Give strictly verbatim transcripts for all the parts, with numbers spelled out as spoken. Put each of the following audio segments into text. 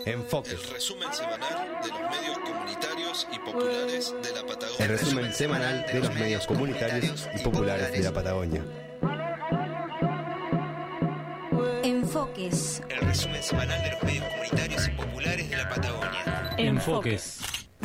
Enfoques. El resumen semanal de los medios comunitarios y populares de la Patagonia. El resumen semanal de los medios comunitarios y populares de la Patagonia. Enfoques. El resumen semanal de los medios comunitarios y populares de la Patagonia. Enfoques.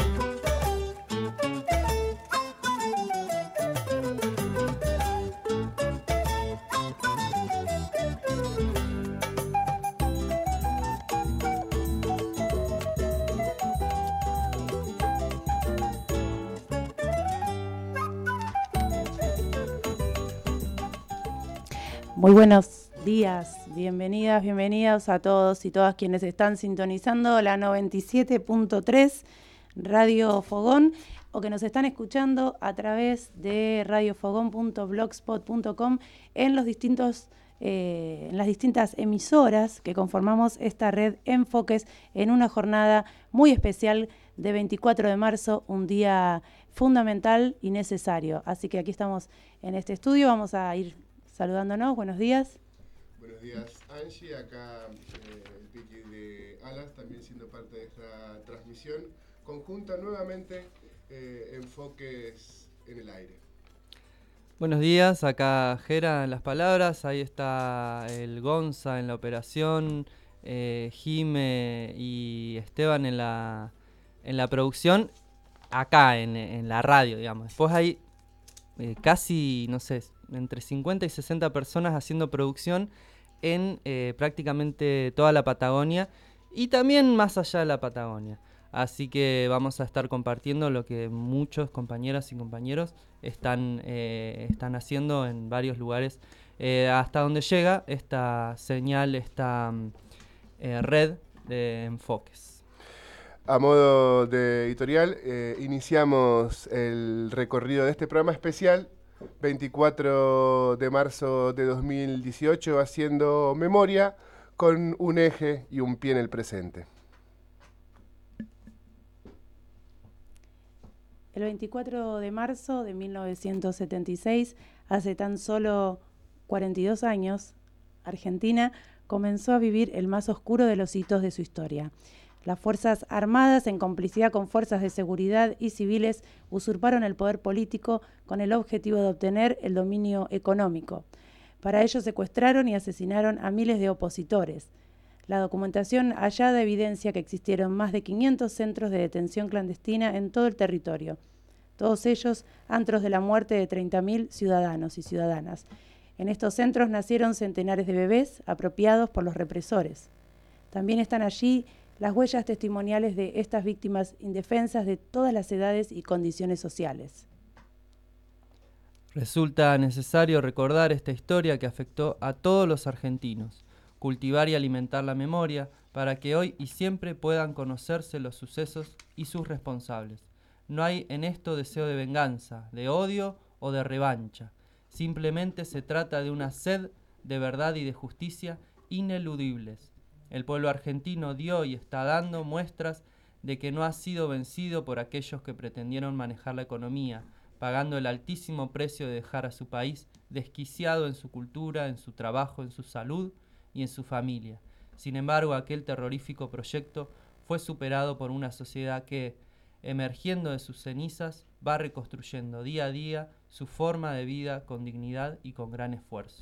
Muy buenos días, bienvenidas, bienvenidos a todos y todas quienes están sintonizando la noventa y siete punto tres Radio Fogón o que nos están escuchando a través de radiofogón punto blogspot punto com en los distintos eh, en las distintas emisoras que conformamos esta red Enfoques en una jornada muy especial de veinticuatro de marzo, un día fundamental y necesario. Así que aquí estamos en este estudio, vamos a ir saludándonos. Buenos días. Buenos días, Angie. Acá eh, el Piqui de Alas, también siendo parte de esta transmisión conjunta nuevamente, eh, Enfoques en el aire. Buenos días, acá Jera en las palabras, ahí está el Gonza en la operación, eh, Jime y Esteban en la, en la producción, acá en, en la radio, digamos. Después hay eh, casi, no sé, entre cincuenta y sesenta personas haciendo producción en eh, prácticamente toda la Patagonia y también más allá de la Patagonia. Así que vamos a estar compartiendo lo que muchos compañeras y compañeros están, eh, están haciendo en varios lugares eh, hasta donde llega esta señal, esta eh, red de enfoques. A modo de editorial, eh, iniciamos el recorrido de este programa especial veinticuatro de marzo de dos mil dieciocho, haciendo memoria con un eje y un pie en el presente. El veinticuatro de marzo de mil novecientos setenta y seis, hace tan solo cuarenta y dos años, Argentina comenzó a vivir el más oscuro de los hitos de su historia. Las Fuerzas Armadas, en complicidad con fuerzas de seguridad y civiles, usurparon el poder político con el objetivo de obtener el dominio económico. Para ello secuestraron y asesinaron a miles de opositores. La documentación hallada evidencia que existieron más de quinientos centros de detención clandestina en todo el territorio. Todos ellos antros de la muerte de treinta mil ciudadanos y ciudadanas. En estos centros nacieron centenares de bebés apropiados por los represores. También están allí las huellas testimoniales de estas víctimas indefensas de todas las edades y condiciones sociales. Resulta necesario recordar esta historia que afectó a todos los argentinos, cultivar y alimentar la memoria para que hoy y siempre puedan conocerse los sucesos y sus responsables. No hay en esto deseo de venganza, de odio o de revancha. Simplemente se trata de una sed de verdad y de justicia ineludibles. El pueblo argentino dio y está dando muestras de que no ha sido vencido por aquellos que pretendieron manejar la economía, pagando el altísimo precio de dejar a su país desquiciado en su cultura, en su trabajo, en su salud y en su familia. Sin embargo, aquel terrorífico proyecto fue superado por una sociedad que, emergiendo de sus cenizas, va reconstruyendo día a día su forma de vida con dignidad y con gran esfuerzo.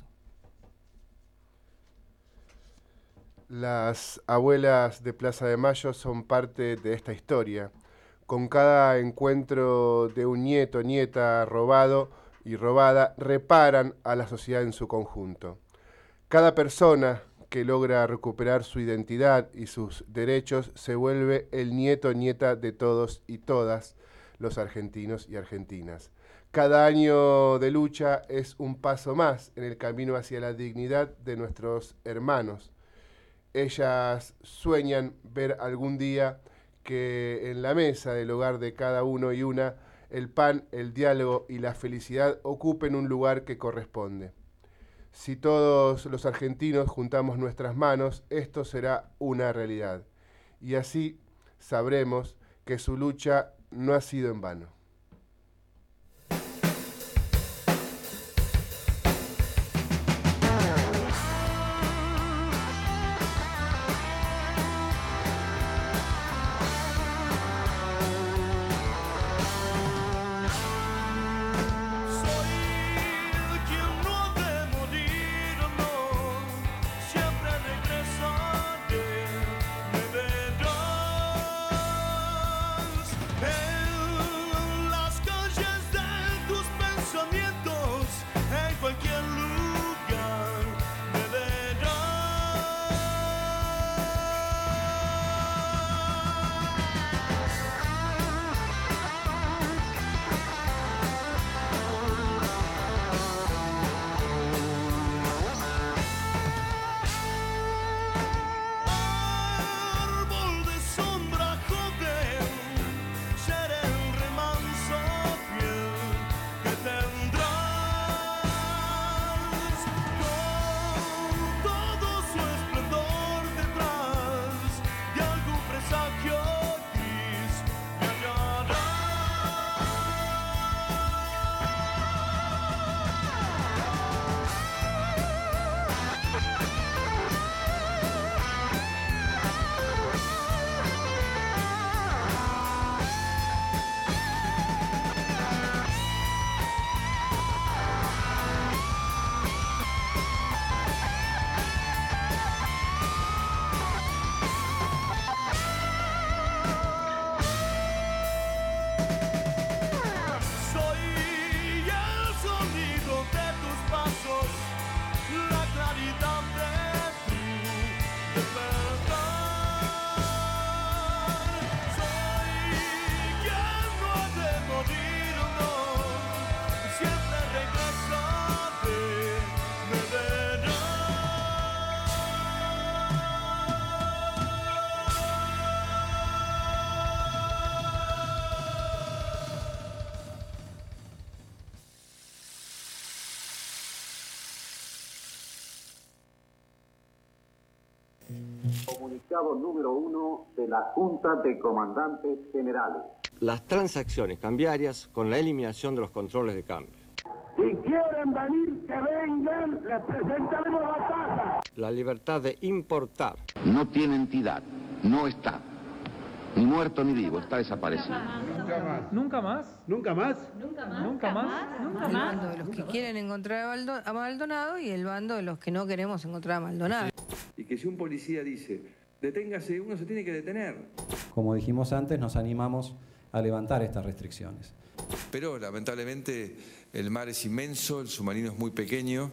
Las abuelas de Plaza de Mayo son parte de esta historia. Con cada encuentro de un nieto, nieta robado y robada, reparan a la sociedad en su conjunto. Cada persona que logra recuperar su identidad y sus derechos se vuelve el nieto, nieta de todos y todas los argentinos y argentinas. Cada año de lucha es un paso más en el camino hacia la dignidad de nuestros hermanos. Ellas sueñan ver algún día que en la mesa del hogar de cada uno y una, el pan, el diálogo y la felicidad ocupen un lugar que corresponde. Si todos los argentinos juntamos nuestras manos, esto será una realidad. Y así sabremos que su lucha no ha sido en vano. Comunicado número uno de la Junta de Comandantes Generales. Las transacciones cambiarias con la eliminación de los controles de cambio. Si quieren venir, que vengan, les presentaremos la tasa. La libertad de importar. No tiene entidad, no está. Ni muerto ni vivo, está desaparecido. Nunca más. ¿Nunca más? ¿Nunca más? ¿Nunca más? ¿Nunca más? ¿Nunca más? El bando de los que quieren encontrar a Maldonado y el bando de los que no queremos encontrar a Maldonado. Y que si un policía dice, deténgase, uno se tiene que detener. Como dijimos antes, nos animamos a levantar estas restricciones. Pero lamentablemente el mar es inmenso, el submarino es muy pequeño.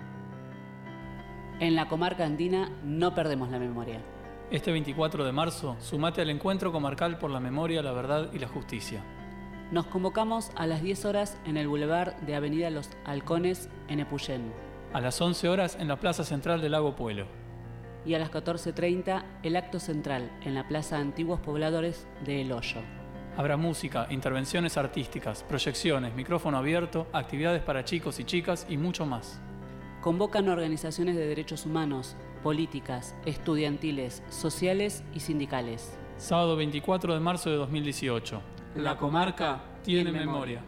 En la comarca andina no perdemos la memoria. Este veinticuatro de marzo, sumate al Encuentro Comarcal por la Memoria, la Verdad y la Justicia. Nos convocamos a las diez horas en el Boulevard de Avenida Los Halcones en Epuyén. A las once horas en la Plaza Central del Lago Puelo. Y a las catorce treinta el acto central en la Plaza Antiguos Pobladores de El Hoyo. Habrá música, intervenciones artísticas, proyecciones, micrófono abierto, actividades para chicos y chicas y mucho más. Convocan organizaciones de derechos humanos, políticas, estudiantiles, sociales y sindicales. Sábado veinticuatro de marzo de dos mil dieciocho. La comarca tiene memoria.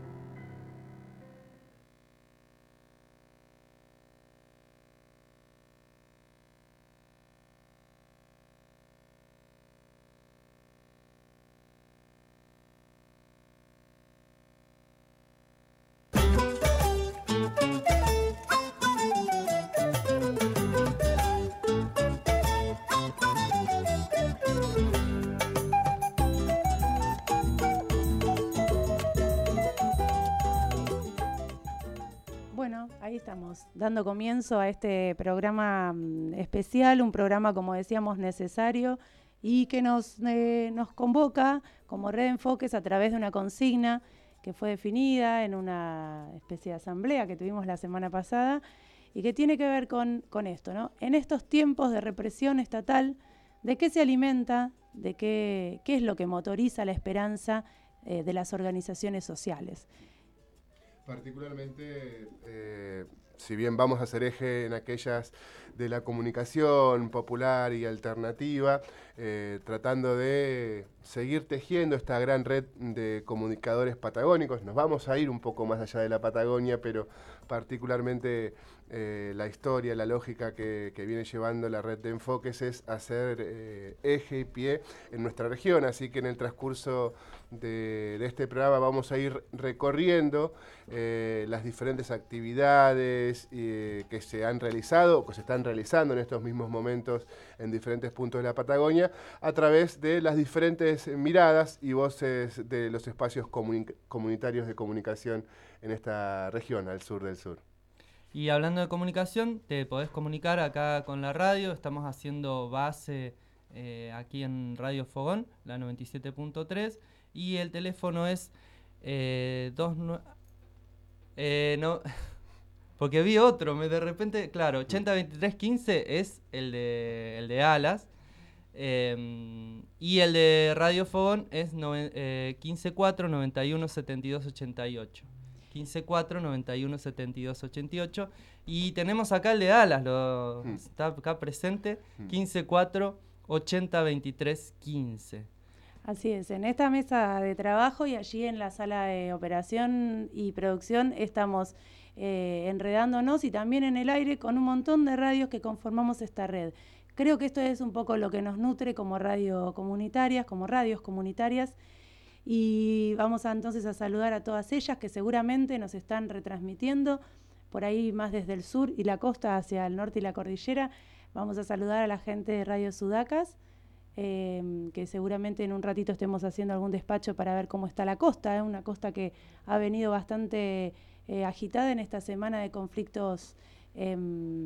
Ahí estamos, dando comienzo a este programa especial, un programa, como decíamos, necesario y que nos, eh, nos convoca como Red Enfoques a través de una consigna que fue definida en una especie de asamblea que tuvimos la semana pasada y que tiene que ver con, con esto, ¿no? En estos tiempos de represión estatal, ¿de qué se alimenta? ¿De qué, qué es lo que motoriza la esperanza eh, de las organizaciones sociales? Particularmente, eh, si bien vamos a hacer eje en aquellas de la comunicación popular y alternativa, eh, tratando de seguir tejiendo esta gran red de comunicadores patagónicos, nos vamos a ir un poco más allá de la Patagonia, pero particularmente eh, la historia, la lógica que, que viene llevando la red de enfoques es hacer eh, eje y pie en nuestra región, así que en el transcurso de, de este programa vamos a ir recorriendo eh, las diferentes actividades eh, que se han realizado o que se están realizando en estos mismos momentos en diferentes puntos de la Patagonia a través de las diferentes miradas y voces de los espacios comuni- comunitarios de comunicación en esta región, al sur del sur. Y hablando de comunicación, te podés comunicar acá con la radio, estamos haciendo base eh, aquí en Radio Fogón, la noventa y siete punto tres, y el teléfono es eh, dos... Eh, no... Porque vi otro, me de repente, claro, ochenta veintitrés quince es el de, el de Alas, eh, y el de Radio Fogón es noven, eh, quince cuatro noventa y uno setenta y dos ochenta y ocho. quince cuatro noventa y uno setenta y dos ochenta y ocho. Y tenemos acá el de Alas, lo, mm. está acá presente, mm. quince cuatro ochenta veintitrés quince. Así es, en esta mesa de trabajo y allí en la sala de operación y producción estamos eh, enredándonos y también en el aire con un montón de radios que conformamos esta red. Creo que esto es un poco lo que nos nutre como radio comunitarias, como radios comunitarias, y vamos a, entonces a saludar a todas ellas que seguramente nos están retransmitiendo por ahí más desde el sur y la costa hacia el norte y la cordillera. Vamos a saludar a la gente de Radio Sudacas, eh, que seguramente en un ratito estemos haciendo algún despacho para ver cómo está la costa, ¿eh? Una costa que ha venido bastante eh, agitada en esta semana de conflictos eh,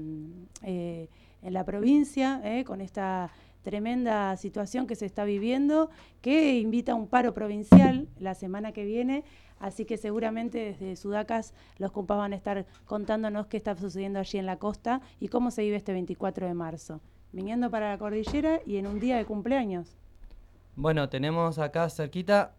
eh, en la provincia, eh, con esta tremenda situación que se está viviendo, que invita a un paro provincial la semana que viene, así que seguramente desde Sudacas los compas van a estar contándonos qué está sucediendo allí en la costa y cómo se vive este veinticuatro de marzo, viniendo para la cordillera y en un día de cumpleaños. Bueno, tenemos acá cerquita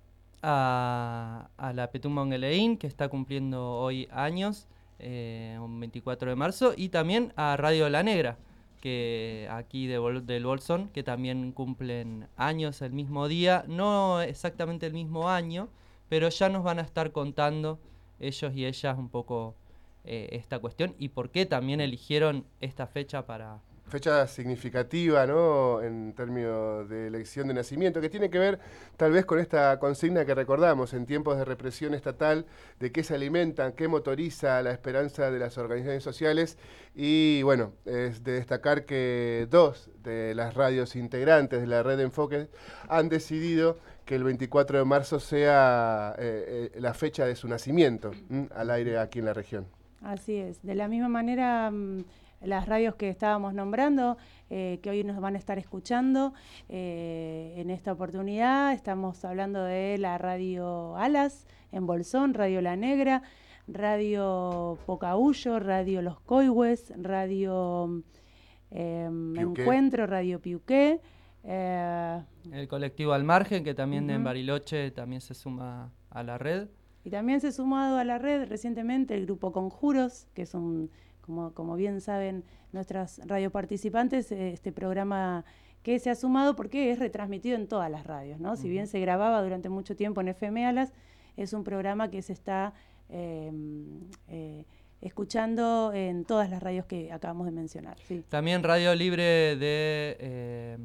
a, a la Petumba Ongeleín, que está cumpliendo hoy años, eh, un veinticuatro de marzo, y también a Radio La Negra, que aquí de Bol- del Bolsón, que también cumplen años el mismo día, no exactamente el mismo año, pero ya nos van a estar contando ellos y ellas un poco eh, esta cuestión y por qué también eligieron esta fecha para... Fecha significativa, ¿no?, en términos de elección de nacimiento, que tiene que ver tal vez con esta consigna que recordamos en tiempos de represión estatal, de qué se alimentan, qué motoriza la esperanza de las organizaciones sociales. Y bueno, es de destacar que dos de las radios integrantes de la red de Enfoque han decidido que el veinticuatro de marzo sea eh, eh, la fecha de su nacimiento, ¿m? al aire aquí en la región. Así es. De la misma manera... Mmm, las radios que estábamos nombrando, eh, que hoy nos van a estar escuchando. Eh, en esta oportunidad estamos hablando de la radio Alas en Bolsón, Radio La Negra, Radio Pocahuyo, Radio Los Coihues, Radio eh, Encuentro, Radio Piuqué. Eh, El colectivo Al Margen, que también uh-huh. en Bariloche también se suma a la red. Y también se ha sumado a la red recientemente el grupo Conjuros, que es un... Como, como bien saben nuestras radioparticipantes, este programa que se ha sumado porque es retransmitido en todas las radios, ¿no? Uh-huh. Si bien se grababa durante mucho tiempo en F M Alas, es un programa que se está eh, eh, escuchando en todas las radios que acabamos de mencionar. Sí. También Radio Libre de... Eh,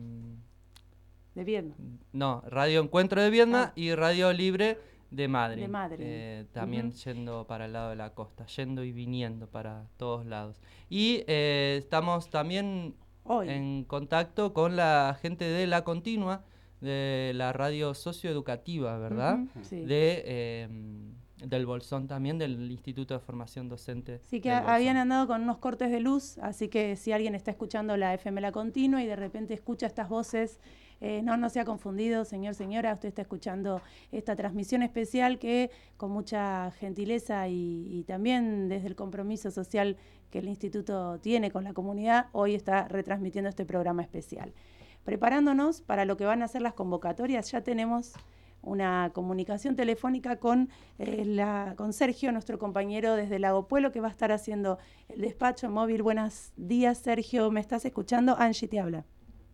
de Viedma. No, Radio Encuentro de Viedma ah. y Radio Libre de Madrid, de Madrid. Eh, también uh-huh. yendo para el lado de la costa, yendo y viniendo para todos lados. Y eh, estamos también Hoy. en contacto con la gente de La Continua, de la radio socioeducativa, ¿verdad? Uh-huh. Sí. De, eh, del Bolsón también, del Instituto de Formación Docente. Sí, que a, habían andado con unos cortes de luz, así que si alguien está escuchando la F M La Continua y de repente escucha estas voces, Eh, no, no se ha confundido, señor, señora, usted está escuchando esta transmisión especial que con mucha gentileza y, y también desde el compromiso social que el Instituto tiene con la comunidad, hoy está retransmitiendo este programa especial. Preparándonos para lo que van a ser las convocatorias, ya tenemos una comunicación telefónica con, eh, la, con Sergio, nuestro compañero desde Lago Puelo, que va a estar haciendo el despacho móvil. Buenos días, Sergio, ¿me estás escuchando? Angie te habla.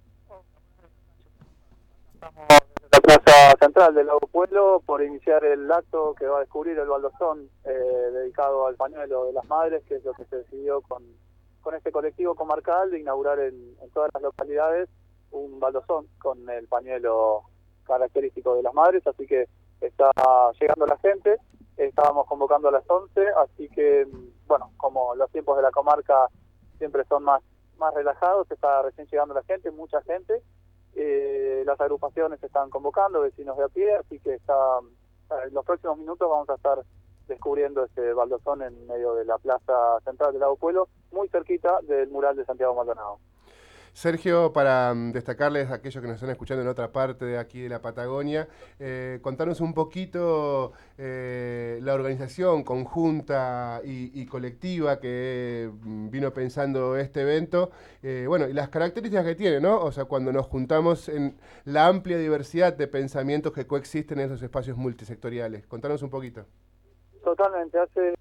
Estamos desde la plaza central del Lago Pueblo por iniciar el acto que va a descubrir el baldosón eh, dedicado al pañuelo de las madres, que es lo que se decidió con, con este colectivo comarcal de inaugurar en, en todas las localidades un baldosón con el pañuelo característico de las madres, así que está llegando la gente. Estábamos convocando a las once, así que, bueno, como los tiempos de la comarca siempre son más, más relajados, está recién llegando la gente, mucha gente. Eh, las agrupaciones se están convocando, vecinos de a pie, así que está, en los próximos minutos vamos a estar descubriendo este baldosón en medio de la plaza central del Lago Puelo, muy cerquita del mural de Santiago Maldonado. Sergio, para um, destacarles a aquellos que nos están escuchando en otra parte de aquí de la Patagonia, eh, contarnos un poquito eh, la organización conjunta y, y colectiva que um, vino pensando este evento, eh, bueno, y las características que tiene, ¿no? O sea, cuando nos juntamos en la amplia diversidad de pensamientos que coexisten en esos espacios multisectoriales. Contanos un poquito. Totalmente, hace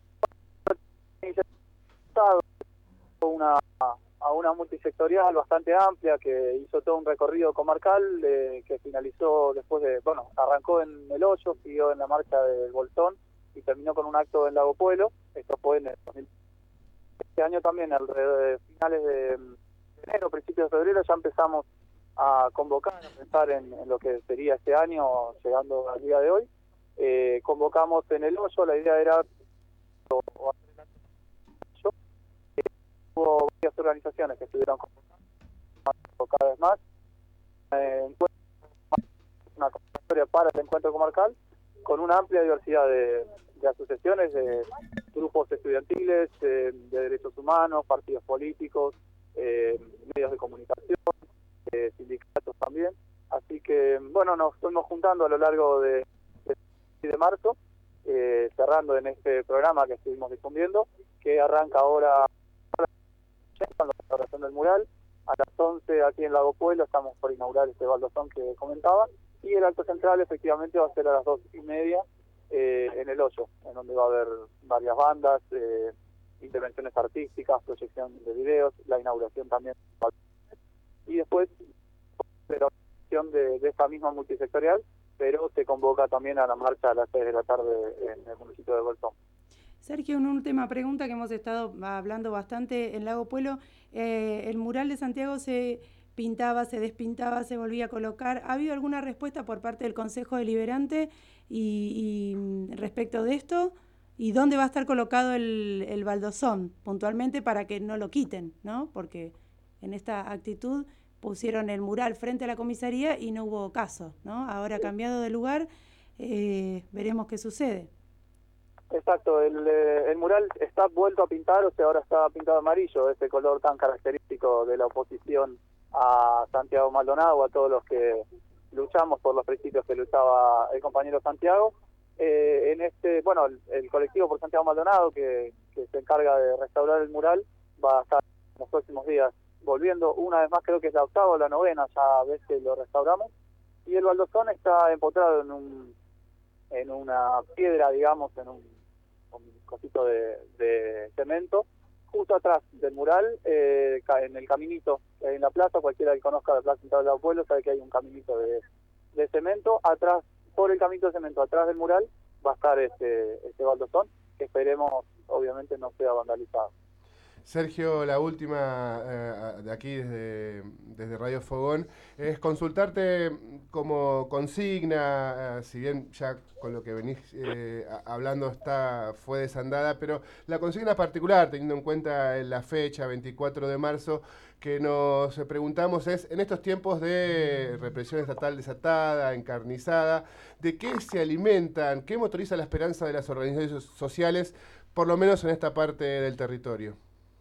una... a una multisectorial bastante amplia que hizo todo un recorrido comarcal eh, que finalizó después de, bueno, arrancó en El Hoyo, siguió en la marcha del Bolsón y terminó con un acto en Lago Puelo. Esto fue en el dos mil. Este año también, alrededor de finales de enero, principios de febrero, ya empezamos a convocar, a pensar en, en lo que sería este año, llegando al día de hoy. Eh, convocamos en El Hoyo, la idea era... Hubo varias organizaciones que estuvieron convocando cada vez más. Eh, una convocatoria para el encuentro comarcal con una amplia diversidad de, de asociaciones, de grupos estudiantiles, eh, de derechos humanos, partidos políticos, eh, medios de comunicación, eh, sindicatos también. Así que, bueno, nos fuimos juntando a lo largo de, de, de marzo, eh, cerrando en este programa que estuvimos difundiendo, que arranca ahora con la restauración del mural. A las once aquí en Lago Puelo estamos por inaugurar este baldosón que comentaba, y el acto central efectivamente va a ser a las dos y media eh, en El Hoyo, en donde va a haber varias bandas, eh, intervenciones artísticas, proyección de videos, la inauguración también, y después la de, de esta misma multisectorial, pero se convoca también a la marcha a las seis de la tarde en el municipio de Bolsón. Sergio, una última pregunta que hemos estado hablando bastante en Lago Puelo. Eh, el mural de Santiago se pintaba, se despintaba, se volvía a colocar. ¿Ha habido alguna respuesta por parte del Consejo Deliberante y, y respecto de esto? ¿Y dónde va a estar colocado el, el baldosón puntualmente para que no lo quiten, ¿no? Porque en esta actitud pusieron el mural frente a la comisaría y no hubo caso, ¿no? Ahora ha cambiado de lugar, eh, veremos qué sucede. Exacto, el, el mural está vuelto a pintar, o sea, ahora está pintado amarillo, ese color tan característico de la oposición a Santiago Maldonado, a todos los que luchamos por los principios que luchaba el compañero Santiago. Eh, en este, bueno, el, el colectivo por Santiago Maldonado, que, que se encarga de restaurar el mural, va a estar en los próximos días volviendo una vez más, creo que es la octava o la novena ya vez que lo restauramos, y el baldosón está empotrado en un en una piedra, digamos, en un, un cosito de, de cemento, justo atrás del mural, eh, en el caminito que hay en la plaza. Cualquiera que conozca la plaza Central del Pueblo sabe que hay un caminito de, de cemento, atrás, por el caminito de cemento, atrás del mural, va a estar este, este baldosón, que esperemos, obviamente, no sea vandalizado. Sergio, la última eh, de aquí desde, desde Radio Fogón es consultarte como consigna, eh, si bien ya con lo que venís eh, hablando está fue desandada, pero la consigna particular, teniendo en cuenta la fecha, veinticuatro de marzo, que nos preguntamos es, en estos tiempos de represión estatal desatada, encarnizada, ¿de qué se alimentan? ¿Qué motoriza la esperanza de las organizaciones sociales, por lo menos en esta parte del territorio?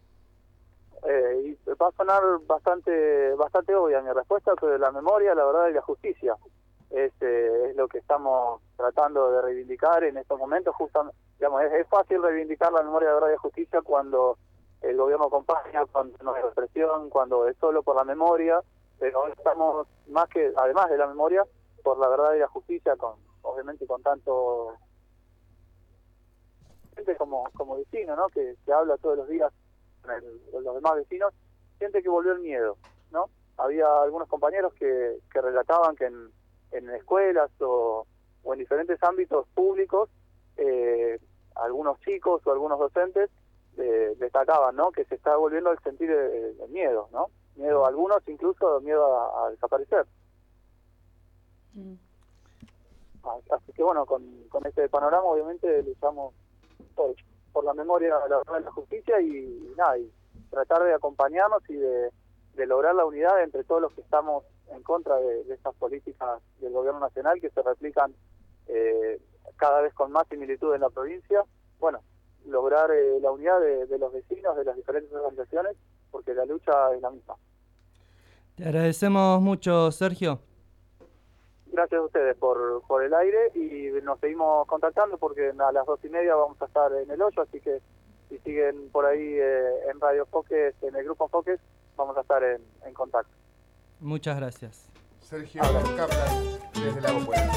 Eh, y va a sonar bastante bastante obvia mi respuesta, pero la memoria, la verdad y la justicia es, eh, es lo que estamos tratando de reivindicar en estos momentos. Justamente, digamos, es, es fácil reivindicar la memoria, la verdad y la justicia cuando el gobierno acompaña, cuando no hay represión, cuando es solo por la memoria, pero hoy estamos más que, además de la memoria, por la verdad y la justicia, con obviamente con tanto gente como, como vecino, ¿no? que, que habla todos los días con los demás vecinos, siente que volvió el miedo, ¿no? Había algunos compañeros que, que relataban que en, en escuelas o, o en diferentes ámbitos públicos, eh, algunos chicos o algunos docentes eh, destacaban, ¿no? Que se está volviendo al sentir el, el miedo, ¿no? Miedo a algunos, incluso miedo a, a desaparecer. Mm. Así que bueno, con, con este panorama obviamente luchamos por por la memoria, la verdad, la justicia y, y nada, y tratar de acompañarnos y de, de lograr la unidad entre todos los que estamos en contra de, de estas políticas del gobierno nacional que se replican eh, cada vez con más similitud en la provincia. Bueno, lograr eh, la unidad de, de los vecinos, de las diferentes organizaciones, porque la lucha es la misma. Te agradecemos mucho, Sergio. Gracias a ustedes por, por el aire y nos seguimos contactando porque a las dos y media vamos a estar en el hoyo, así que si siguen por ahí eh, en Radio Foques, en el grupo Foques, vamos a estar en, en contacto. Muchas gracias. Sergio Kaplan, desde Lago Puelo.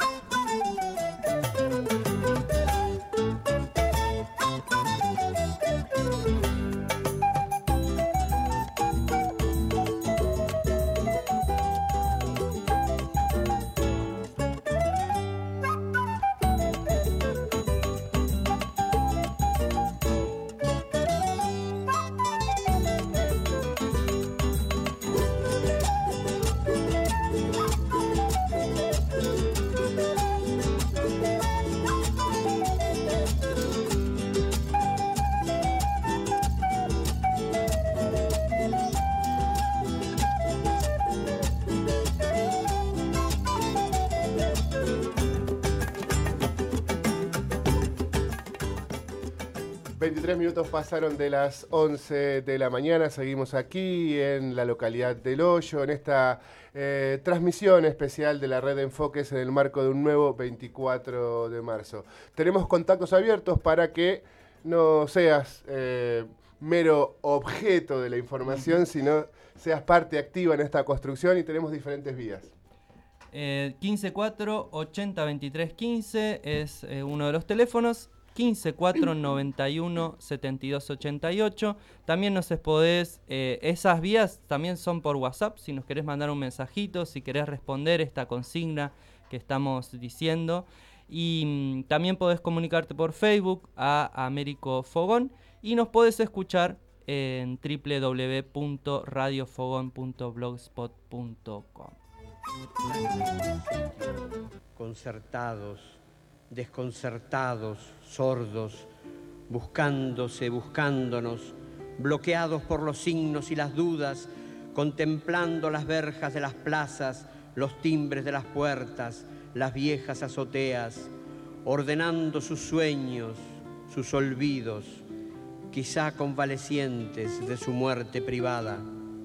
veintitrés minutos pasaron de las once de la mañana, seguimos aquí en la localidad del Hoyo, en esta eh, transmisión especial de la red de Enfoques en el marco de un nuevo veinticuatro de marzo. Tenemos contactos abiertos para que no seas eh, mero objeto de la información, sino seas parte activa en esta construcción y tenemos diferentes vías. Eh, quince cuatro ochenta veintitrés quince es eh, uno de los teléfonos. quince cuatro noventa y uno setenta y dos ochenta y ocho. También nos podés, eh, esas vías también son por WhatsApp, si nos querés mandar un mensajito, si querés responder esta consigna que estamos diciendo. Y mm, también podés comunicarte por Facebook a Américo Fogón y nos podés escuchar en doble u doble u doble u punto radio fogón punto blogspot punto com. Concertados, desconcertados, sordos, buscándose, buscándonos, bloqueados por los signos y las dudas, contemplando las verjas de las plazas, los timbres de las puertas, las viejas azoteas, ordenando sus sueños, sus olvidos, quizá convalecientes de su muerte privada.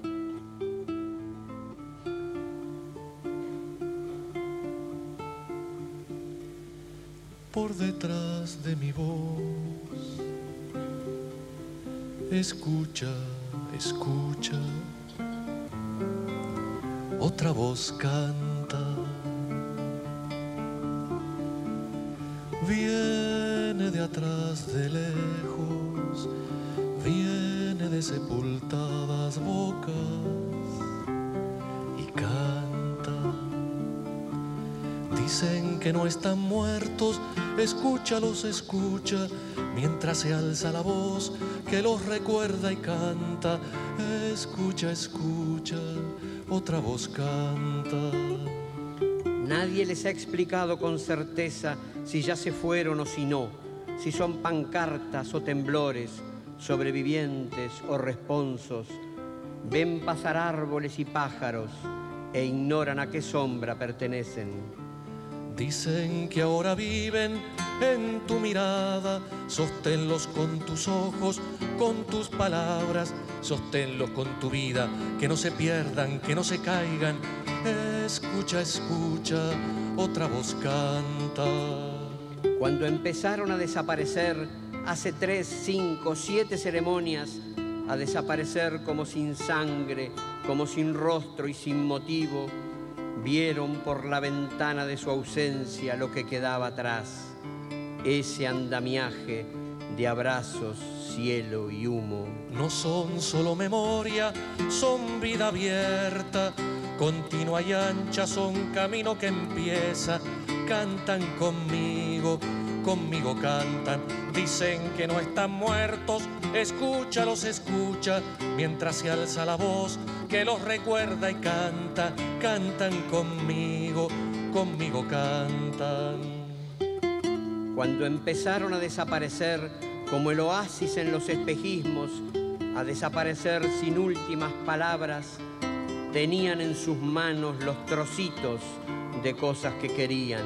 Por detrás de mi voz, escucha, escucha, otra voz canta, viene de atrás de lejos, viene de sepultadas bocas y canta. Dicen que no están muertos, escúchalos, escucha, mientras se alza la voz que los recuerda y canta. Escucha, escucha, otra voz canta. Nadie les ha explicado con certeza si ya se fueron o si no, si son pancartas o temblores, sobrevivientes o responsos. Ven pasar árboles y pájaros e ignoran a qué sombra pertenecen. Dicen que ahora viven en tu mirada, sosténlos con tus ojos, con tus palabras, sosténlos con tu vida, que no se pierdan, que no se caigan. Escucha, escucha, otra voz canta. Cuando empezaron a desaparecer, hace tres, cinco, siete ceremonias, a desaparecer como sin sangre, como sin rostro y sin motivo, vieron por la ventana de su ausencia lo que quedaba atrás, ese andamiaje de abrazos, cielo y humo. No son solo memoria, son vida abierta, continua y ancha, son camino que empieza. Cantan conmigo, conmigo cantan. Dicen que no están muertos, escúchalos, escucha, mientras se alza la voz que los recuerda y canta. Cantan conmigo, conmigo cantan. Cuando empezaron a desaparecer como el oasis en los espejismos, a desaparecer sin últimas palabras, tenían en sus manos los trocitos de cosas que querían.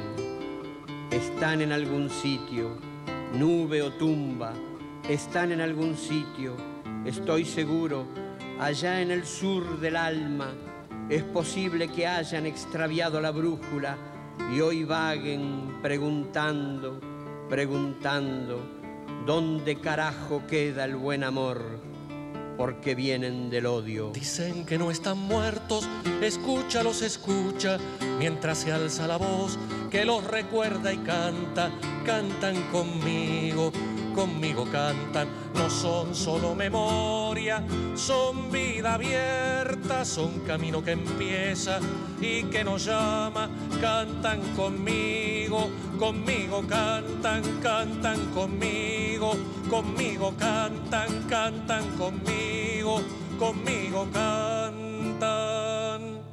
Están en algún sitio, nube o tumba, están en algún sitio, estoy seguro, allá en el sur del alma. Es posible que hayan extraviado la brújula y hoy vaguen preguntando, preguntando, ¿dónde carajo queda el buen amor? Porque vienen del odio. Dicen que no están muertos, escúchalos, escucha, mientras se alza la voz que los recuerda y canta. Cantan conmigo, conmigo cantan. No son solo memoria, son vida abierta, son camino que empieza y que nos llama. Cantan conmigo, conmigo cantan, cantan conmigo, conmigo cantan, cantan conmigo, conmigo cantan.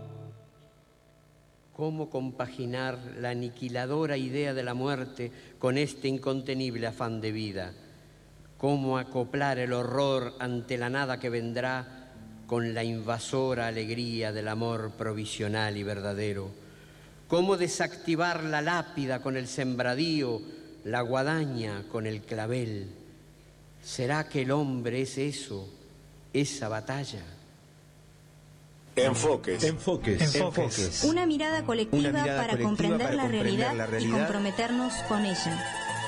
¿Cómo compaginar la aniquiladora idea de la muerte con este incontenible afán de vida? ¿Cómo acoplar el horror ante la nada que vendrá con la invasora alegría del amor provisional y verdadero? ¿Cómo desactivar la lápida con el sembradío, la guadaña con el clavel? ¿Será que el hombre es eso, esa batalla? Enfoques. Enfoques. Enfoques. Una mirada colectiva, Una mirada para, colectiva comprender, para la, comprender realidad la realidad y comprometernos con ella.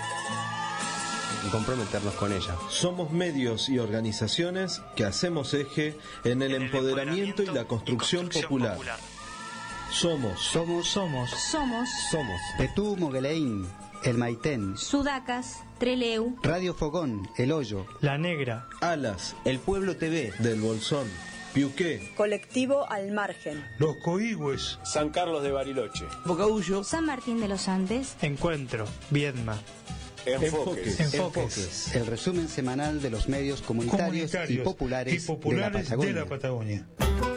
Y comprometernos con ella. Somos medios y organizaciones que hacemos eje en el, en empoderamiento, empoderamiento y la construcción, y construcción popular. popular. Somos. Somos. Somos. Somos. Somos. Petú, Mogueleín, El Maitén, Sudacas, Treleu, Radio Fogón, El Hoyo, La Negra, Alas, El Pueblo T V, Del Bolsón, Piuqué, Colectivo Al Margen, Los Coigües, San Carlos de Bariloche, Bocaullo, San Martín de los Andes, Encuentro, Viedma. Enfoques. Enfoques. Enfoques. El resumen semanal de los medios comunitarios, comunitarios y populares, y populares de la Patagonia. De la Patagonia.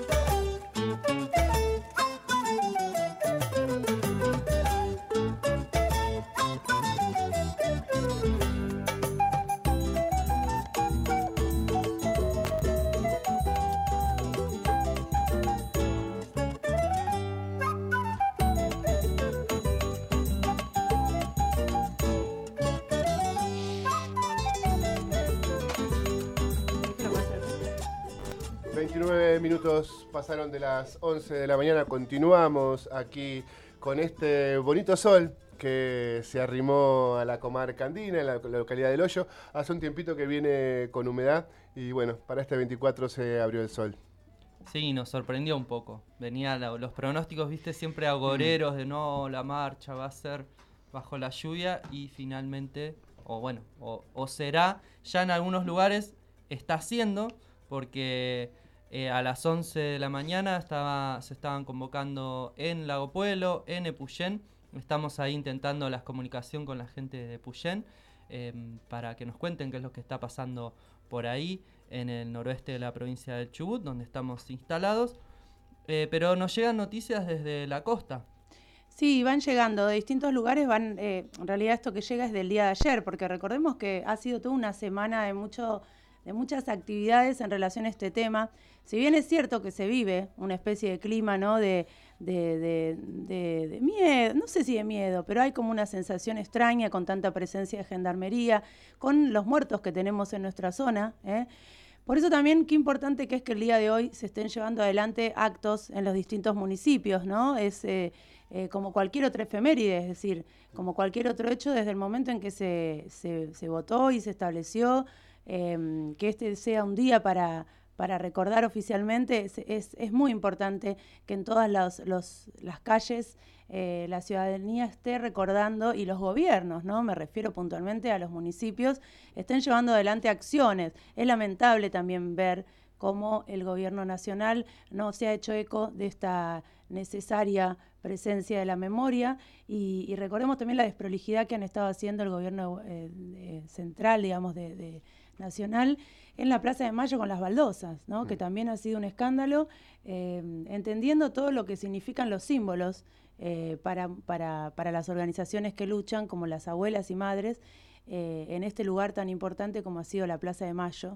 veintinueve minutos pasaron de las once de la mañana. Continuamos aquí con este bonito sol que se arrimó a la comarca andina, en la, la localidad del Hoyo. Hace un tiempito que viene con humedad y bueno, para este veinticuatro se abrió el sol. Sí, nos sorprendió un poco. Venía la, los pronósticos, viste, siempre agoreros de no, la marcha va a ser bajo la lluvia y finalmente, o bueno, o, o será, ya en algunos lugares está haciendo, porque eh, a las once de la mañana estaba, se estaban convocando en Lago Puelo, en Epuyén. Estamos ahí intentando la comunicación con la gente de Epuyén eh, para que nos cuenten qué es lo que está pasando por ahí, en el noroeste de la provincia del Chubut, donde estamos instalados. Eh, pero nos llegan noticias desde la costa. Sí, van llegando de distintos lugares, van, eh, en realidad esto que llega es del día de ayer, porque recordemos que ha sido toda una semana de mucho... de muchas actividades en relación a este tema. Si bien es cierto que se vive una especie de clima, ¿no? de, de, de, de, de miedo, no sé si de miedo, pero hay como una sensación extraña con tanta presencia de gendarmería, con los muertos que tenemos en nuestra zona, ¿eh? Por eso también qué importante que es que el día de hoy se estén llevando adelante actos en los distintos municipios, ¿no? Es eh, eh, como cualquier otra efeméride, es decir, como cualquier otro hecho desde el momento en que se, se, se votó y se estableció Eh, que este sea un día para, para recordar oficialmente. Es, es, es muy importante que en todas los, los, las calles eh, la ciudadanía esté recordando, y los gobiernos, ¿no? Me refiero puntualmente a los municipios, estén llevando adelante acciones. Es lamentable también ver cómo el gobierno nacional no se ha hecho eco de esta necesaria presencia de la memoria, y, y recordemos también la desprolijidad que han estado haciendo el gobierno eh, de, central, digamos, de, de nacional, en la Plaza de Mayo con las baldosas, ¿no? Mm. Que también ha sido un escándalo, eh, entendiendo todo lo que significan los símbolos eh, para, para, para las organizaciones que luchan, como las abuelas y madres, eh, en este lugar tan importante como ha sido la Plaza de Mayo.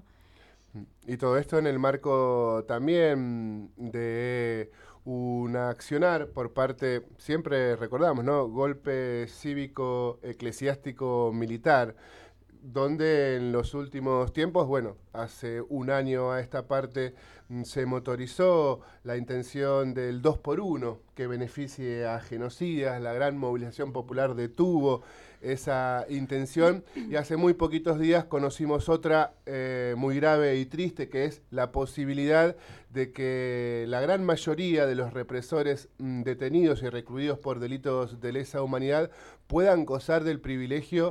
Y todo esto en el marco también de un accionar por parte, siempre recordamos, ¿no? Golpe cívico, eclesiástico, militar, donde en los últimos tiempos, bueno, hace un año a esta parte se motorizó la intención del dos por uno que beneficie a genocidas. La gran movilización popular detuvo esa intención, y hace muy poquitos días conocimos otra eh, muy grave y triste, que es la posibilidad de que la gran mayoría de los represores mm, detenidos y recluidos por delitos de lesa humanidad puedan gozar del privilegio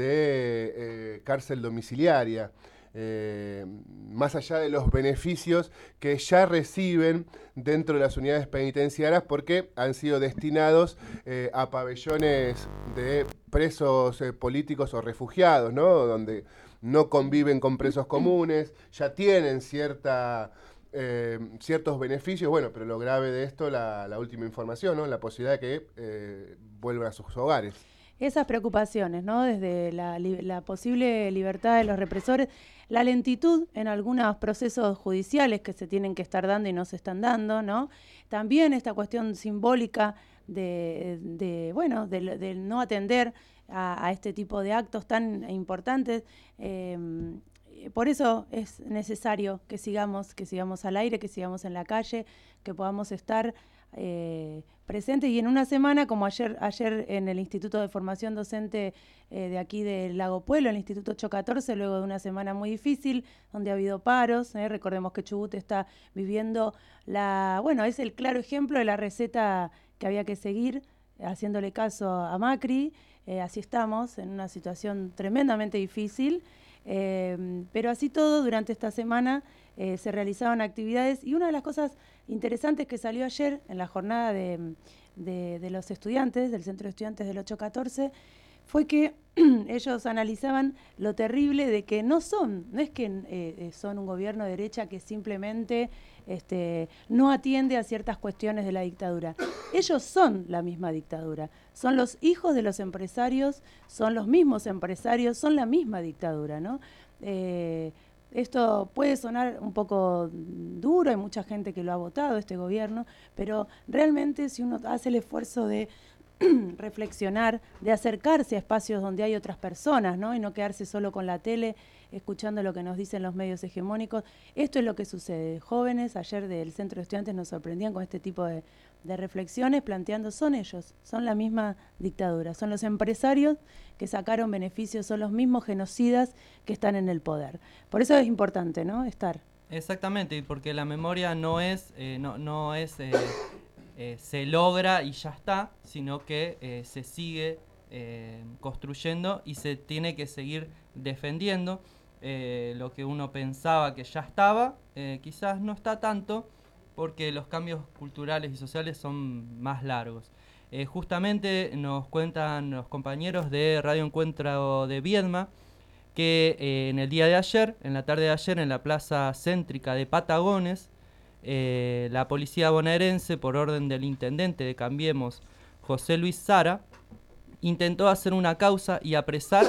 de eh, cárcel domiciliaria. Eh, más allá de los beneficios que ya reciben dentro de las unidades penitenciarias, porque han sido destinados eh, a pabellones de presos eh, políticos o refugiados, ¿no? Donde no conviven con presos comunes, ya tienen cierta... Eh, ciertos beneficios, bueno, pero lo grave de esto, la, la última información, ¿no? La posibilidad de que eh, vuelvan a sus hogares. Esas preocupaciones, ¿no? Desde la, la posible libertad de los represores, la lentitud en algunos procesos judiciales que se tienen que estar dando y no se están dando, ¿no? También esta cuestión simbólica de, de bueno, de, de no atender a, a este tipo de actos tan importantes. Eh, Por eso es necesario que sigamos, que sigamos al aire, que sigamos en la calle, que podamos estar eh, presente, y en una semana, como ayer, ayer en el Instituto de Formación Docente eh, de aquí de Lago Pueblo, el Instituto ocho catorce, luego de una semana muy difícil, donde ha habido paros, eh, recordemos que Chubut está viviendo la, bueno, es el claro ejemplo de la receta que había que seguir, haciéndole caso a Macri, eh, así estamos, en una situación tremendamente difícil, eh, pero así todo, durante esta semana eh, se realizaban actividades, y una de las cosas interesantes que salió ayer en la jornada de, de, de los estudiantes, del Centro de Estudiantes del ocho catorce, fue que ellos analizaban lo terrible de que no son, no es que eh, son un gobierno de derecha que simplemente este, no atiende a ciertas cuestiones de la dictadura. Ellos son la misma dictadura, son los hijos de los empresarios, son los mismos empresarios, son la misma dictadura, ¿no? Eh, Esto puede sonar un poco duro, hay mucha gente que lo ha votado, este gobierno, pero realmente si uno hace el esfuerzo de reflexionar, de acercarse a espacios donde hay otras personas, ¿no? Y no quedarse solo con la tele, escuchando lo que nos dicen los medios hegemónicos, esto es lo que sucede. Jóvenes ayer del Centro de Estudiantes nos sorprendían con este tipo de, de reflexiones, planteando, son ellos, son la misma dictadura, son los empresarios que sacaron beneficios, son los mismos genocidas que están en el poder. Por eso es importante, ¿no?, estar. Exactamente, y porque la memoria no es, eh, no, no es eh, eh, se logra y ya está, sino que eh, se sigue eh, construyendo y se tiene que seguir defendiendo. Eh, lo que uno pensaba que ya estaba, eh, quizás no está tanto, porque los cambios culturales y sociales son más largos. Eh, justamente nos cuentan los compañeros de Radio Encuentro de Viedma que eh, en el día de ayer, en la tarde de ayer, en la plaza céntrica de Patagones, eh, la policía bonaerense, por orden del intendente de Cambiemos, José Luis Sara, intentó hacer una causa y apresar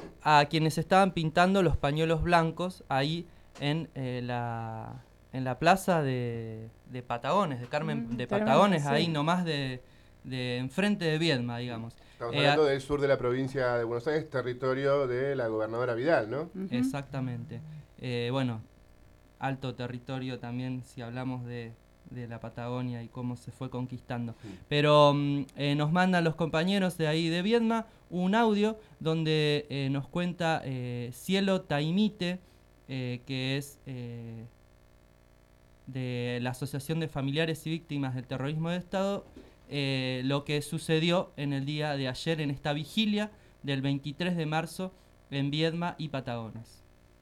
a quienes estaban pintando los pañuelos blancos ahí en eh, la... en la plaza de, de Patagones, de Carmen mm, de Patagones, sí. Ahí nomás de, de enfrente de Viedma, digamos. Estamos eh, hablando del sur de la provincia de Buenos Aires, territorio de la gobernadora Vidal, ¿no? Uh-huh. Exactamente. Eh, bueno, alto territorio también, si hablamos de, de la Patagonia y cómo se fue conquistando. Sí. Pero eh, nos mandan los compañeros de ahí de Viedma un audio donde eh, nos cuenta eh, Cielo Taimite, eh, que es... Eh, de la Asociación de Familiares y Víctimas del Terrorismo de Estado, eh, lo que sucedió en el día de ayer, en esta vigilia del veintitrés de marzo en Viedma y Patagones.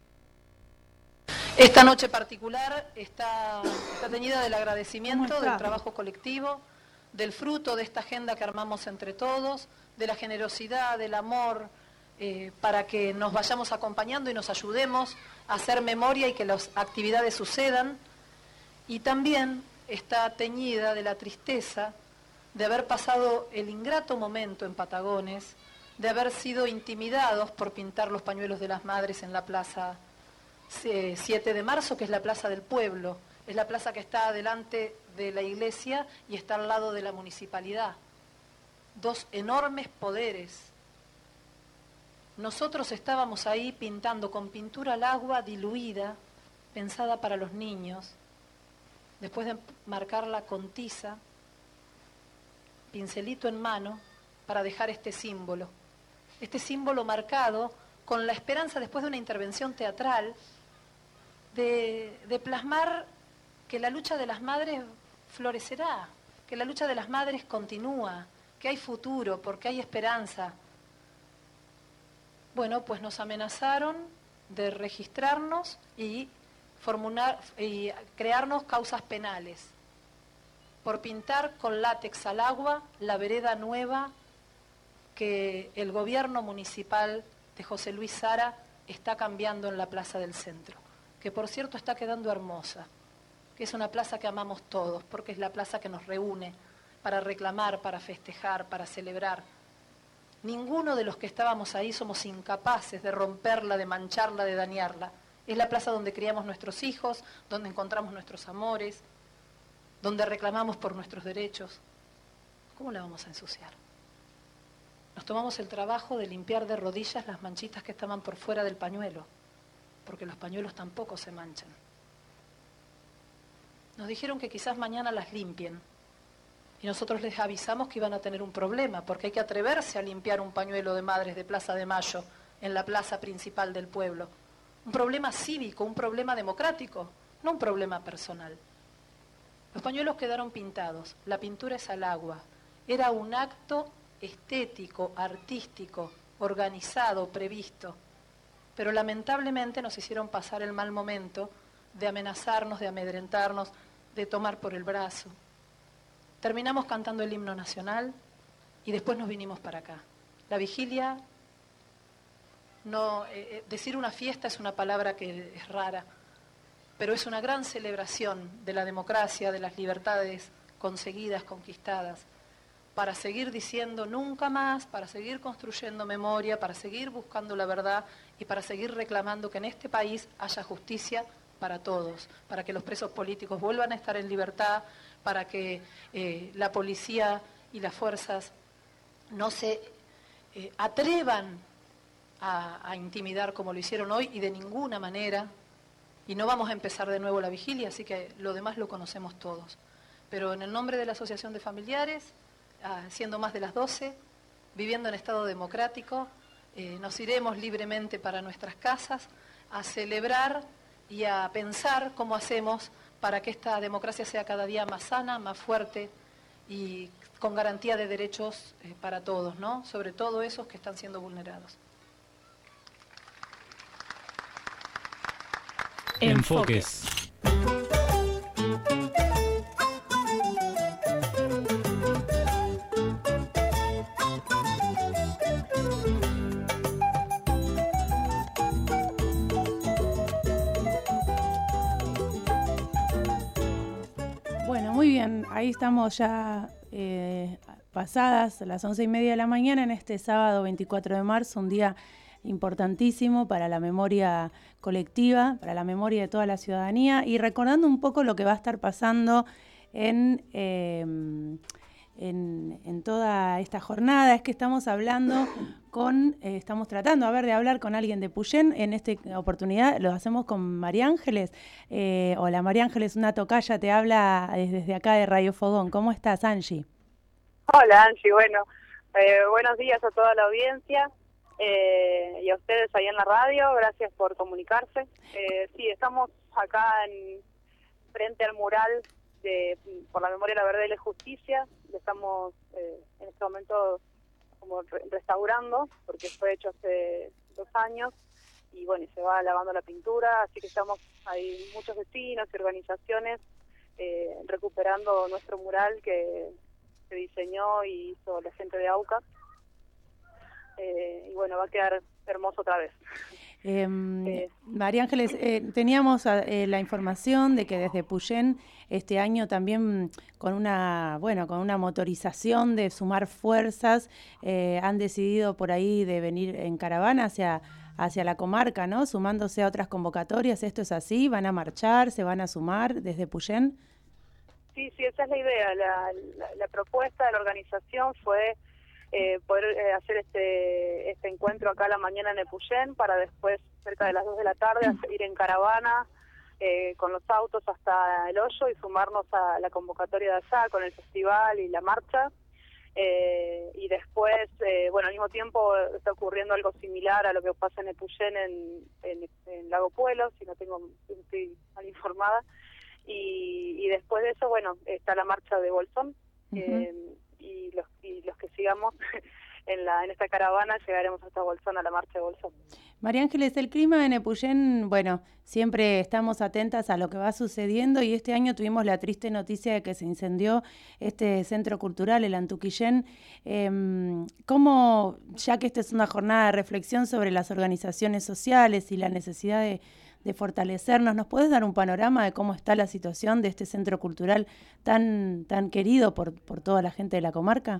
Esta noche particular está, está teñida del agradecimiento, del trabajo colectivo, del fruto de esta agenda que armamos entre todos, de la generosidad, del amor, eh, para que nos vayamos acompañando y nos ayudemos a hacer memoria y que las actividades sucedan. Y también está teñida de la tristeza de haber pasado el ingrato momento en Patagones, de haber sido intimidados por pintar los pañuelos de las madres en la plaza siete de marzo, que es la plaza del pueblo, es la plaza que está delante de la iglesia y está al lado de la municipalidad. Dos enormes poderes. Nosotros estábamos ahí pintando con pintura al agua diluida, pensada para los niños, después de marcarla con tiza, pincelito en mano, para dejar este símbolo. Este símbolo marcado con la esperanza, después de una intervención teatral, de, de plasmar que la lucha de las madres florecerá, que la lucha de las madres continúa, que hay futuro, porque hay esperanza. Bueno, pues nos amenazaron de registrarnos y formular y crearnos causas penales por pintar con látex al agua la vereda nueva que el gobierno municipal de José Luis Sara está cambiando en la plaza del centro, que por cierto está quedando hermosa, que es una plaza que amamos todos, porque es la plaza que nos reúne para reclamar, para festejar, para celebrar. Ninguno de los que estábamos ahí somos incapaces de romperla, de mancharla, de dañarla. Es la plaza donde criamos nuestros hijos, donde encontramos nuestros amores, donde reclamamos por nuestros derechos. ¿Cómo la vamos a ensuciar? Nos tomamos el trabajo de limpiar de rodillas las manchitas que estaban por fuera del pañuelo, porque los pañuelos tampoco se manchan. Nos dijeron que quizás mañana las limpien, Y nosotros les avisamos que iban a tener un problema, porque hay que atreverse a limpiar un pañuelo de madres de Plaza de Mayo en la plaza principal del pueblo. Un problema cívico, un problema democrático, no un problema personal. Los pañuelos quedaron pintados, la pintura es al agua. Era un acto estético, artístico, organizado, previsto. Pero lamentablemente nos hicieron pasar el mal momento de amenazarnos, de amedrentarnos, de tomar por el brazo. Terminamos cantando el himno nacional y después nos vinimos para acá. La vigilia, no, eh, decir una fiesta es una palabra que es rara, pero es una gran celebración de la democracia, de las libertades conseguidas, conquistadas, para seguir diciendo nunca más, para seguir construyendo memoria, para seguir buscando la verdad y para seguir reclamando que en este país haya justicia para todos, para que los presos políticos vuelvan a estar en libertad, para que eh, la policía y las fuerzas no se eh, atrevan a, a intimidar como lo hicieron hoy y de ninguna manera. Y no vamos a empezar de nuevo la vigilia, así que lo demás lo conocemos todos. Pero en el nombre de la Asociación de Familiares, ah, siendo más de las doce, viviendo en estado democrático, eh, nos iremos libremente para nuestras casas a celebrar y a pensar cómo hacemos para que esta democracia sea cada día más sana, más fuerte y con garantía de derechos eh, para todos, ¿no? Sobre todo esos que están siendo vulnerados. Enfoques. Bueno, muy bien, ahí estamos ya eh, pasadas las once y media de la mañana en este sábado veinticuatro de marzo, un día importantísimo para la memoria colectiva, para la memoria de toda la ciudadanía y recordando un poco lo que va a estar pasando en, eh, en, en toda esta jornada. Es que estamos hablando con, eh, estamos tratando a ver de hablar con alguien de Puyén. En esta oportunidad lo hacemos con María Ángeles. Eh, hola María Ángeles, una tocaya te habla desde acá de Radio Fogón. ¿Cómo estás, Angie? Hola Angie, bueno, eh, buenos días a toda la audiencia. Eh, y a ustedes ahí en la radio, gracias por comunicarse. Eh, sí, estamos acá en frente al mural de por la memoria, la verdad y la justicia. Lo estamos eh, en este momento como re restaurando, porque fue hecho hace dos años y bueno, y se va lavando la pintura, así que estamos, hay muchos vecinos y organizaciones eh, recuperando nuestro mural que se diseñó y hizo la gente de AUCA. Eh, y bueno, va a quedar hermoso otra vez. Eh, eh, María Ángeles, eh, teníamos eh, la información de que desde Puyén este año también con una, bueno, con una motorización de sumar fuerzas, eh, han decidido por ahí de venir en caravana hacia, hacia la comarca, ¿no? Sumándose a otras convocatorias. ¿Esto es así? ¿Van a marchar? ¿Se van a sumar desde Puyén? Sí, sí, esa es la idea. La, la, la propuesta de la organización fue Eh, poder eh, hacer este este encuentro acá a la mañana en Epuyén para después, cerca de las dos de la tarde, ir en caravana eh, con los autos hasta El Hoyo y sumarnos a la convocatoria de allá con el festival y la marcha. Eh, y después, eh, bueno, al mismo tiempo está ocurriendo algo similar a lo que pasa en Epuyén en, en, en Lago Puelo, si no tengo estoy mal informada. Y, y después de eso, bueno, está la marcha de Bolsón. Uh-huh. eh, y los y los que sigamos en la en esta caravana llegaremos hasta Bolsón, a la marcha de Bolsón. María Ángeles, el clima en Epuyén, bueno, siempre estamos atentas a lo que va sucediendo y este año tuvimos la triste noticia de que se incendió este centro cultural, el Antuquillén. Eh, ¿Cómo, ya que esta es una jornada de reflexión sobre las organizaciones sociales y la necesidad de, de fortalecernos, ¿nos puedes dar un panorama de cómo está la situación de este centro cultural tan, tan querido por, por toda la gente de la comarca?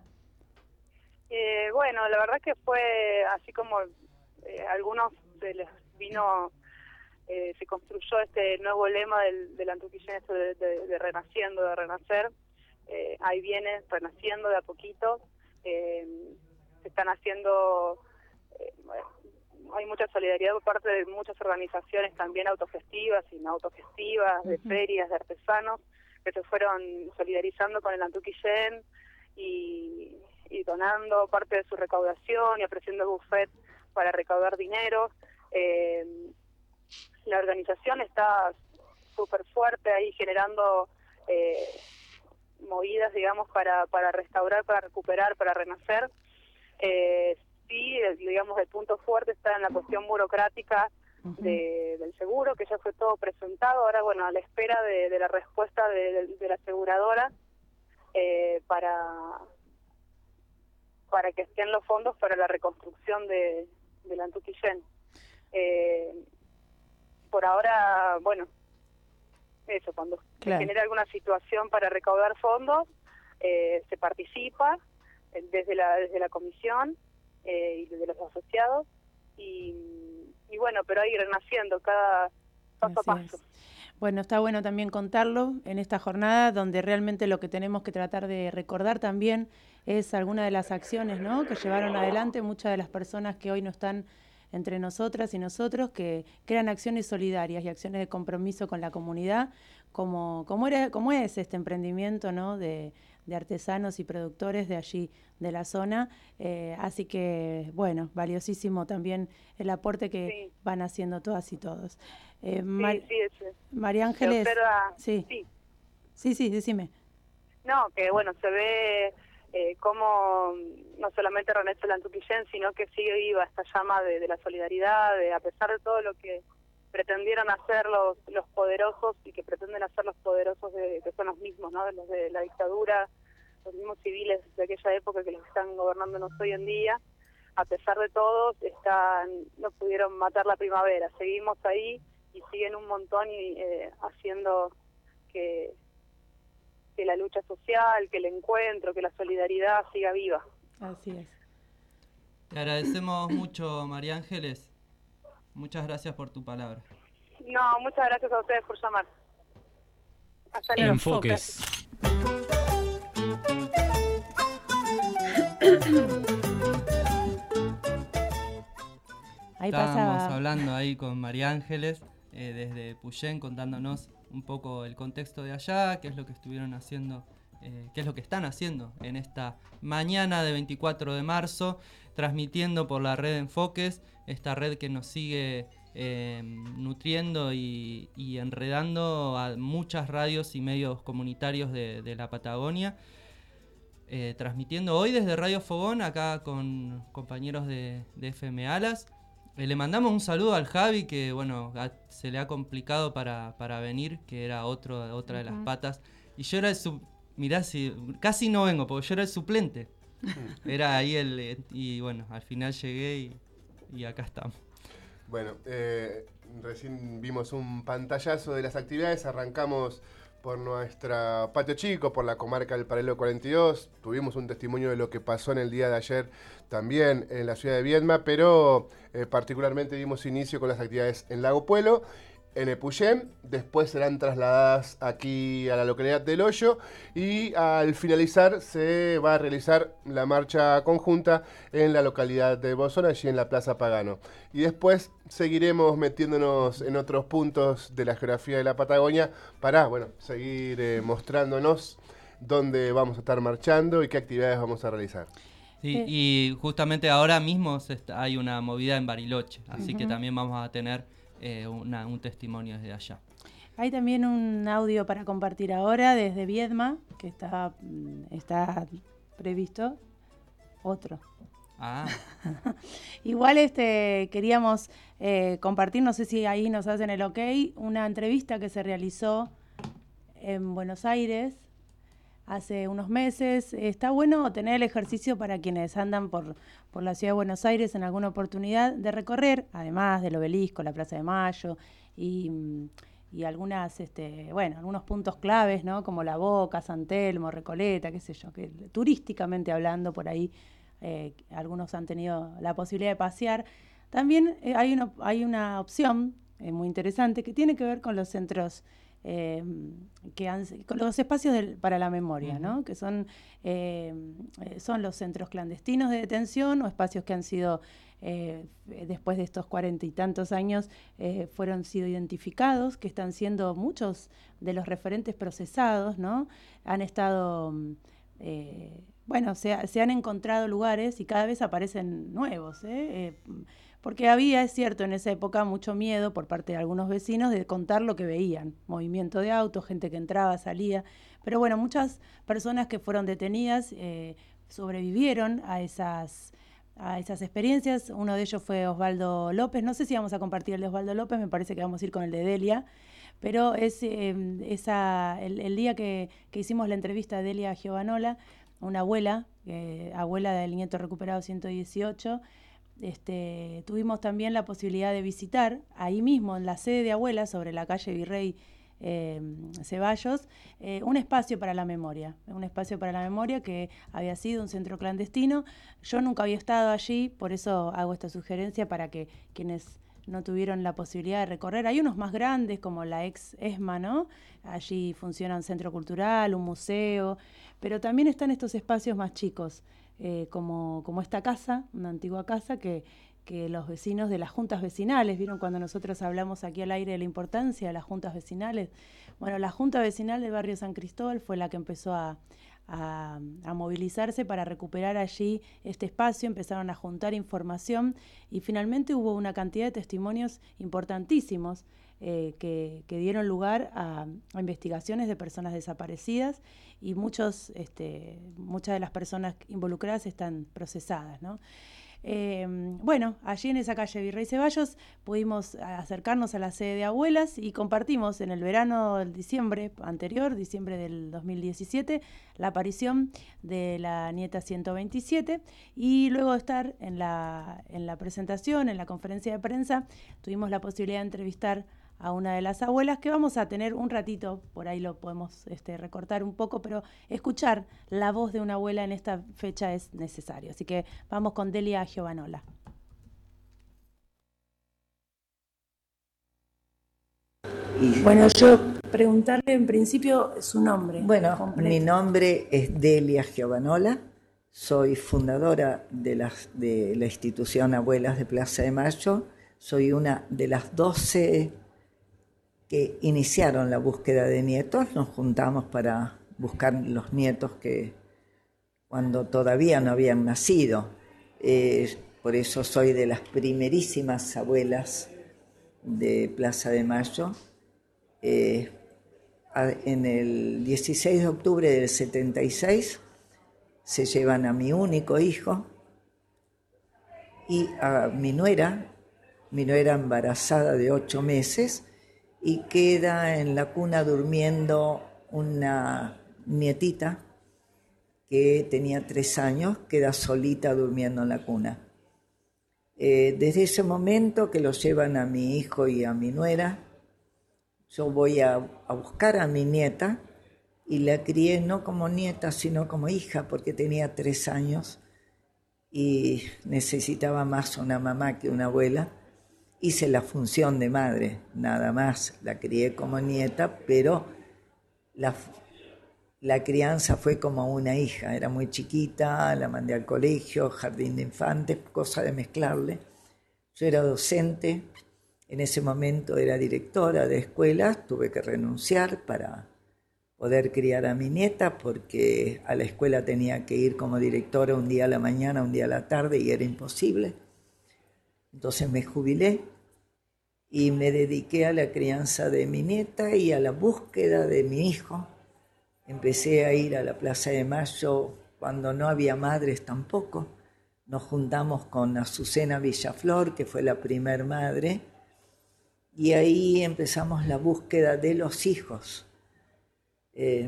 Eh, bueno, la verdad que fue así como eh, algunos se les vino, eh, se construyó este nuevo lema del, del Antuquillén, esto de, de, de renaciendo, de renacer. Eh, ahí viene renaciendo de a poquito. Eh, se están haciendo, eh, hay mucha solidaridad por parte de muchas organizaciones también autogestivas y no autogestivas, de ferias, de artesanos, que se fueron solidarizando con el Antuquillén, y, y donando parte de su recaudación y ofreciendo buffet para recaudar dinero. Eh, la organización está súper fuerte ahí generando eh, movidas, digamos, para, para restaurar, para recuperar, para renacer. Eh, sí, el, digamos, el punto fuerte está en la cuestión burocrática de, del seguro, que ya fue todo presentado. Ahora, bueno, a la espera de, de la respuesta de, de, de la aseguradora eh, para, para que estén los fondos para la reconstrucción de, de la Antuquillén. Eh, por ahora, bueno, eso, cuando Claro. se genera alguna situación para recaudar fondos, eh, se participa eh, desde la desde la comisión eh, y desde los asociados, y, y bueno, pero ahí renaciendo cada paso Así a paso. es. Bueno, está bueno también contarlo en esta jornada donde realmente lo que tenemos que tratar de recordar también es alguna de las acciones, ¿no?, que llevaron adelante muchas de las personas que hoy no están entre nosotras y nosotros, que crean acciones solidarias y acciones de compromiso con la comunidad, como, como, era, como es este emprendimiento, ¿no?, de, de artesanos y productores de allí, de la zona. Eh, así que, bueno, valiosísimo también el aporte que Sí. van haciendo todas y todos. Eh, Sí, Mar- sí, es- María se Ángeles. observa- Sí. sí. sí, sí, decime. No, que bueno, se ve eh, cómo no solamente renace la Antuquillén, sino que sigue viva esta llama de, de la solidaridad, de, a pesar de todo lo que pretendieron hacer los, los poderosos y que pretenden hacer los poderosos, de, que son los mismos, ¿no?, de los de la dictadura, los mismos civiles de aquella época que los están gobernándonos hoy en día. A pesar de todo, están, no pudieron matar la primavera. Seguimos ahí y siguen un montón y eh, haciendo que, que la lucha social, que el encuentro, que la solidaridad siga viva. Así es. Te agradecemos mucho, María Ángeles. Muchas gracias por tu palabra. No, muchas gracias a ustedes por llamar. Hasta luego. Enfoques. Ahí Estábamos pasaba. hablando ahí con María Ángeles eh, desde Puyén, contándonos un poco el contexto de allá, qué es lo que estuvieron haciendo, eh, qué es lo que están haciendo en esta mañana de veinticuatro de marzo, transmitiendo por la red Enfoques, esta red que nos sigue eh, nutriendo y, y enredando a muchas radios y medios comunitarios de, de la Patagonia. Eh, transmitiendo hoy desde Radio Fogón, acá con compañeros de, de F M Alas. Eh, le mandamos un saludo al Javi, que bueno, a- se le ha complicado para, para venir, que era otro, otra de las Ujú. patas. Y yo era el su, mirá, si, casi no vengo, porque yo era el suplente. Era ahí el... eh, y bueno, al final llegué y, y acá estamos. Bueno, eh, recién vimos un pantallazo de las actividades, arrancamos por nuestra Patio Chico, por la comarca del Paralelo cuarenta y dos, tuvimos un testimonio de lo que pasó en el día de ayer también en la ciudad de Viedma, pero eh, particularmente dimos inicio con las actividades en Lago Puelo, en Epuyén, después serán trasladadas aquí a la localidad del Hoyo y al finalizar se va a realizar la marcha conjunta en la localidad de Bolsón, allí en la Plaza Pagano. Y después seguiremos metiéndonos en otros puntos de la geografía de la Patagonia para, bueno, seguir eh, mostrándonos dónde vamos a estar marchando y qué actividades vamos a realizar. Sí, Eh. y justamente ahora mismo se está- hay una movida en Bariloche, así que Ujú. también vamos a tener eh, una- un testimonio desde allá. Hay también un audio para compartir ahora desde Viedma, que está, mm, está previsto. Otro. Ah, Igual este queríamos eh, compartir, no sé si ahí nos hacen el ok, una entrevista que se realizó en Buenos Aires hace unos meses. Está bueno tener el ejercicio para quienes andan por, por la ciudad de Buenos Aires en alguna oportunidad de recorrer, además del Obelisco, la Plaza de Mayo y, mm, y algunas, este, bueno, algunos puntos claves, ¿no? Como La Boca, San Telmo, Recoleta, qué sé yo, que turísticamente hablando por ahí eh, algunos han tenido la posibilidad de pasear. También eh, hay, una, hay una opción eh, muy interesante que tiene que ver con los centros, eh, que han, con los espacios del- para la memoria, ¿no? Que son, eh, eh, son los centros clandestinos de detención o espacios que han sido, eh, después de estos cuarenta y tantos años, eh, fueron sido identificados, que están siendo muchos de los referentes procesados, ¿no? Han estado... mm, eh, bueno, se, se han encontrado lugares y cada vez aparecen nuevos, ¿eh? Eh, porque había, es cierto, en esa época mucho miedo por parte de algunos vecinos de contar lo que veían, movimiento de autos, gente que entraba, salía, pero bueno, muchas personas que fueron detenidas eh, sobrevivieron a esas... a esas experiencias. Uno de ellos fue Osvaldo López. No sé si vamos a compartir el de Osvaldo López, me parece que vamos a ir con el de Delia, pero es eh, esa, el, el día que, que hicimos la entrevista a Delia Giovanola, una abuela, eh, abuela del nieto recuperado ciento dieciocho, este, tuvimos también la posibilidad de visitar ahí mismo en la sede de abuela, sobre la calle Virrey Eh, Ceballos, eh, un espacio para la memoria, un espacio para la memoria que había sido un centro clandestino. Yo nunca había estado allí, por eso hago esta sugerencia para que quienes no tuvieron la posibilidad de recorrer, hay unos más grandes como la ex ESMA, ¿no? Allí funciona un centro cultural, un museo, pero también están estos espacios más chicos, eh, como, como esta casa, una antigua casa que que los vecinos de las juntas vecinales, ¿vieron cuando nosotros hablamos aquí al aire de la importancia de las juntas vecinales? Bueno, la Junta Vecinal del barrio San Cristóbal fue la que empezó a, a, a movilizarse para recuperar allí este espacio, empezaron a juntar información y finalmente hubo una cantidad de testimonios importantísimos eh, que, que dieron lugar a, a investigaciones de personas desaparecidas y muchos, este, muchas de las personas involucradas están procesadas, ¿no? Eh, bueno, allí en esa calle Virrey Ceballos pudimos acercarnos a la sede de abuelas y compartimos en el verano del diciembre anterior, diciembre del dos mil diecisiete, la aparición de la nieta ciento veintisiete y luego de estar en la, en la presentación, en la conferencia de prensa, tuvimos la posibilidad de entrevistar a una de las abuelas que vamos a tener un ratito, por ahí lo podemos este, recortar un poco, pero escuchar la voz de una abuela en esta fecha es necesario. Así que vamos con Delia Giovanola. Bueno, yo preguntarle en principio su nombre. Bueno, completo. Mi nombre es Delia Giovanola, soy fundadora de la, de la institución Abuelas de Plaza de Mayo, soy una de las doce que iniciaron la búsqueda de nietos. Nos juntamos para buscar los nietos que cuando todavía no habían nacido. Eh, por eso soy de las primerísimas abuelas de Plaza de Mayo. Eh, en el dieciséis de octubre del setenta y seis se llevan a mi único hijo y a mi nuera, mi nuera embarazada de ocho meses, y queda en la cuna durmiendo una nietita que tenía tres años, queda solita durmiendo en la cuna. Eh, desde ese momento que los llevan a mi hijo y a mi nuera, yo voy a, a buscar a mi nieta y la crié no como nieta, sino como hija, porque tenía tres años y necesitaba más una mamá que una abuela. Hice la función de madre, nada más, la crié como nieta, pero la, la crianza fue como una hija, era muy chiquita, la mandé al colegio, jardín de infantes, cosa de mezclarle. Yo era docente, en ese momento era directora de escuelas, tuve que renunciar para poder criar a mi nieta, porque a la escuela tenía que ir como directora un día a la mañana, un día a la tarde, y era imposible. Entonces me jubilé y me dediqué a la crianza de mi nieta y a la búsqueda de mi hijo. Empecé a ir a la Plaza de Mayo cuando no había madres tampoco. Nos juntamos con Azucena Villaflor, que fue la primer madre, y ahí empezamos la búsqueda de los hijos. Eh,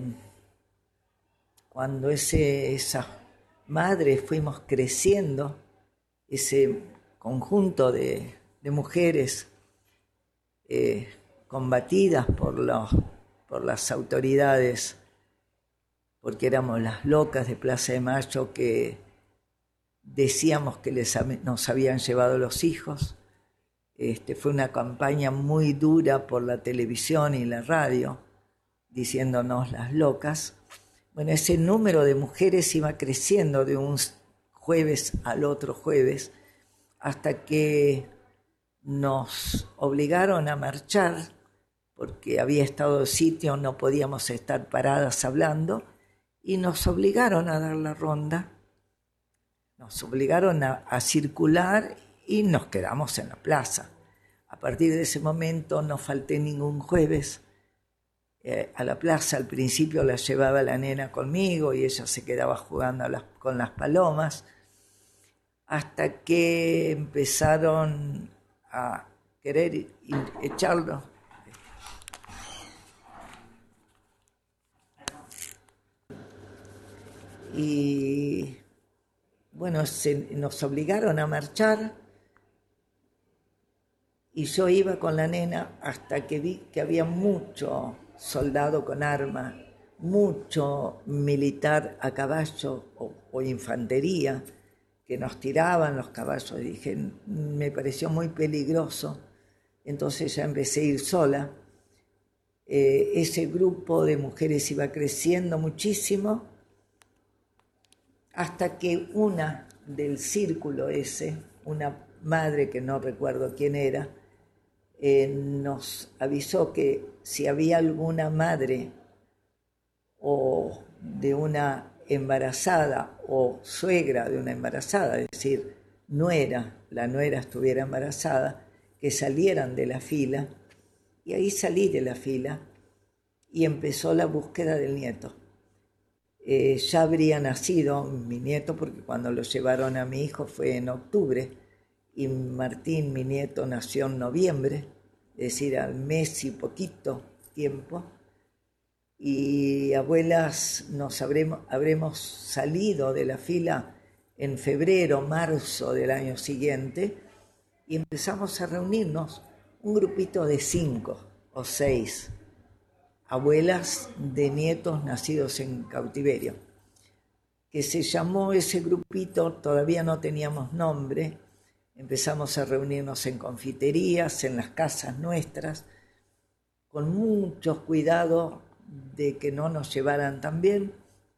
cuando ese, esas madres fuimos creciendo, ese conjunto de, de mujeres eh, combatidas por, los, por las autoridades, porque éramos las locas de Plaza de Mayo que decíamos que les, nos habían llevado los hijos. Este, fue una campaña muy dura por la televisión y la radio, diciéndonos las locas. Bueno, ese número de mujeres iba creciendo de un jueves al otro jueves, hasta que nos obligaron a marchar, porque había estado de sitio, no podíamos estar paradas hablando, y nos obligaron a dar la ronda, nos obligaron a, a circular y nos quedamos en la plaza. A partir de ese momento no falté ningún jueves eh, a la plaza. Al principio la llevaba la nena conmigo y ella se quedaba jugando a las, con las palomas, hasta que empezaron a querer echarlo. Y bueno, se, nos obligaron a marchar y yo iba con la nena hasta que vi que había mucho soldado con arma, mucho militar a caballo o, o infantería que nos tiraban los caballos. Dije, me pareció muy peligroso, entonces ya empecé a ir sola. Eh, ese grupo de mujeres iba creciendo muchísimo, hasta que una del círculo ese, una madre que no recuerdo quién era, eh, nos avisó que si había alguna madre o de una embarazada o suegra de una embarazada, es decir, nuera, la nuera estuviera embarazada, que salieran de la fila. Y ahí salí de la fila y empezó la búsqueda del nieto. Eh, ya habría nacido mi nieto, porque cuando lo llevaron a mi hijo fue en octubre, y Martín, mi nieto, nació en noviembre, es decir, al mes y poquito tiempo. Y abuelas, nos habremos, habremos salido de la fila en febrero, marzo del año siguiente, y empezamos a reunirnos, un grupito de cinco o seis abuelas de nietos nacidos en cautiverio, que se llamó ese grupito, todavía no teníamos nombre. Empezamos a reunirnos en confiterías, en las casas nuestras, con mucho cuidado de que no nos llevaran tan bien.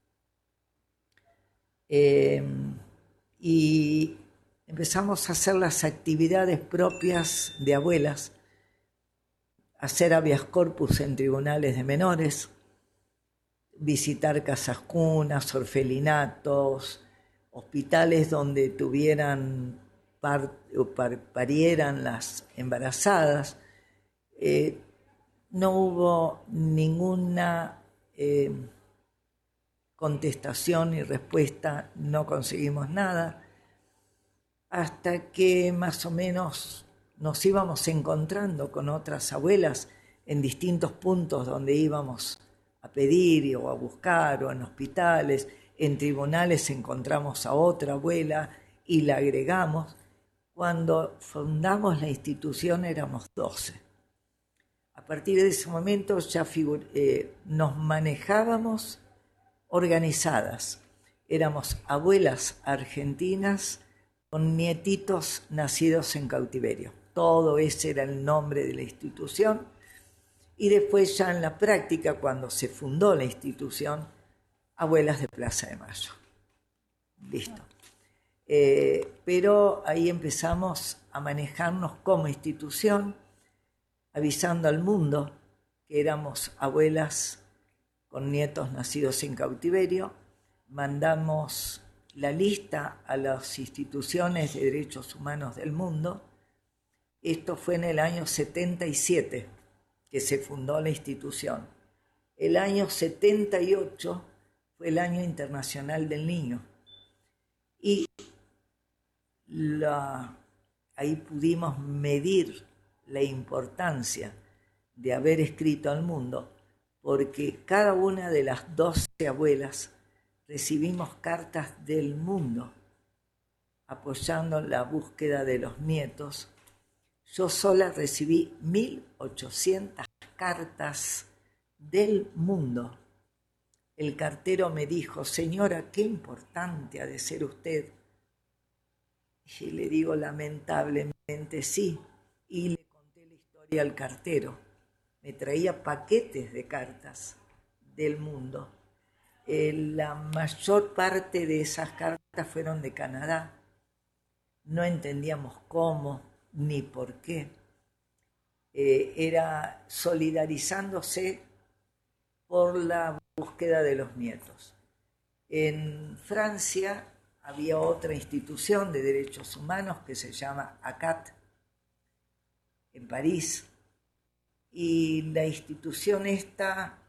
Eh, y empezamos a hacer las actividades propias de abuelas, hacer habeas corpus en tribunales de menores, visitar casas cunas, orfelinatos, hospitales donde tuvieran par, par, parieran las embarazadas. Eh, no hubo ninguna eh, contestación y respuesta, no conseguimos nada, hasta que más o menos nos íbamos encontrando con otras abuelas en distintos puntos donde íbamos a pedir o a buscar, o en hospitales. En tribunales encontramos a otra abuela y la agregamos. Cuando fundamos la institución éramos doce. A partir de ese momento ya figur- eh, nos manejábamos organizadas. Éramos abuelas argentinas con nietitos nacidos en cautiverio. Todo ese era el nombre de la institución. Y después ya en la práctica, cuando se fundó la institución, Abuelas de Plaza de Mayo. Listo. Eh, pero ahí empezamos a manejarnos como institución, avisando al mundo que éramos abuelas con nietos nacidos en cautiverio. Mandamos la lista a las instituciones de derechos humanos del mundo. Esto fue en el año setenta y siete que se fundó la institución. El año setenta y ocho fue el Año Internacional del Niño. Y la, ahí pudimos medir la importancia de haber escrito al mundo, porque cada una de las doce abuelas recibimos cartas del mundo apoyando la búsqueda de los nietos. Yo sola recibí mil ochocientas cartas del mundo. El cartero me dijo: señora, qué importante ha de ser usted. Y le digo, lamentablemente sí. Y le conté la historia al cartero. Me traía paquetes de cartas del mundo. Eh, la mayor parte de esas cartas fueron de Canadá. No entendíamos cómo ni por qué. Eh, era solidarizándose por la búsqueda de los nietos. En Francia había otra institución de derechos humanos que se llama ACAT, en París, y la institución esta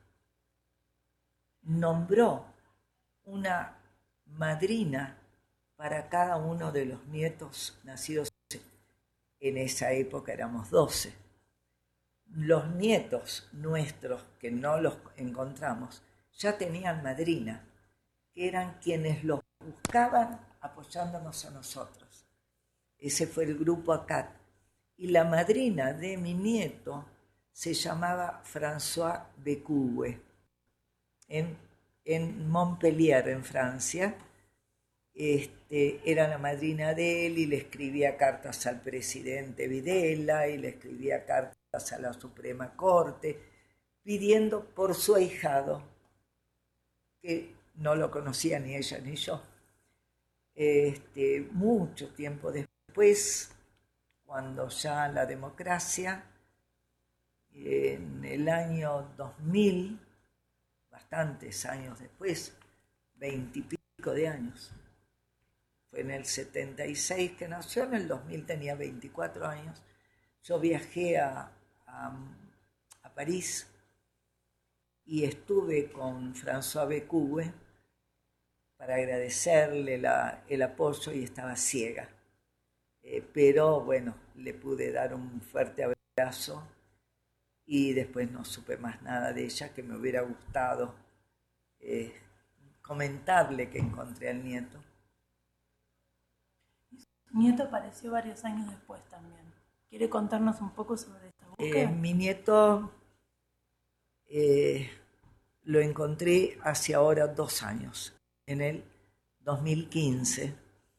nombró una madrina para cada uno de los nietos nacidos en esa época, éramos doce. Los nietos nuestros, que no los encontramos, ya tenían madrina, que eran quienes los buscaban apoyándonos a nosotros. Ese fue el grupo ACAT. Y la madrina de mi nieto se llamaba François Bécoué. En, en Montpellier, en Francia, este, era la madrina de él y le escribía cartas al presidente Videla y le escribía cartas a la Suprema Corte, pidiendo por su ahijado, que no lo conocía ni ella ni yo. Este, mucho tiempo después, cuando ya la democracia, en el año dos mil, bastantes años después, veintipico de años, fue en el setenta y seis que nació, en el dos mil tenía veinticuatro años, yo viajé a, a, a París y estuve con François Bécoué para agradecerle la, el apoyo, y estaba ciega. Eh, pero bueno, le pude dar un fuerte abrazo y después no supe más nada de ella, que me hubiera gustado eh, comentarle que encontré al nieto. Su nieto apareció varios años después también. ¿Quiere contarnos un poco sobre esta búsqueda? Eh, mi nieto eh, lo encontré hace ahora dos años, en el dos mil quince.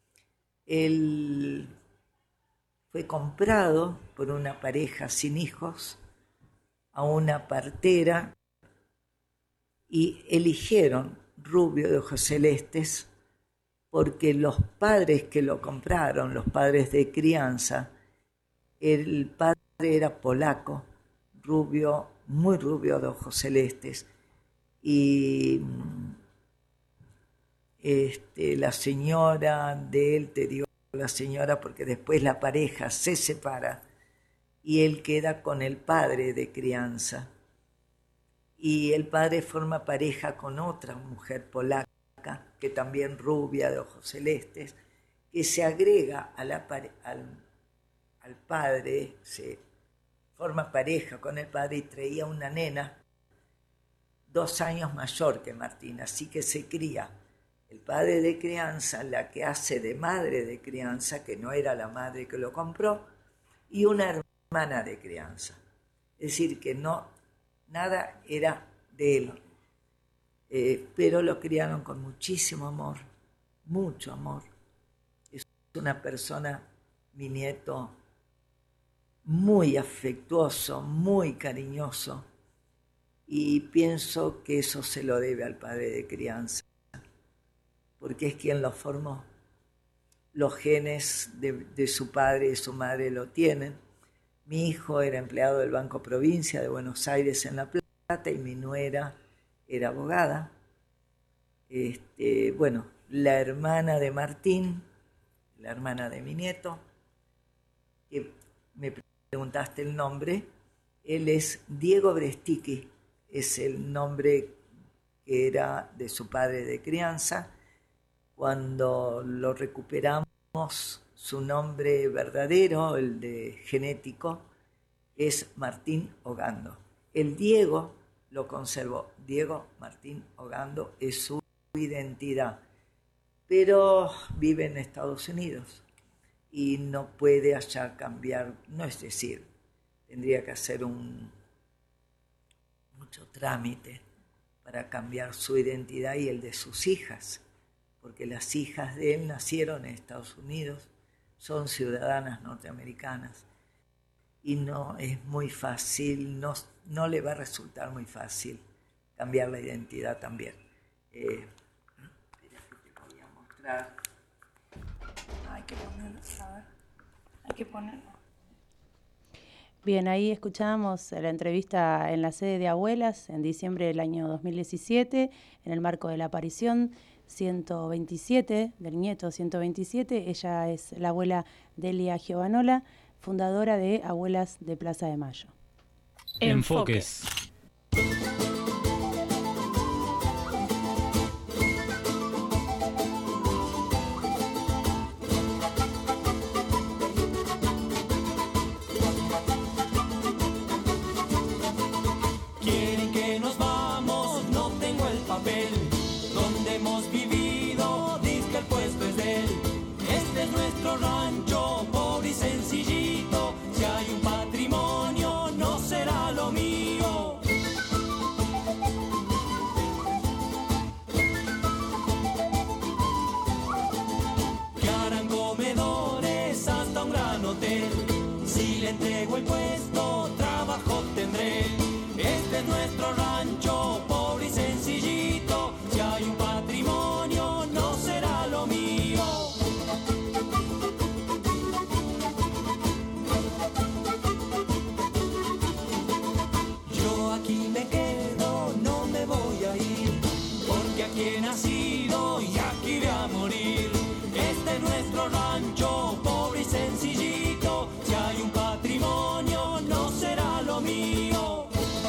Él fue comprado por una pareja sin hijos a una partera y eligieron rubio de ojos celestes porque los padres que lo compraron, los padres de crianza, el padre era polaco, rubio, muy rubio de ojos celestes, y este, la señora de él, te digo la señora porque después la pareja se separa y él queda con el padre de crianza, y el padre forma pareja con otra mujer polaca que también rubia de ojos celestes, que se agrega a la pare- al, al padre, se forma pareja con el padre y traía una nena dos años mayor que Martín, así que se cría el padre de crianza, la que hace de madre de crianza, que no era la madre que lo compró, y una hermana de crianza. Es decir, que no, nada era de él. Eh, pero lo criaron con muchísimo amor, mucho amor. Es una persona, mi nieto, muy afectuoso, muy cariñoso, y pienso que eso se lo debe al padre de crianza, porque es quien lo formó. Los genes de, de su padre y su madre lo tienen. Mi hijo era empleado del Banco Provincia de Buenos Aires en La Plata y mi nuera era abogada. Este, bueno, la hermana de Martín, la hermana de mi nieto, que me preguntaste el nombre, él es Diego Brestichi, es el nombre que era de su padre de crianza. Cuando lo recuperamos, su nombre verdadero, el de genético, es Martín Ogando. El Diego lo conservó. Diego Martín Ogando es su identidad, pero vive en Estados Unidos y no puede allá cambiar, no es decir, tendría que hacer un mucho trámite para cambiar su identidad y el de sus hijas, porque las hijas de él nacieron en Estados Unidos, son ciudadanas norteamericanas, y no es muy fácil, no, no le va a resultar muy fácil cambiar la identidad también. Eh, espera que te voy a mostrar. Hay que ponerlo, a ver, hay que ponerlo. Bien, ahí escuchábamos la entrevista en la sede de Abuelas en diciembre del año dos mil diecisiete, en el marco de la aparición ciento veintisiete, del nieto ciento veintisiete. Ella es la abuela Delia Giovanola, fundadora de Abuelas de Plaza de Mayo. Enfoques. Quieren que nos vamos, no tengo el papel. Donde hemos vivido, dice que el puesto es de él. Este es nuestro rancho, pobre y sencillito. Si hay un patrimonio, no será lo mío. Que harán comedores hasta un gran hotel. Si le entrego el puesto, trabajo tendré. Este es nuestro rancho, pobre y sencillito. Si hay un patrimonio, no será lo mío. Yo aquí me quedo, no me voy a ir, porque aquí he nacido y aquí voy a morir. Este es nuestro rancho, pobre y sencillito. Si hay un patrimonio, no será lo mío.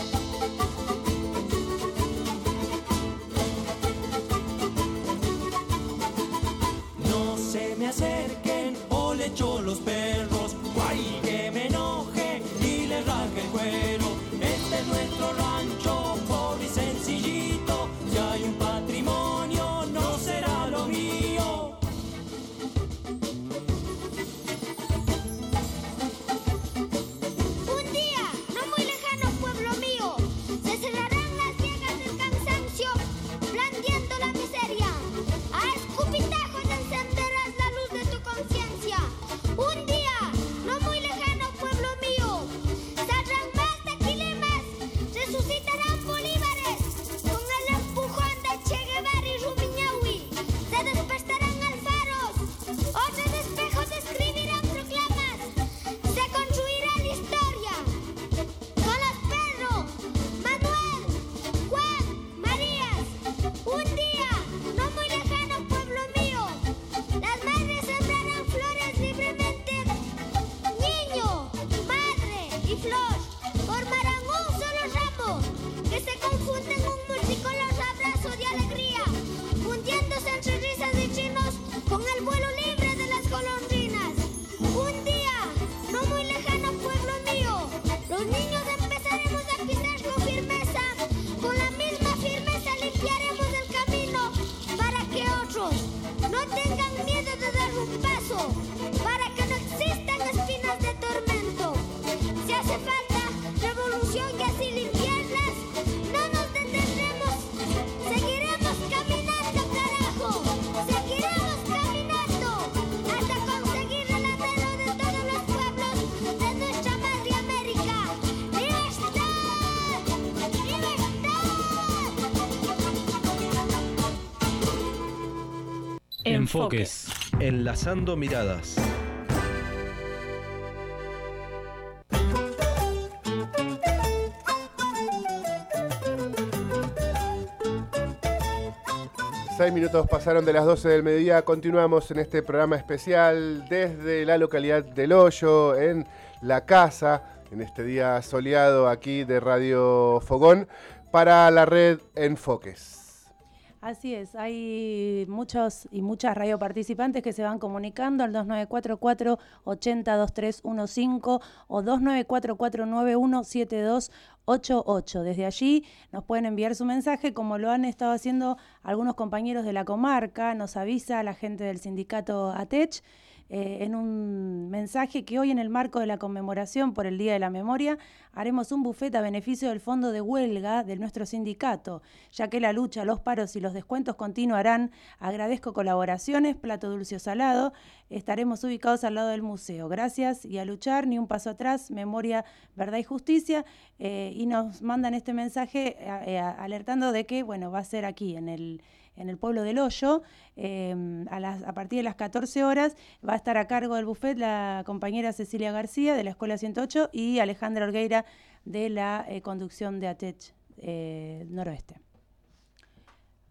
No se me acerquen o le echo los perros, guay que me enoje y le rasgue el cuero. Este es nuestro rancho, pobre y sencillito. Si hay un patrimonio, no será lo mío. Un día, no muy lejano, pueblo mío, se cerrarán las viejas del cansancio, blandiendo la miseria. A escupitajos encenderás la luz de tu conciencia. Un día, no muy lejano, pueblo mío, saldrán más tequilemas, resucitarán bolívares, con el empujón de Che Guevara y Rumiñahui. Se despertarán alfaros, otros espejos escribirán proclamas, se construirá la historia. Con los Pedro, Manuel, Juan, Marías, un día, no muy lejano, pueblo mío, las madres sembrarán flores libremente. Niño, madre y flor formarán un solo ramo que se confunde en un multicolor abrazo de alegría, fundiéndose entre risas y chinos con el vuelo libre de las golondrinas. Un día, no muy lejano, pueblo mío, los niños empezaremos a pisar con firmeza. Con la misma firmeza limpiaremos el camino para que otros no tengan miedo de dar un paso, para que no existan espinas de tormento. Si hace falta revolución y así limpiarlas, no nos detendremos. Seguiremos caminando, carajo. Seguiremos caminando hasta conseguir el anhelo de todos los pueblos de nuestra madre América. ¡Libertad! ¡Libertad! Enfoques. Enlazando miradas. Seis minutos pasaron de las doce del mediodía. Continuamos en este programa especial desde la localidad del Hoyo, en la casa, en este día soleado aquí de Radio Fogón, para la red Enfoques. Así es, hay muchos y muchas radioparticipantes que se van comunicando al dos nueve cuatro cuatro, ocho cero, dos tres uno cinco o dos nueve cuatro cuatro nueve uno siete dos ocho ocho. Desde allí nos pueden enviar su mensaje, como lo han estado haciendo algunos compañeros de la comarca. Nos avisa la gente del sindicato ATECH eh, en un mensaje que hoy, en el marco de la conmemoración por el Día de la Memoria, haremos un buffet a beneficio del fondo de huelga de nuestro sindicato, ya que la lucha, los paros y los descuentos continuarán. Agradezco colaboraciones, plato dulce o salado. Estaremos ubicados al lado del museo. Gracias y a luchar, ni un paso atrás, memoria, verdad y justicia. Eh, y nos mandan este mensaje eh, alertando de que, bueno, va a ser aquí en el en el pueblo del Hoyo, eh, a, las, a partir de las catorce horas, va a estar a cargo del buffet la compañera Cecilia García de la Escuela ciento ocho y Alejandra Orgueira de la eh, conducción de ATECH eh, Noroeste.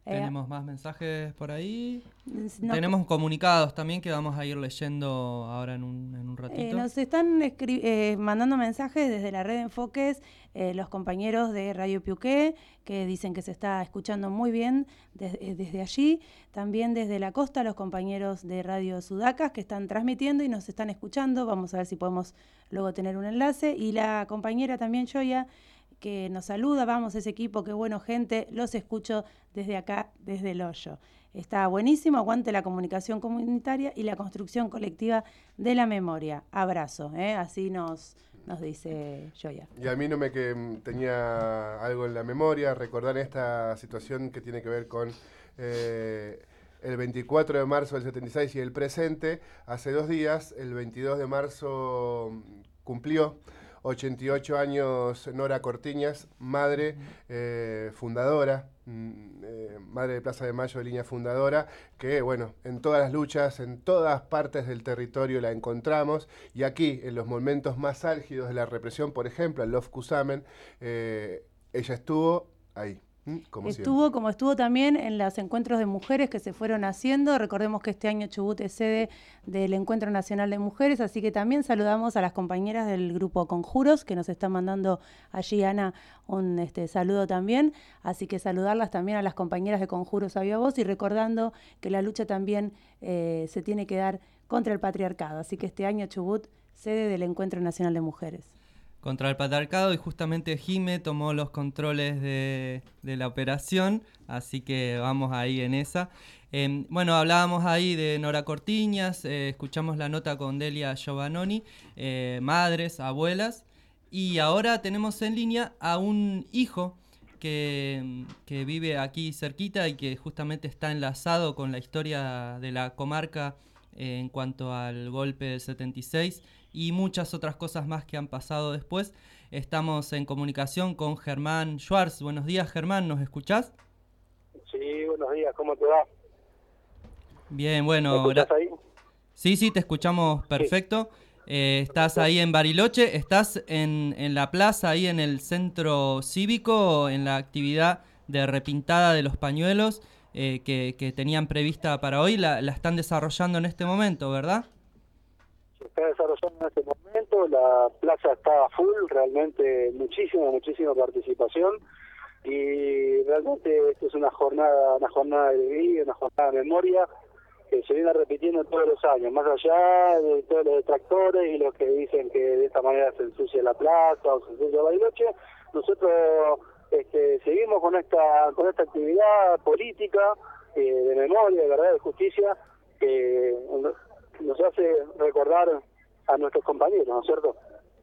Tenemos más mensajes por ahí. No, Tenemos comunicados también que vamos a ir leyendo ahora en un, en un ratito. Eh, nos están eh, mandando mensajes desde la red de Enfoques, eh, los compañeros de Radio Piuqué, que dicen que se está escuchando muy bien des, eh, desde allí. También desde la costa, los compañeros de Radio Sudacas, que están transmitiendo y nos están escuchando. Vamos a ver si podemos luego tener un enlace. Y la compañera también, Joya, que nos saluda. Vamos, ese equipo, qué bueno, gente. Los escucho desde acá, desde el hoyo. Está buenísimo, aguante la comunicación comunitaria y la construcción colectiva de la memoria. Abrazo, ¿eh? Así nos, nos dice Joya. Y a mí no me que tenía algo en la memoria, recordar esta situación que tiene que ver con eh, el veinticuatro de marzo del setenta y seis y el presente. Hace dos días, el veintidós de marzo, cumplió ochenta y ocho años Nora Cortiñas, madre eh, fundadora, eh, madre de Plaza de Mayo de línea fundadora, que bueno, en todas las luchas, en todas partes del territorio la encontramos, y aquí, en los momentos más álgidos de la represión, por ejemplo, en Love Cusamen, eh, ella estuvo ahí. Como estuvo siempre. Como estuvo también en los encuentros de mujeres que se fueron haciendo. Recordemos que este año Chubut es sede del Encuentro Nacional de Mujeres, así que también saludamos a las compañeras del grupo Conjuros, que nos están mandando allí, Ana, un este, saludo también. Así que saludarlas también a las compañeras de Conjuros a viva voz, y recordando que la lucha también eh, se tiene que dar contra el patriarcado. Así que este año Chubut, sede del Encuentro Nacional de Mujeres. Contra el patriarcado, y justamente Jime tomó los controles de, de la operación, así que vamos ahí en esa. Eh, bueno, hablábamos ahí de Nora Cortiñas, eh, escuchamos la nota con Delia Giovannoni, eh, madres, abuelas, y ahora tenemos en línea a un hijo que, que vive aquí cerquita y que justamente está enlazado con la historia de la comarca eh, en cuanto al golpe del setenta y seis, y muchas otras cosas más que han pasado después. Estamos en comunicación con Germán Schwartz. Buenos días, Germán, ¿nos escuchás? Sí, buenos días, ¿cómo te va? Bien, bueno. ¿Me escuchás ahí? Sí, sí, te escuchamos perfecto. Sí. Eh, estás ahí en Bariloche, estás en, en la plaza, ahí en el centro cívico, en la actividad de repintada de los pañuelos eh, que, que tenían prevista para hoy. La, la están desarrollando en este momento, ¿verdad? Se está desarrollando en este momento, la plaza está full, realmente muchísima, muchísima participación, y realmente esto es una jornada, una jornada de vida, una jornada de memoria que se viene repitiendo todos los años, más allá de todos los detractores y los que dicen que de esta manera se ensucia la plaza o se ensucia Bariloche. Nosotros este, seguimos con esta con esta actividad política eh, de memoria, de verdad, de justicia, que nos hace recordar a nuestros compañeros, ¿no es cierto?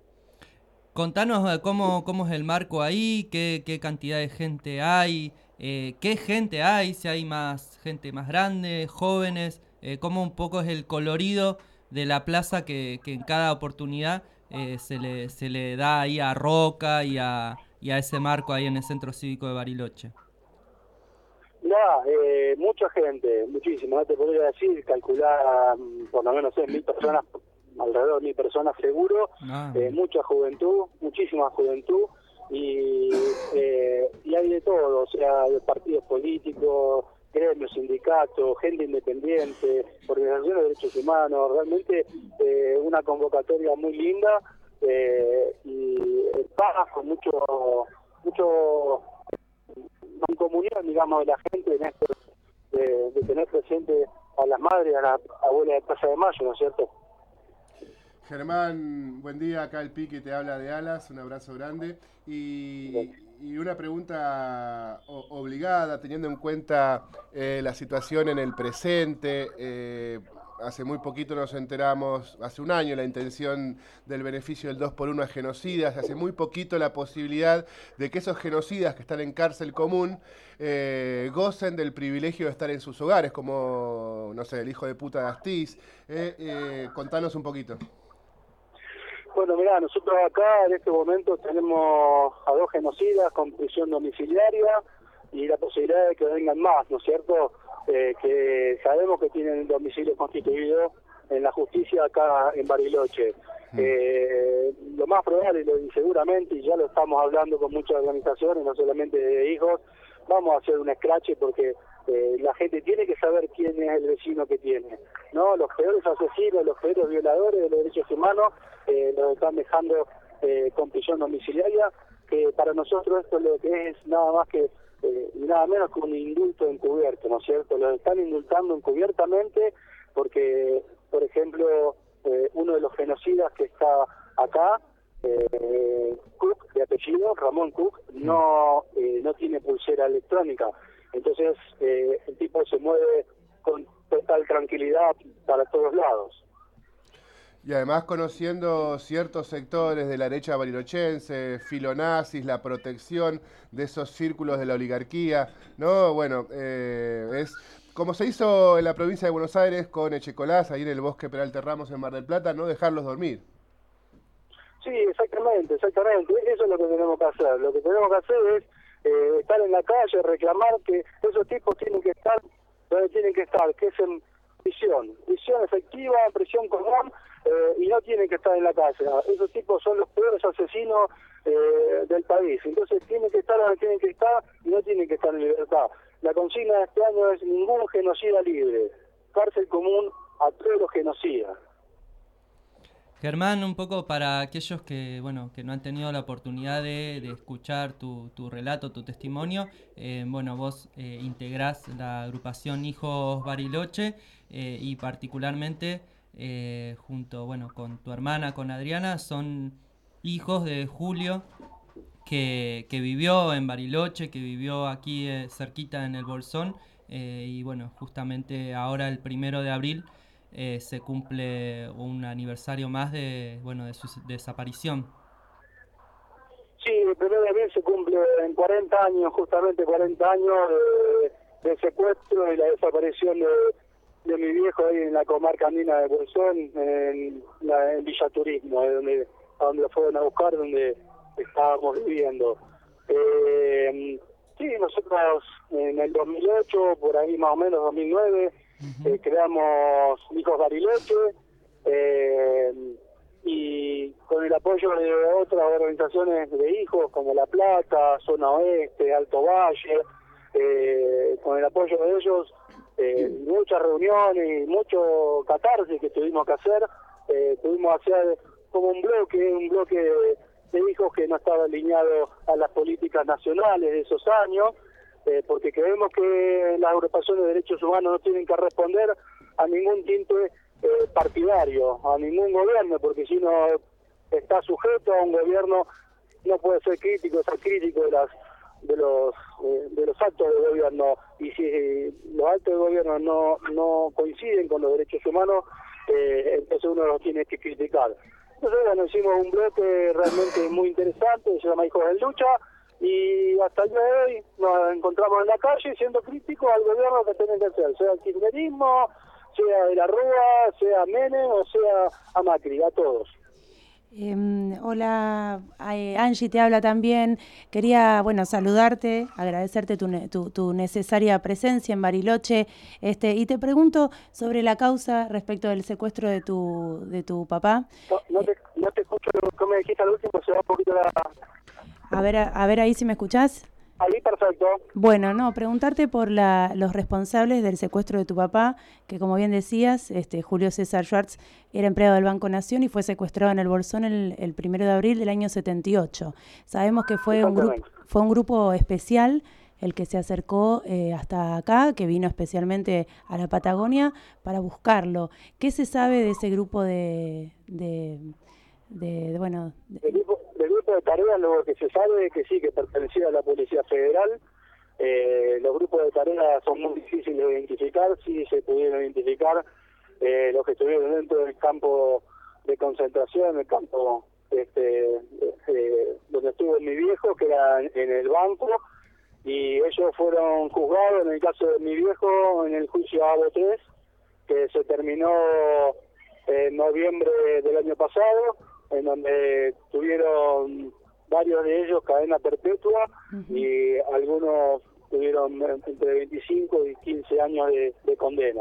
Contanos cómo, cómo es el marco ahí, qué, qué cantidad de gente hay, eh, qué gente hay, si hay más gente más grande, jóvenes, eh, cómo un poco es el colorido de la plaza que, que en cada oportunidad eh, se, le, se le da ahí a Roca y a, y a ese marco ahí en el Centro Cívico de Bariloche. Nada, eh, mucha gente, muchísima, no te podría decir, calcular por lo menos seis mil personas, alrededor de mil personas seguro, ah, eh, mucha juventud, muchísima juventud, y, eh, y hay de todo, o sea, de partidos políticos, gremios, sindicatos, gente independiente, organizaciones de derechos humanos, realmente eh, una convocatoria muy linda, eh, y paz con mucho, mucho en comunión, digamos, de la gente en esto, de, de tener presente a las madres, a las abuelas de Plaza de Mayo, ¿no es cierto? Germán, buen día, acá el Pique te habla de Alas, un abrazo grande, y, y una pregunta o, obligada, teniendo en cuenta eh, la situación en el presente. eh, Hace muy poquito nos enteramos, hace un año, la intención del beneficio del dos por uno a genocidas, hace muy poquito la posibilidad de que esos genocidas que están en cárcel común eh, gocen del privilegio de estar en sus hogares, como, no sé, el hijo de puta de Astiz. Eh, eh, contanos un poquito. Bueno, mirá, nosotros acá en este momento tenemos a dos genocidas con prisión domiciliaria y la posibilidad de que vengan más, ¿no es cierto?, eh, que sabemos que tienen domicilio constituido en la justicia acá en Bariloche. Mm. Eh, lo más probable, y seguramente, y ya lo estamos hablando con muchas organizaciones, no solamente de hijos, vamos a hacer un escrache porque eh, la gente tiene que saber quién es el vecino que tiene, ¿no? Los peores asesinos, los peores violadores de los derechos humanos eh, los están dejando eh, con prisión domiciliaria, que para nosotros esto lo que es nada más que eh, nada menos que un indulto encubierto, ¿no es cierto? Los están indultando encubiertamente porque, por ejemplo, eh, uno de los genocidas que está acá, eh, Cook, de apellido, Ramón Cook, no, eh, no tiene pulsera electrónica. Entonces, eh, el tipo se mueve con total tranquilidad para todos lados. Y además conociendo ciertos sectores de la derecha barilochense, filonazis, la protección de esos círculos de la oligarquía, ¿no? Bueno, eh, es como se hizo en la provincia de Buenos Aires con Echecolás, ahí en el Bosque Peralta Ramos en Mar del Plata, no dejarlos dormir. Sí, exactamente, exactamente. Eso es lo que tenemos que hacer. Lo que tenemos que hacer es eh, estar en la calle, reclamar que esos tipos tienen que estar donde tienen que estar, que es en prisión, prisión efectiva, prisión común, eh, y no tienen que estar en la calle. Esos tipos son los peores asesinos eh, del país. Entonces tienen que estar donde tienen que estar y no tienen que estar en libertad. La consigna de este año es ningún genocida libre, cárcel común a todos los genocidas. Germán, un poco para aquellos que bueno que no han tenido la oportunidad de, de escuchar tu, tu relato, tu testimonio, eh, bueno, vos eh, integrás la agrupación Hijos Bariloche eh, y particularmente eh, junto bueno con tu hermana, con Adriana, son hijos de Julio que, que vivió en Bariloche, que vivió aquí eh, cerquita en el Bolsón eh, y bueno, justamente ahora el primero de abril Eh, se cumple un aniversario más de bueno de su desaparición. Sí, el primero de abril se cumple en cuarenta años, justamente cuarenta años de, de secuestro y la desaparición de, de mi viejo ahí en la comarca andina de Bolsón, en, la, en Villa Turismo, donde, a donde lo fueron a buscar, donde estábamos viviendo. Eh, sí, nosotros en el dos mil ocho, por ahí más o menos, dos mil nueve, Uh-huh. Eh, creamos Hijos Bariloche eh, y con el apoyo de otras organizaciones de hijos como La Plata, Zona Oeste, Alto Valle, eh, con el apoyo de ellos, eh, muchas reuniones y mucho catarsis que tuvimos que hacer, eh, tuvimos que hacer como un bloque, un bloque de, de hijos que no estaba alineado a las políticas nacionales de esos años. Eh, porque creemos que las agrupaciones de derechos humanos no tienen que responder a ningún tinte eh, partidario, a ningún gobierno, porque si uno está sujeto a un gobierno no puede ser crítico, ser crítico de las de los eh, de los actos de gobierno, y si eh, los actos de gobierno no no coinciden con los derechos humanos, eh, entonces uno los tiene que criticar. Entonces bueno, hicimos un bloque realmente muy interesante, se llama Hijos en Lucha, y hasta el día de hoy nos encontramos en la calle siendo críticos al gobierno que tienen que hacer, sea el kirchnerismo, sea de la Rúa, sea Menem o sea a Macri, a todos. Eh, hola, eh, Angie te habla también. Quería, bueno, saludarte, agradecerte tu, tu, tu necesaria presencia en Bariloche, este, y te pregunto sobre la causa respecto del secuestro de tu de tu papá. No, no, te, no te escucho, como me dijiste al último, se va un poquito la... A ver, a, a ver ahí si me escuchás. Ahí, perfecto. Bueno, no, preguntarte por la, los responsables del secuestro de tu papá, que como bien decías, este Julio César Schwartz era empleado del Banco Nación y fue secuestrado en el Bolsón el, el primero de abril del año setenta y ocho. Sabemos que fue un grupo, fue un grupo especial el que se acercó eh, hasta acá, que vino especialmente a la Patagonia para buscarlo. ¿Qué se sabe de ese grupo de, de, de, de bueno? De, el grupo, del grupo de tareas, lo que se sabe es que sí, que pertenecía a la Policía Federal. Eh, los grupos de tareas son muy difíciles de identificar, sí se pudieron identificar eh, los que estuvieron dentro del campo de concentración, el campo este, este, donde estuvo mi viejo, que era en el banco, y ellos fueron juzgados, en el caso de mi viejo, en el juicio A B O tres, que se terminó en noviembre del año pasado, en donde tuvieron varios de ellos cadena perpetua, uh-huh, y algunos tuvieron entre veinticinco y quince años de, de condena.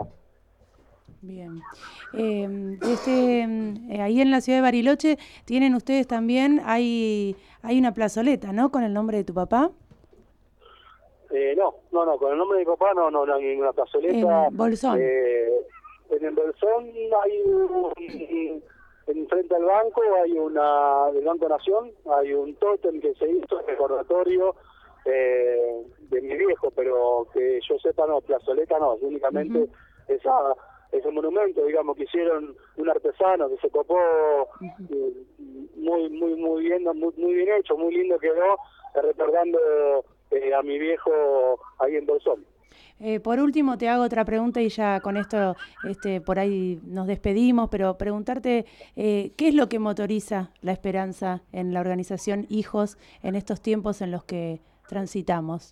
Bien. Eh, este, eh, ahí en la ciudad de Bariloche tienen ustedes también, hay hay una plazoleta, ¿no?, con el nombre de tu papá. Eh, no, no, no, con el nombre de mi papá no, no, no hay ninguna plazoleta. En Bolsón. Eh, en el Bolsón hay un, en frente al banco hay una, del Banco Nación, hay un tótem que se hizo, recordatorio eh, de mi viejo, pero que yo sepa no, plazoleta no, únicamente uh-huh. esa ese monumento, digamos, que hicieron un artesano que se copó uh-huh. muy muy muy bien, muy, muy bien hecho, muy lindo quedó, eh, recordando eh, a mi viejo ahí en Bolsón. Eh, por último te hago otra pregunta y ya con esto este, por ahí nos despedimos, pero preguntarte eh, ¿qué es lo que motoriza la esperanza en la organización Hijos en estos tiempos en los que transitamos?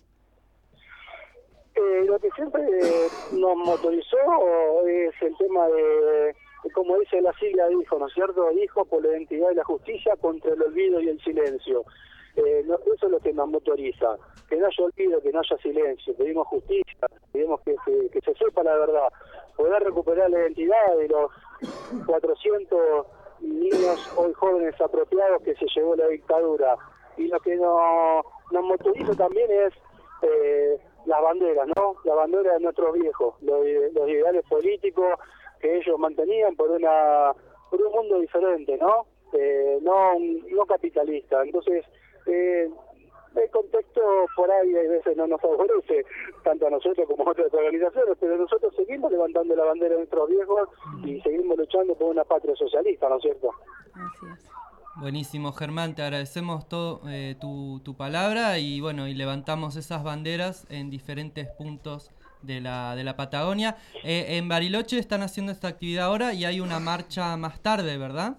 Eh, lo que siempre eh, nos motorizó es el tema de, de, como dice la sigla de Hijos, ¿no es cierto? Hijos por la identidad y la justicia contra el olvido y el silencio. Eh, no, eso es lo que nos motoriza, que no haya olvido, que no haya silencio, pedimos justicia, pedimos que, que, que se sepa la verdad, poder recuperar la identidad de los cuatrocientos niños hoy jóvenes apropiados que se llevó la dictadura. Y lo que nos, nos motoriza también es eh, las banderas, ¿no? La bandera de nuestros viejos, los, los ideales políticos que ellos mantenían por una por un mundo diferente, ¿no? Eh, no, no capitalista. Entonces, Eh, el contexto por ahí a veces no nos favorece tanto a nosotros como a otras organizaciones, pero nosotros seguimos levantando la bandera de nuestros viejos y seguimos luchando por una patria socialista, ¿no es cierto? Así es. Buenísimo, Germán, te agradecemos todo eh, tu, tu palabra y bueno, y levantamos esas banderas en diferentes puntos de la de la Patagonia. Eh, en Bariloche están haciendo esta actividad ahora y hay una marcha más tarde, ¿verdad?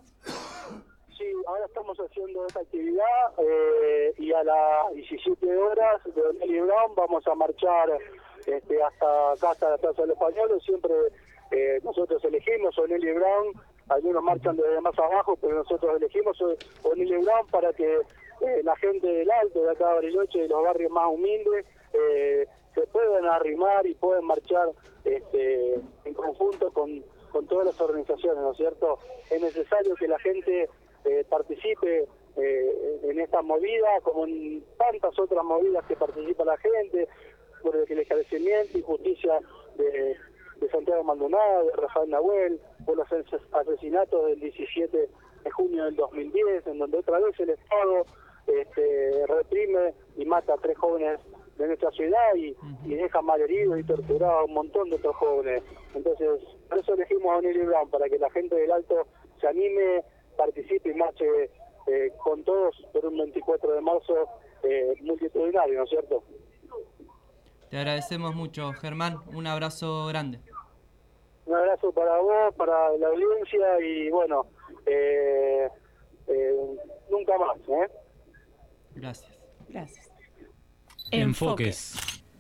Ahora estamos haciendo esta actividad eh, y a las diecisiete horas de O'Neill y Brown vamos a marchar este, hasta acá, hasta la Plaza del Español. Siempre eh, nosotros elegimos O'Neill y Brown, algunos marchan desde más abajo, pero nosotros elegimos O'Neill y Brown para que eh, la gente del Alto, de acá de Bariloche, de los barrios más humildes, eh, se puedan arrimar y puedan marchar este, en conjunto con, con todas las organizaciones, ¿no es cierto? Es necesario que la gente Eh, participe eh, en esta movida, como en tantas otras movidas que participa la gente, por el esclarecimiento y justicia de, de Santiago Maldonado, de Rafael Nahuel, por los asesinatos del diecisiete de junio del dos mil diez, en donde otra vez el Estado este, reprime y mata a tres jóvenes de nuestra ciudad y, uh-huh. y deja malheridos y torturados a un montón de otros jóvenes. Entonces, por eso elegimos a O'Neill y Brown, para que la gente del Alto se anime, participe y marche eh, con todos por un veinticuatro de marzo eh, multitudinario, ¿no es cierto? Te agradecemos mucho, Germán. Un abrazo grande. Un abrazo para vos, para la audiencia y bueno, eh, eh, nunca más, ¿eh? Gracias. Gracias. Enfoques.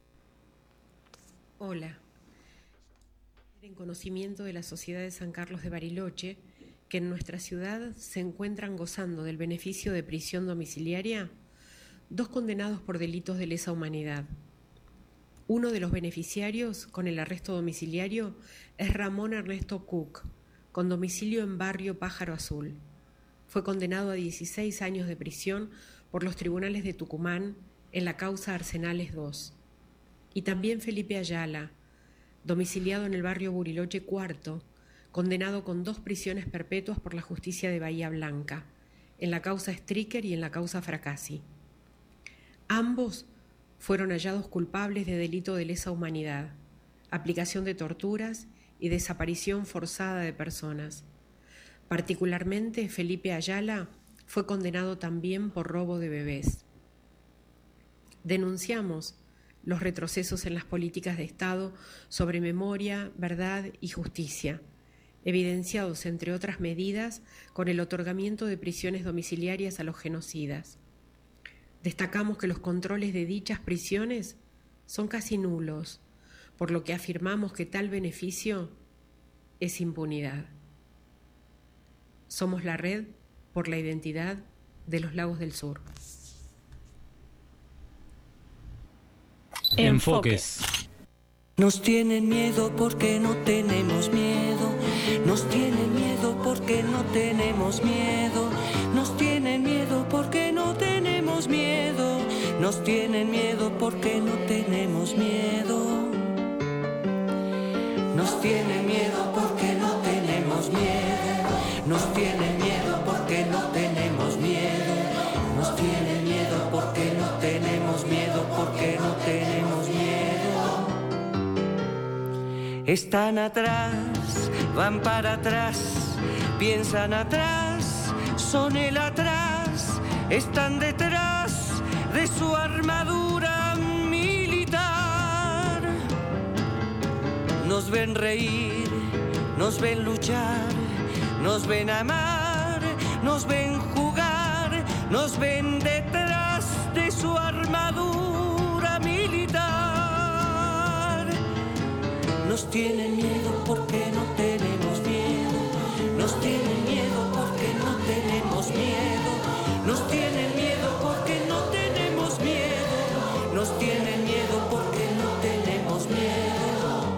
Hola. En conocimiento de la Sociedad de San Carlos de Bariloche, que en nuestra ciudad se encuentran gozando del beneficio de prisión domiciliaria dos condenados por delitos de lesa humanidad. Uno de los beneficiarios con el arresto domiciliario es Ramón Ernesto Cook, con domicilio en barrio Pájaro Azul. Fue condenado a dieciséis años de prisión por los tribunales de Tucumán en la causa Arsenales dos. Y también Felipe Ayala, domiciliado en el barrio Buriloche Cuarto, condenado con dos prisiones perpetuas por la justicia de Bahía Blanca, en la causa Stricker y en la causa Fracassi. Ambos fueron hallados culpables de delito de lesa humanidad, aplicación de torturas y desaparición forzada de personas. Particularmente, Felipe Ayala fue condenado también por robo de bebés. Denunciamos los retrocesos en las políticas de Estado sobre memoria, verdad y justicia, evidenciados, entre otras medidas, con el otorgamiento de prisiones domiciliarias a los genocidas. Destacamos que los controles de dichas prisiones son casi nulos, por lo que afirmamos que tal beneficio es impunidad. Somos la Red por la Identidad de los Lagos del Sur. Enfoques. Nos tienen miedo porque no tenemos miedo. Nos tienen miedo porque no tenemos miedo. Nos tienen miedo porque no tenemos miedo. nos tienen miedo porque no tenemos miedo. Nos tienen miedo porque no tenemos miedo. Nos tienen miedo porque no tenemos miedo. Nos tienen miedo porque no tenemos miedo, porque no tenemos miedo. Están atrás, van para atrás, piensan atrás, son el atrás, están detrás de su armadura militar. Nos ven reír, nos ven luchar, nos ven amar, nos ven jugar, nos ven detrás de su armadura militar. Nos tienen miedo porque no tenemos miedo. Nos tienen miedo porque no tenemos miedo. Nos tienen miedo porque no tenemos miedo. Nos tienen miedo porque no tenemos miedo.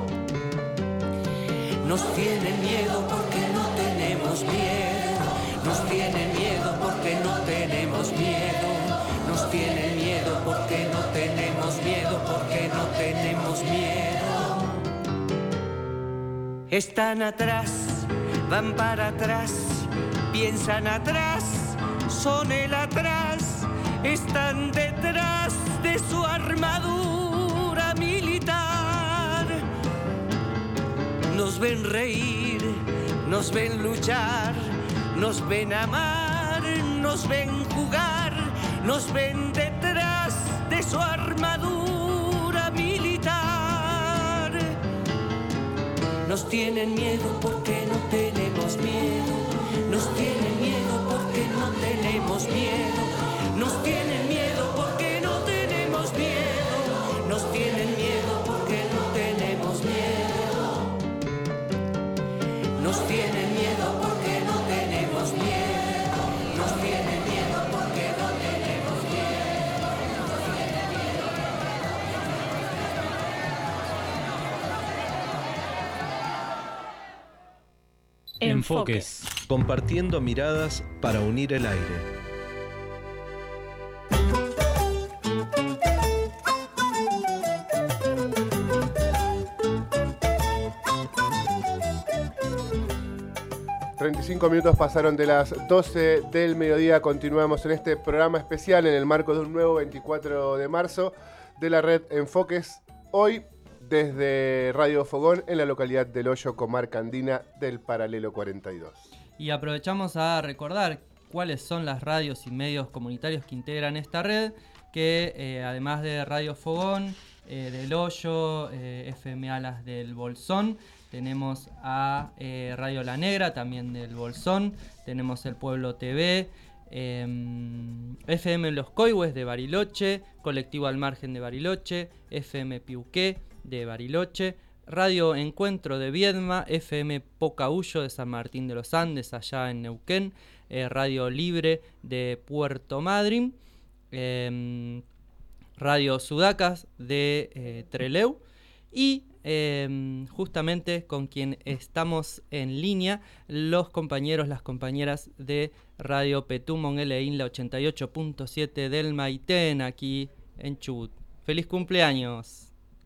Nos tienen miedo porque no tenemos miedo. Nos tienen miedo porque no tenemos miedo. Nos tienen miedo porque no tenemos miedo, porque no tenemos miedo. Están atrás, van para atrás, piensan atrás, son el atrás, están detrás de su armadura militar. Nos ven reír, nos ven luchar, nos ven amar, nos ven jugar, nos ven detrás de su armadura militar. Nos tienen miedo porque no tenemos miedo. Nos tienen miedo porque no tenemos miedo. Nos tienen miedo porque no tenemos miedo. Nos tienen miedo porque no tenemos miedo. Nos tienen miedo porque no tenemos miedo. Nos tienen miedo porque no tenemos miedo. Enfoques. Compartiendo miradas para unir el aire. treinta y cinco minutos pasaron de las doce del mediodía. Continuamos en este programa especial en el marco de un nuevo veinticuatro de marzo de la red Enfoques. Hoy desde Radio Fogón en la localidad del Hoyo, comarca andina del Paralelo cuarenta y dos. Y aprovechamos a recordar cuáles son las radios y medios comunitarios que integran esta red, que eh, además de Radio Fogón, eh, del Hoyo, eh, F M Alas del Bolsón, tenemos a eh, Radio La Negra, también del Bolsón, tenemos el Pueblo T V, eh, F M Los Coihues de Bariloche, Colectivo Al Margen de Bariloche, F M Piuqué de Bariloche, Radio Encuentro de Viedma, F M Pocahuyo de San Martín de los Andes, allá en Neuquén, eh, Radio Libre de Puerto Madryn, eh, Radio Sudacas de eh, Trelew y eh, justamente con quien estamos en línea, los compañeros, las compañeras de Radio Petumon L I N, la ochenta y ocho punto siete del Maitén, aquí en Chubut. ¡Feliz cumpleaños!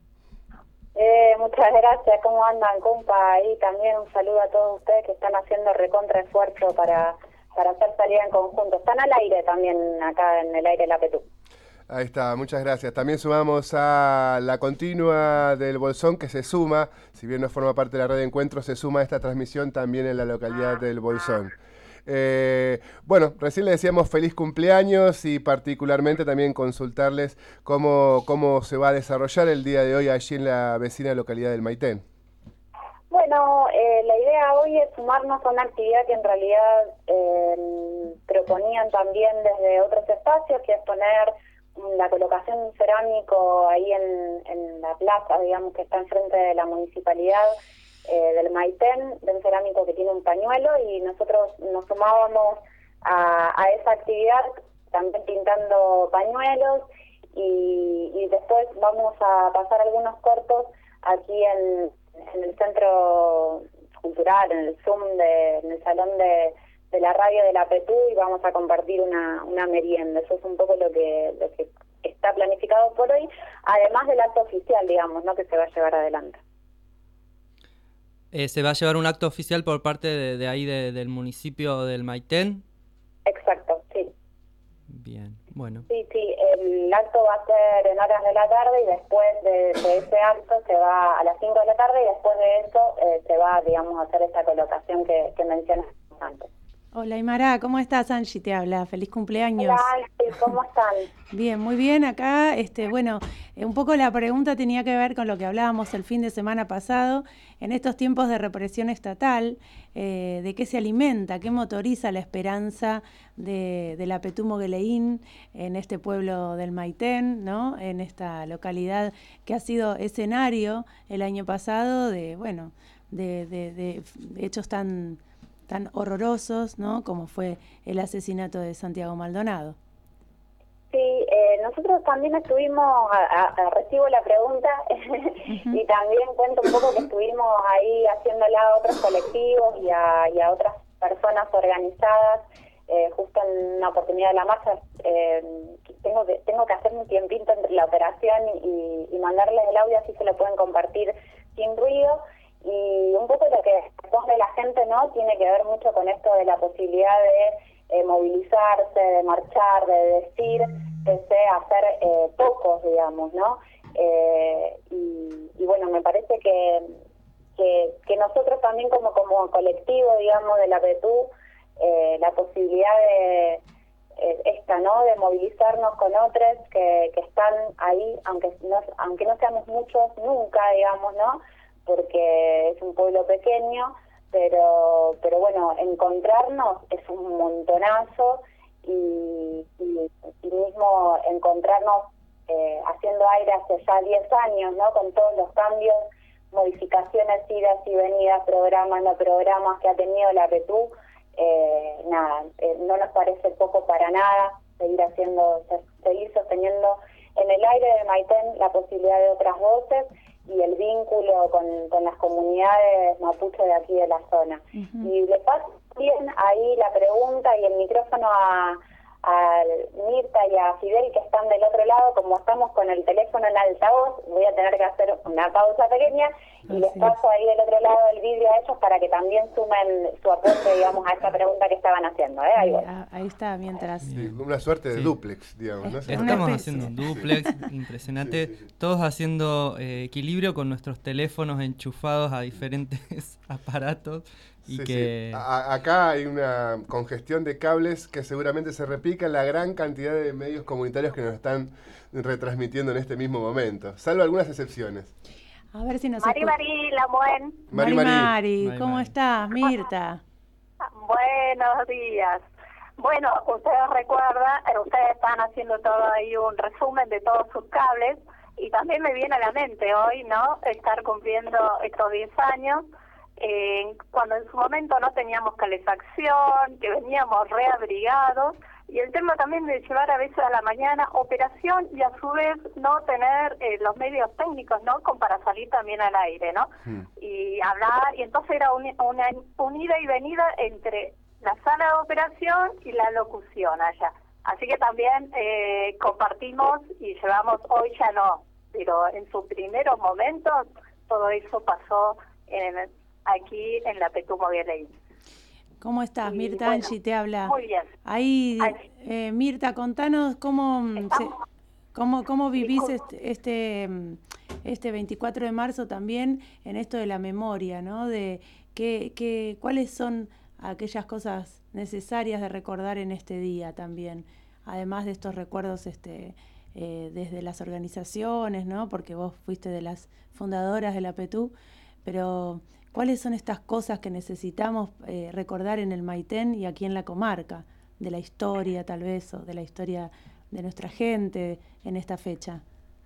Eh, muchas gracias, ¿cómo andan, compa? Y también un saludo a todos ustedes que están haciendo recontra esfuerzo para, para hacer salida en conjunto. Están al aire también, acá en el aire de la Petú. Ahí está, muchas gracias. También sumamos a la continua del Bolsón, que se suma, si bien no forma parte de la red de encuentros, se suma a esta transmisión también en la localidad del Bolsón. Eh, bueno, recién le decíamos feliz cumpleaños y particularmente también consultarles cómo, cómo se va a desarrollar el día de hoy allí en la vecina localidad del Maitén. Bueno, eh, la idea hoy es sumarnos a una actividad que en realidad eh, proponían también desde otros espacios, que es poner la colocación de un cerámico ahí en, en la plaza, digamos, que está enfrente de la municipalidad eh, del Maitén, de un cerámico que tiene un pañuelo, y nosotros nos sumábamos a, a esa actividad también pintando pañuelos, y, y después vamos a pasar algunos cortos aquí en, en el Centro Cultural, en el Zoom, de, en el Salón de, de la Radio de la Petú, y vamos a compartir una, una merienda. Eso es un poco lo que, lo que está planificado por hoy, además del acto oficial, digamos, ¿no? Que se va a llevar adelante. Eh, ¿Se va a llevar un acto oficial por parte de, de ahí de, del municipio del Maitén? Exacto, sí. Bien, bueno. Sí, sí, el acto va a ser en horas de la tarde y después de, de ese acto se va a las cinco de la tarde y después de eso eh, se va, digamos, a hacer esta colocación que, que mencionas antes. Hola Aymara, ¿cómo estás? Angie te habla, feliz cumpleaños. Hola Angie, ¿cómo están? Bien, muy bien, acá, este, bueno, eh, un poco la pregunta tenía que ver con lo que hablábamos el fin de semana pasado, en estos tiempos de represión estatal, eh, de qué se alimenta, qué motoriza la esperanza de, de la Petú Mogueleín en este pueblo del Maitén, ¿no? En esta localidad que ha sido escenario el año pasado de, bueno, de, de, de hechos tan... tan horrorosos, ¿no? Como fue el asesinato de Santiago Maldonado. Sí, eh, nosotros también estuvimos, a, a, a, recibo la pregunta, uh-huh. Y también cuento un poco que estuvimos ahí haciéndola a otros colectivos y a, y a otras personas organizadas, eh, justo en una oportunidad de la marcha. Eh, tengo que tengo que hacer un tiempito entre la operación y, y mandarles el audio, así se lo pueden compartir sin ruido. Y un poco lo que responde la gente, ¿no? Tiene que ver mucho con esto de la posibilidad de eh, movilizarse, de marchar, de decir, pese a hacer eh, pocos, digamos, ¿no? Eh, y, y bueno, me parece que, que que nosotros también como como colectivo, digamos, de la Petú, eh, la posibilidad de eh, esta, ¿no? De movilizarnos con otros que, que están ahí, aunque no, aunque no seamos muchos nunca, digamos, ¿no? Porque es un pueblo pequeño, pero pero bueno, encontrarnos es un montonazo y, y, y mismo encontrarnos eh, haciendo aire hace ya diez años, ¿no? Con todos los cambios, modificaciones, idas y venidas, programas, no programas que ha tenido la Petú, eh, nada, eh, no nos parece poco para nada seguir haciendo, seguir sosteniendo en el aire de Maitén la posibilidad de otras voces y el vínculo con, con las comunidades mapuche de aquí de la zona. Uh-huh. Y le paso bien ahí la pregunta y el micrófono a, a Mirta y a Fidel, que están del otro lado. Como estamos con el teléfono en altavoz, voy a tener que hacer una pausa pequeña y Así les paso es. ahí del otro lado el vídeo a ellos para que también sumen su aporte, digamos, a esta pregunta que estaban haciendo. ¿eh? Ahí, ahí, ahí está, mientras... Sí, una suerte de sí. duplex, digamos. ¿no? Estamos haciendo un duplex impresionante, sí, sí, sí. todos haciendo eh, equilibrio con nuestros teléfonos enchufados a diferentes aparatos. Y sí, que... sí. A, acá hay una congestión de cables que seguramente se replica en la gran cantidad de medios comunitarios que nos están retransmitiendo en este mismo momento, salvo algunas excepciones. A ver si nos Mari, Mari, la buen. Mari, Mari, Mari, Mari, ¿cómo Mari. estás, Mirta? Buenos días. Bueno, ustedes recuerdan, ustedes están haciendo todo ahí un resumen de todos sus cables y también me viene a la mente hoy, ¿no? Estar cumpliendo estos diez años. Eh, cuando en su momento no teníamos calefacción, que veníamos reabrigados, y el tema también de llevar a veces a la mañana operación y a su vez no tener eh, los medios técnicos, ¿no? Como para salir también al aire, ¿no? Mm. Y hablar, y entonces era un, una, una ida y venida entre la sala de operación y la locución allá. Así que también eh, compartimos y llevamos, hoy ya no, pero en sus primeros momentos todo eso pasó en aquí en la Petú Mogueleín. ¿Cómo estás, Mirta? Bueno, Angie te habla. Muy bien. Ahí, eh, Mirta, contanos cómo, se, cómo, cómo vivís este, este, este veinticuatro de marzo también en esto de la memoria, ¿no? De qué, qué, cuáles son aquellas cosas necesarias de recordar en este día también, además de estos recuerdos este, eh, desde las organizaciones, ¿no? Porque vos fuiste de las fundadoras de la Petú, pero ¿cuáles son estas cosas que necesitamos eh, recordar en el Maitén y aquí en la comarca? De la historia, tal vez, o de la historia de nuestra gente en esta fecha.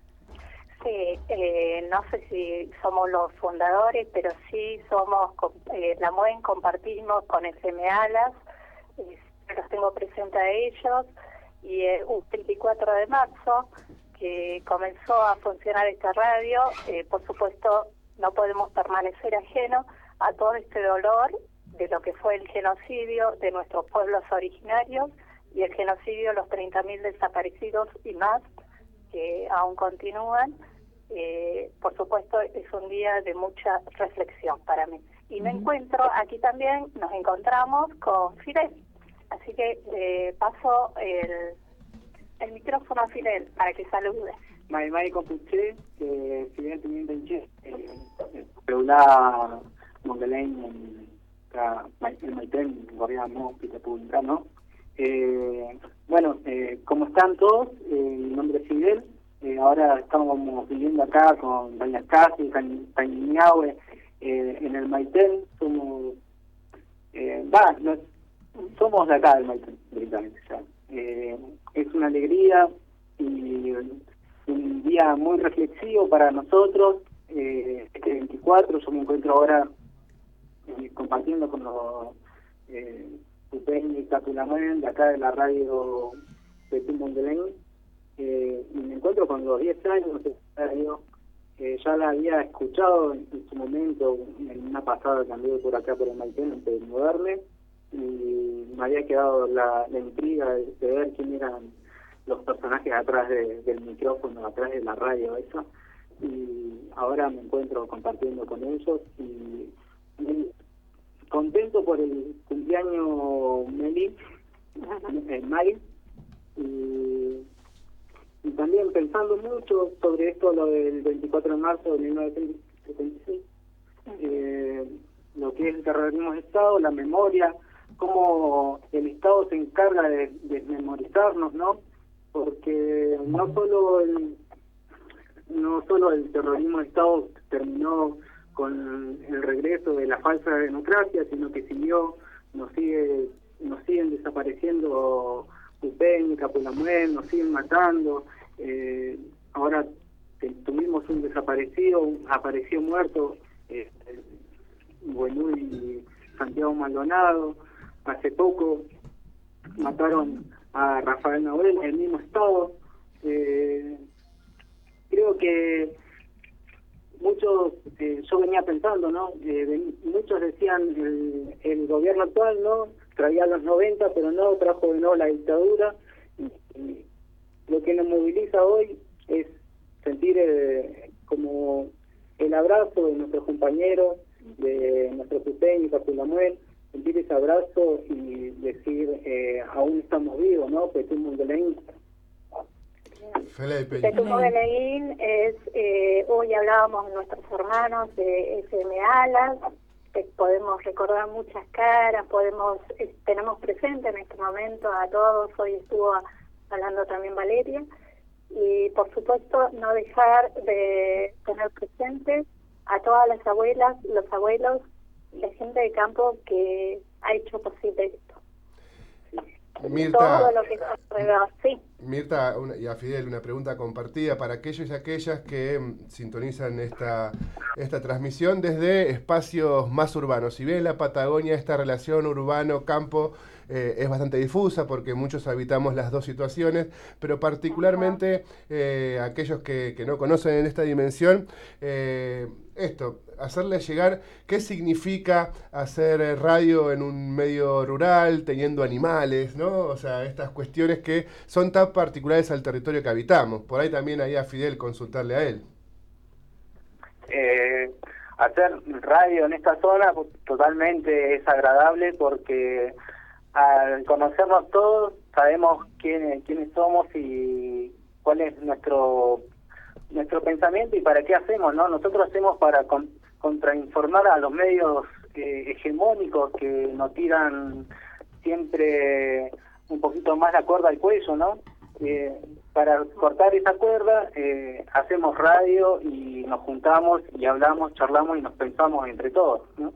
Sí, eh, no sé si somos los fundadores, pero sí somos, eh, la M O E N compartimos con F M Alas, eh, los tengo presente a ellos, y eh, un veinticuatro de marzo, que comenzó a funcionar esta radio, eh, por supuesto, no podemos permanecer ajenos a todo este dolor de lo que fue el genocidio de nuestros pueblos originarios y el genocidio de los treinta mil desaparecidos y más que aún continúan. Eh, por supuesto, es un día de mucha reflexión para mí. Y me uh-huh. encuentro, aquí también nos encontramos con Fidel. Así que le paso el, el micrófono a Fidel para que salude. Mai mai compuché, que Fidel Teniente Inche, Peulá Mondelain, el Maitén, Gorriamo, Pitapública, ¿no? Eh, bueno, eh, ¿cómo están todos? Eh, mi nombre es Fidel. Eh, ahora estamos viviendo acá con Doña Casi, Cañiñahue, eh, en el Maitén. Somos, eh, va, no, somos de acá del Maitén, directamente ya. Eh, es una alegría y un día muy reflexivo para nosotros. Eh, este veinticuatro yo me encuentro ahora eh, compartiendo con los eh, Upeña y Capulamen de acá de la radio de Mondelain. Eh, y me encuentro con los diez años de radio. Eh, ya la había escuchado en, en su momento, en una pasada que anduve por acá por el Maitén antes de mudarme, y me había quedado la, la intriga de, de ver quién eran los personajes atrás de, del micrófono, atrás de la radio, eso. Y ahora me encuentro compartiendo con ellos y muy contento por el cumpleaños Meli, eh, Mari, y Y también pensando mucho sobre esto, lo del veinticuatro de marzo de mil novecientos setenta y seis, eh, lo que es el terrorismo de Estado, la memoria, cómo el Estado se encarga de desmemorizarnos, ¿no? Porque no solo el, no solo el terrorismo de Estado terminó con el regreso de la falsa democracia, sino que siguió, nos sigue, nos siguen desapareciendo Upeña, Capulamuén, nos siguen matando. Eh, ahora tuvimos un desaparecido, un, apareció muerto, eh, Buenú y Santiago Maldonado. Hace poco mataron a Rafael Nahuel en el mismo estado. Eh, creo que muchos, eh, yo venía pensando, ¿no? Eh, de, muchos decían el, el gobierno actual, ¿no? Traía los noventa, pero no trajo de nuevo la dictadura. Y, y lo que nos moviliza hoy es sentir eh, como el abrazo de nuestros compañeros, de nuestro Upeña y Capulamuén, sentir ese abrazo y decir, eh, aún estamos vivos, ¿no? Petún Mondelain. Petún Mondelain es, eh, hoy hablábamos de nuestros hermanos de S M Alas, podemos recordar muchas caras, podemos eh, tenemos presente en este momento a todos, hoy estuvo hablando también Valeria, y por supuesto no dejar de tener presentes a todas las abuelas, los abuelos, la gente de campo que ha hecho posible esto. Mirta, todo lo que está alrededor, sí. Mirta, una, y a Fidel, una pregunta compartida para aquellos y aquellas que mm, sintonizan esta, esta transmisión desde espacios más urbanos. Si bien en la Patagonia esta relación urbano-campo eh, es bastante difusa porque muchos habitamos las dos situaciones, pero particularmente eh, aquellos que, que no conocen en esta dimensión, eh, esto, hacerles llegar qué significa hacer radio en un medio rural, teniendo animales, ¿no? O sea, estas cuestiones que son tan particulares al territorio que habitamos. Por ahí también ahí a Fidel consultarle a él. Eh, hacer radio en esta zona totalmente es agradable porque al conocernos todos sabemos quién, quiénes somos y cuál es nuestro nuestro pensamiento y para qué hacemos, ¿no? Nosotros hacemos para con, contrainformar a los medios eh, hegemónicos que nos tiran siempre un poquito más la cuerda al cuello, ¿no? Eh, para cortar esa cuerda eh, hacemos radio y nos juntamos y hablamos, charlamos y nos pensamos entre todos, ¿no?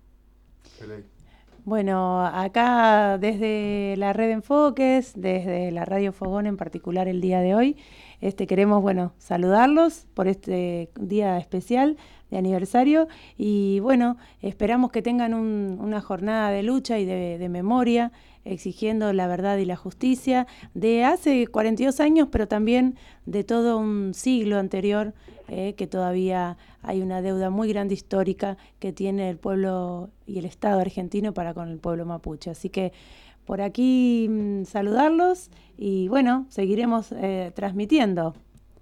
Bueno, acá desde la Red Enfoques, desde la Radio Fogón en particular el día de hoy, este queremos, bueno, saludarlos por este día especial de aniversario y, bueno, esperamos que tengan un, una jornada de lucha y de, de memoria, exigiendo la verdad y la justicia de hace cuarenta y dos años, pero también de todo un siglo anterior, eh, que todavía hay una deuda muy grande histórica que tiene el pueblo y el Estado argentino para con el pueblo mapuche. Así que por aquí mmm, saludarlos y bueno, seguiremos eh, transmitiendo.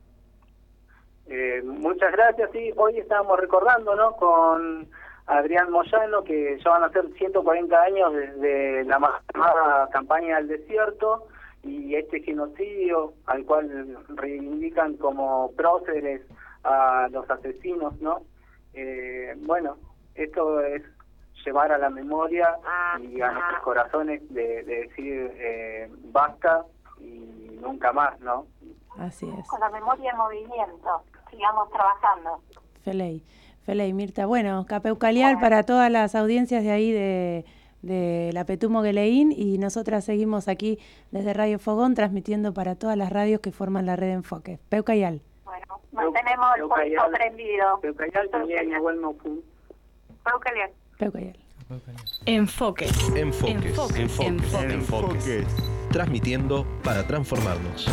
Eh, muchas gracias. Sí, hoy estábamos recordando, ¿no?, con Adrián Moyano, que ya van a ser ciento cuarenta años desde la más llamada campaña del desierto y este genocidio al cual reivindican como próceres a los asesinos, ¿no? Eh, bueno, esto es llevar a la memoria y a nuestros corazones de, de decir eh, basta y nunca más, ¿no? Así es. Con la memoria en movimiento, sigamos trabajando. Feley, Feley, Mirta. Bueno, Capeucalial para todas las audiencias de ahí de, de la Petumo Geleín, y nosotras seguimos aquí desde Radio Fogón transmitiendo para todas las radios que forman la red de Enfoque. Peucayal. Bueno, mantenemos el puesto prendido. Peucayal también igual no fue. Peucayal. Peucayal. Enfoque. Enfoques. Enfoques. Enfoques. Enfoques. Enfoques. Transmitiendo para transformarnos.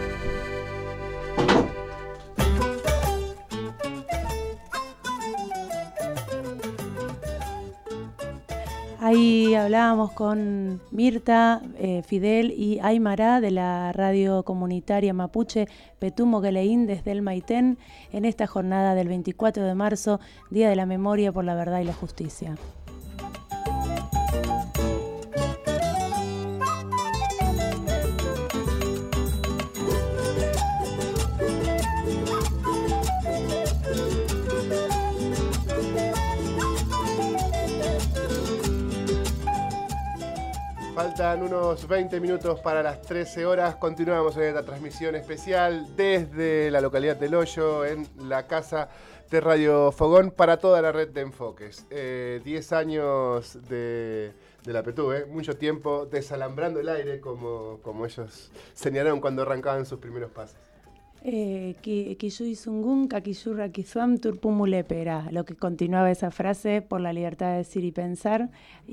Ahí hablábamos con Mirta, eh, Fidel y Aymara de la radio comunitaria mapuche Petumo Geleín desde el Maitén en esta jornada del veinticuatro de marzo, Día de la Memoria por la Verdad y la Justicia. Faltan unos veinte minutos para las trece horas. Continuamos en esta transmisión especial desde la localidad del Hoyo, en la casa de Radio Fogón, para toda la red de enfoques. Eh, diez años de, de la P T U, ¿eh? Mucho tiempo desalambrando el aire, como, como ellos señalaron cuando arrancaban sus primeros pasos. Quisui Sungun, Kakishurra Kizuam, Turpumulepe era lo que continuaba esa frase, por la libertad de decir y pensar.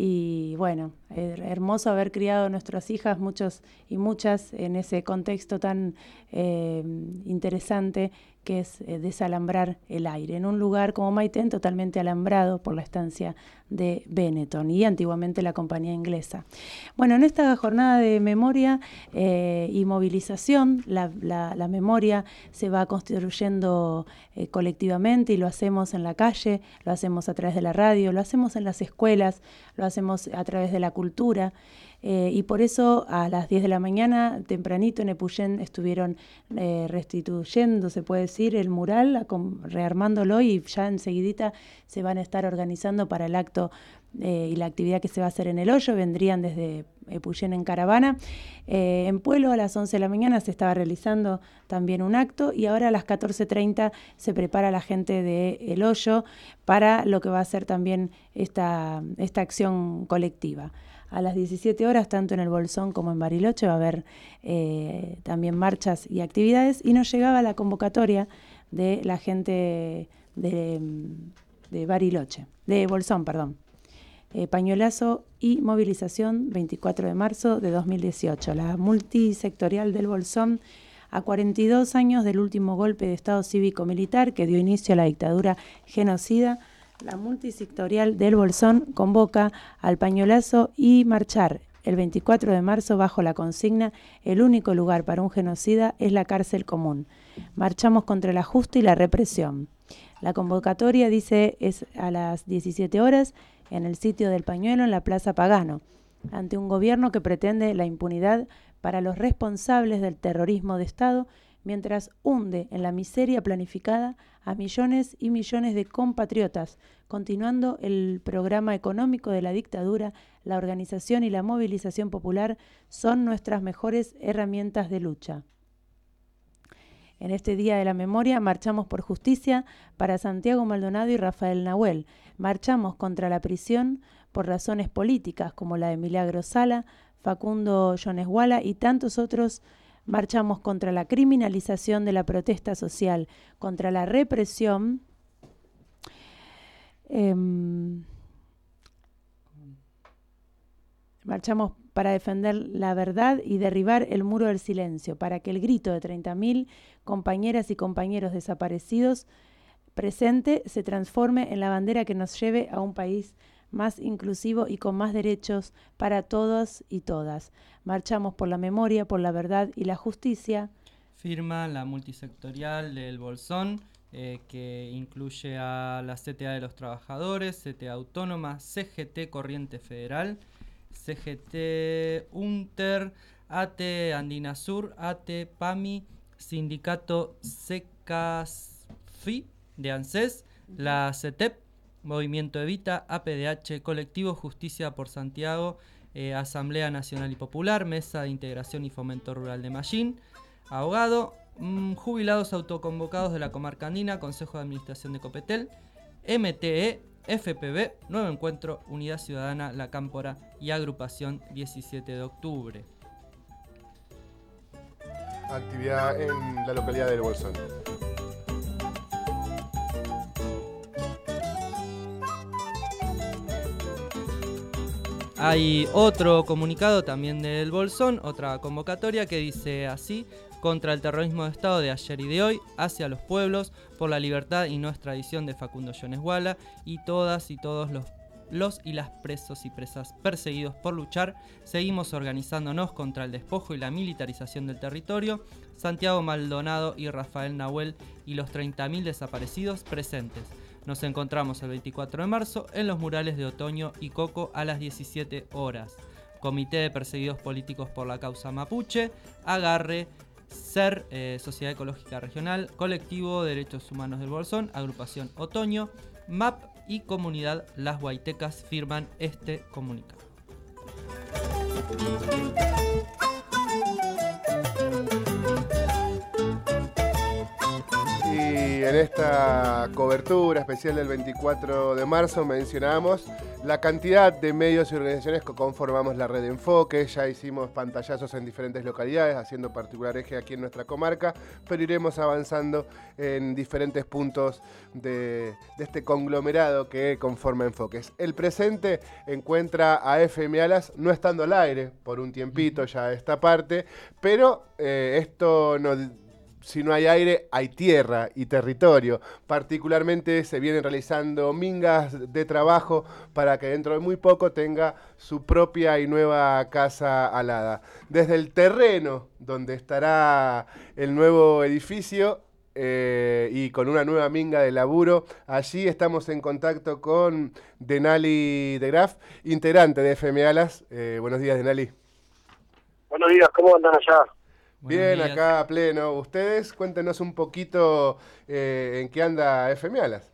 Y bueno, hermoso haber criado a nuestras hijas, muchos y muchas, en ese contexto tan eh, interesante que es eh, desalambrar el aire, en un lugar como Maitén totalmente alambrado por la estancia de Benetton y antiguamente la compañía inglesa. Bueno, en esta jornada de memoria eh, y movilización, la, la, la memoria se va construyendo eh, colectivamente, y lo hacemos en la calle, lo hacemos a través de la radio, lo hacemos en las escuelas, lo hacemos a través de la cultura. Eh, y por eso a las diez de la mañana, tempranito, en Epuyén estuvieron eh, restituyendo, se puede decir, el mural, rearmándolo, y ya enseguidita se van a estar organizando para el acto eh, y la actividad que se va a hacer en el Hoyo. Vendrían desde Epuyén en caravana. Eh, en Pueblo a las once de la mañana se estaba realizando también un acto, y ahora a las catorce treinta se prepara la gente de El Hoyo para lo que va a ser también esta, esta acción colectiva. A las diecisiete horas, tanto en el Bolsón como en Bariloche, va a haber eh, también marchas y actividades, y nos llegaba la convocatoria de la gente de, de Bariloche, de Bolsón, perdón. Eh, pañuelazo y movilización veinticuatro de marzo de dos mil dieciocho. La multisectorial del Bolsón, a cuarenta y dos años del último golpe de Estado cívico-militar que dio inicio a la dictadura genocida, la multisectorial del Bolsón convoca al pañuelazo y marchar el veinticuatro de marzo bajo la consigna: el único lugar para un genocida es la cárcel común. Marchamos contra el ajuste y la represión. La convocatoria, dice, es a las diecisiete horas en el sitio del Pañuelo, en la Plaza Pagano, ante un gobierno que pretende la impunidad para los responsables del terrorismo de Estado, mientras hunde en la miseria planificada a millones y millones de compatriotas, continuando el programa económico de la dictadura. La organización y la movilización popular son nuestras mejores herramientas de lucha. En este Día de la Memoria marchamos por justicia para Santiago Maldonado y Rafael Nahuel. Marchamos contra la prisión por razones políticas, como la de Milagro Sala, Facundo Yoneswala y tantos otros. Marchamos contra la criminalización de la protesta social, contra la represión, eh, marchamos para defender la verdad y derribar el muro del silencio, para que el grito de treinta mil compañeras y compañeros desaparecidos presente se transforme en la bandera que nos lleve a un país más inclusivo y con más derechos para todos y todas. Marchamos por la memoria, por la verdad y la justicia. firma la multisectorial del Bolsón, eh, que incluye a la C T A de los Trabajadores, C T A Autónoma, C G T Corriente Federal, C G T UNTER, A T E Andina Sur, A T E PAMI, Sindicato SECASFI de ANSES, la C E T E P, Movimiento Evita, A P D H, Colectivo Justicia por Santiago, eh, Asamblea Nacional y Popular, Mesa de Integración y Fomento Rural de Mallín, Ahogado, mmm, Jubilados Autoconvocados de la Comarca Andina, Consejo de Administración de Copetel, M T E, F P B, Nuevo Encuentro, Unidad Ciudadana, La Cámpora y Agrupación diecisiete de octubre. Actividad en la localidad del Bolsón. Hay otro comunicado también del Bolsón, otra convocatoria que dice así: contra el terrorismo de Estado de ayer y de hoy, hacia los pueblos, por la libertad y no extradición de Facundo Yones-Guala y todas y todos los, los y las presos y presas perseguidos por luchar, seguimos organizándonos contra el despojo y la militarización del territorio. Santiago Maldonado y Rafael Nahuel y los treinta mil desaparecidos presentes. Nos encontramos el veinticuatro de marzo en los murales de Otoño y Coco a las diecisiete horas. Comité de Perseguidos Políticos por la Causa Mapuche, Agarre, SER, eh, Sociedad Ecológica Regional, Colectivo Derechos Humanos del Bolsón, Agrupación Otoño, M A P y Comunidad Las Guaitecas firman este comunicado. Y en esta cobertura especial del veinticuatro de marzo mencionamos la cantidad de medios y organizaciones que conformamos la red de enfoque. Ya hicimos pantallazos en diferentes localidades, haciendo particular eje aquí en nuestra comarca, pero iremos avanzando en diferentes puntos de, de este conglomerado que conforma Enfoques. El presente encuentra a F M Alas no estando al aire por un tiempito ya esta parte, pero eh, esto no... Si no hay aire, hay tierra y territorio. Particularmente se vienen realizando mingas de trabajo para que dentro de muy poco tenga su propia y nueva casa alada. Desde el terreno donde estará el nuevo edificio eh, y con una nueva minga de laburo, allí estamos en contacto con Denali de Graf, integrante de F M Alas. Eh, buenos días, Denali. Buenos días, ¿cómo andan allá? Bien, acá a pleno. Ustedes, cuéntenos un poquito eh, en qué anda F M Alas.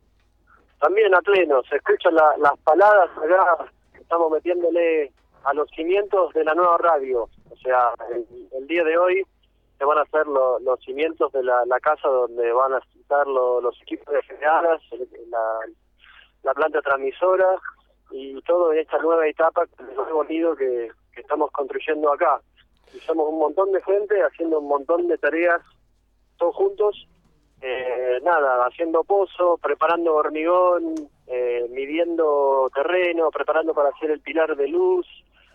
También a pleno, se escuchan la, las palabras acá, estamos metiéndole a los cimientos de la nueva radio. O sea, el, el día de hoy se van a hacer lo, los cimientos de la, la casa donde van a estar lo, los equipos de F M Alas, la, la planta transmisora y todo en esta nueva etapa, el nuevo nido que, que estamos construyendo acá. Y somos un montón de gente haciendo un montón de tareas todos juntos, eh, nada, haciendo pozo, preparando hormigón, eh, midiendo terreno, preparando para hacer el pilar de luz,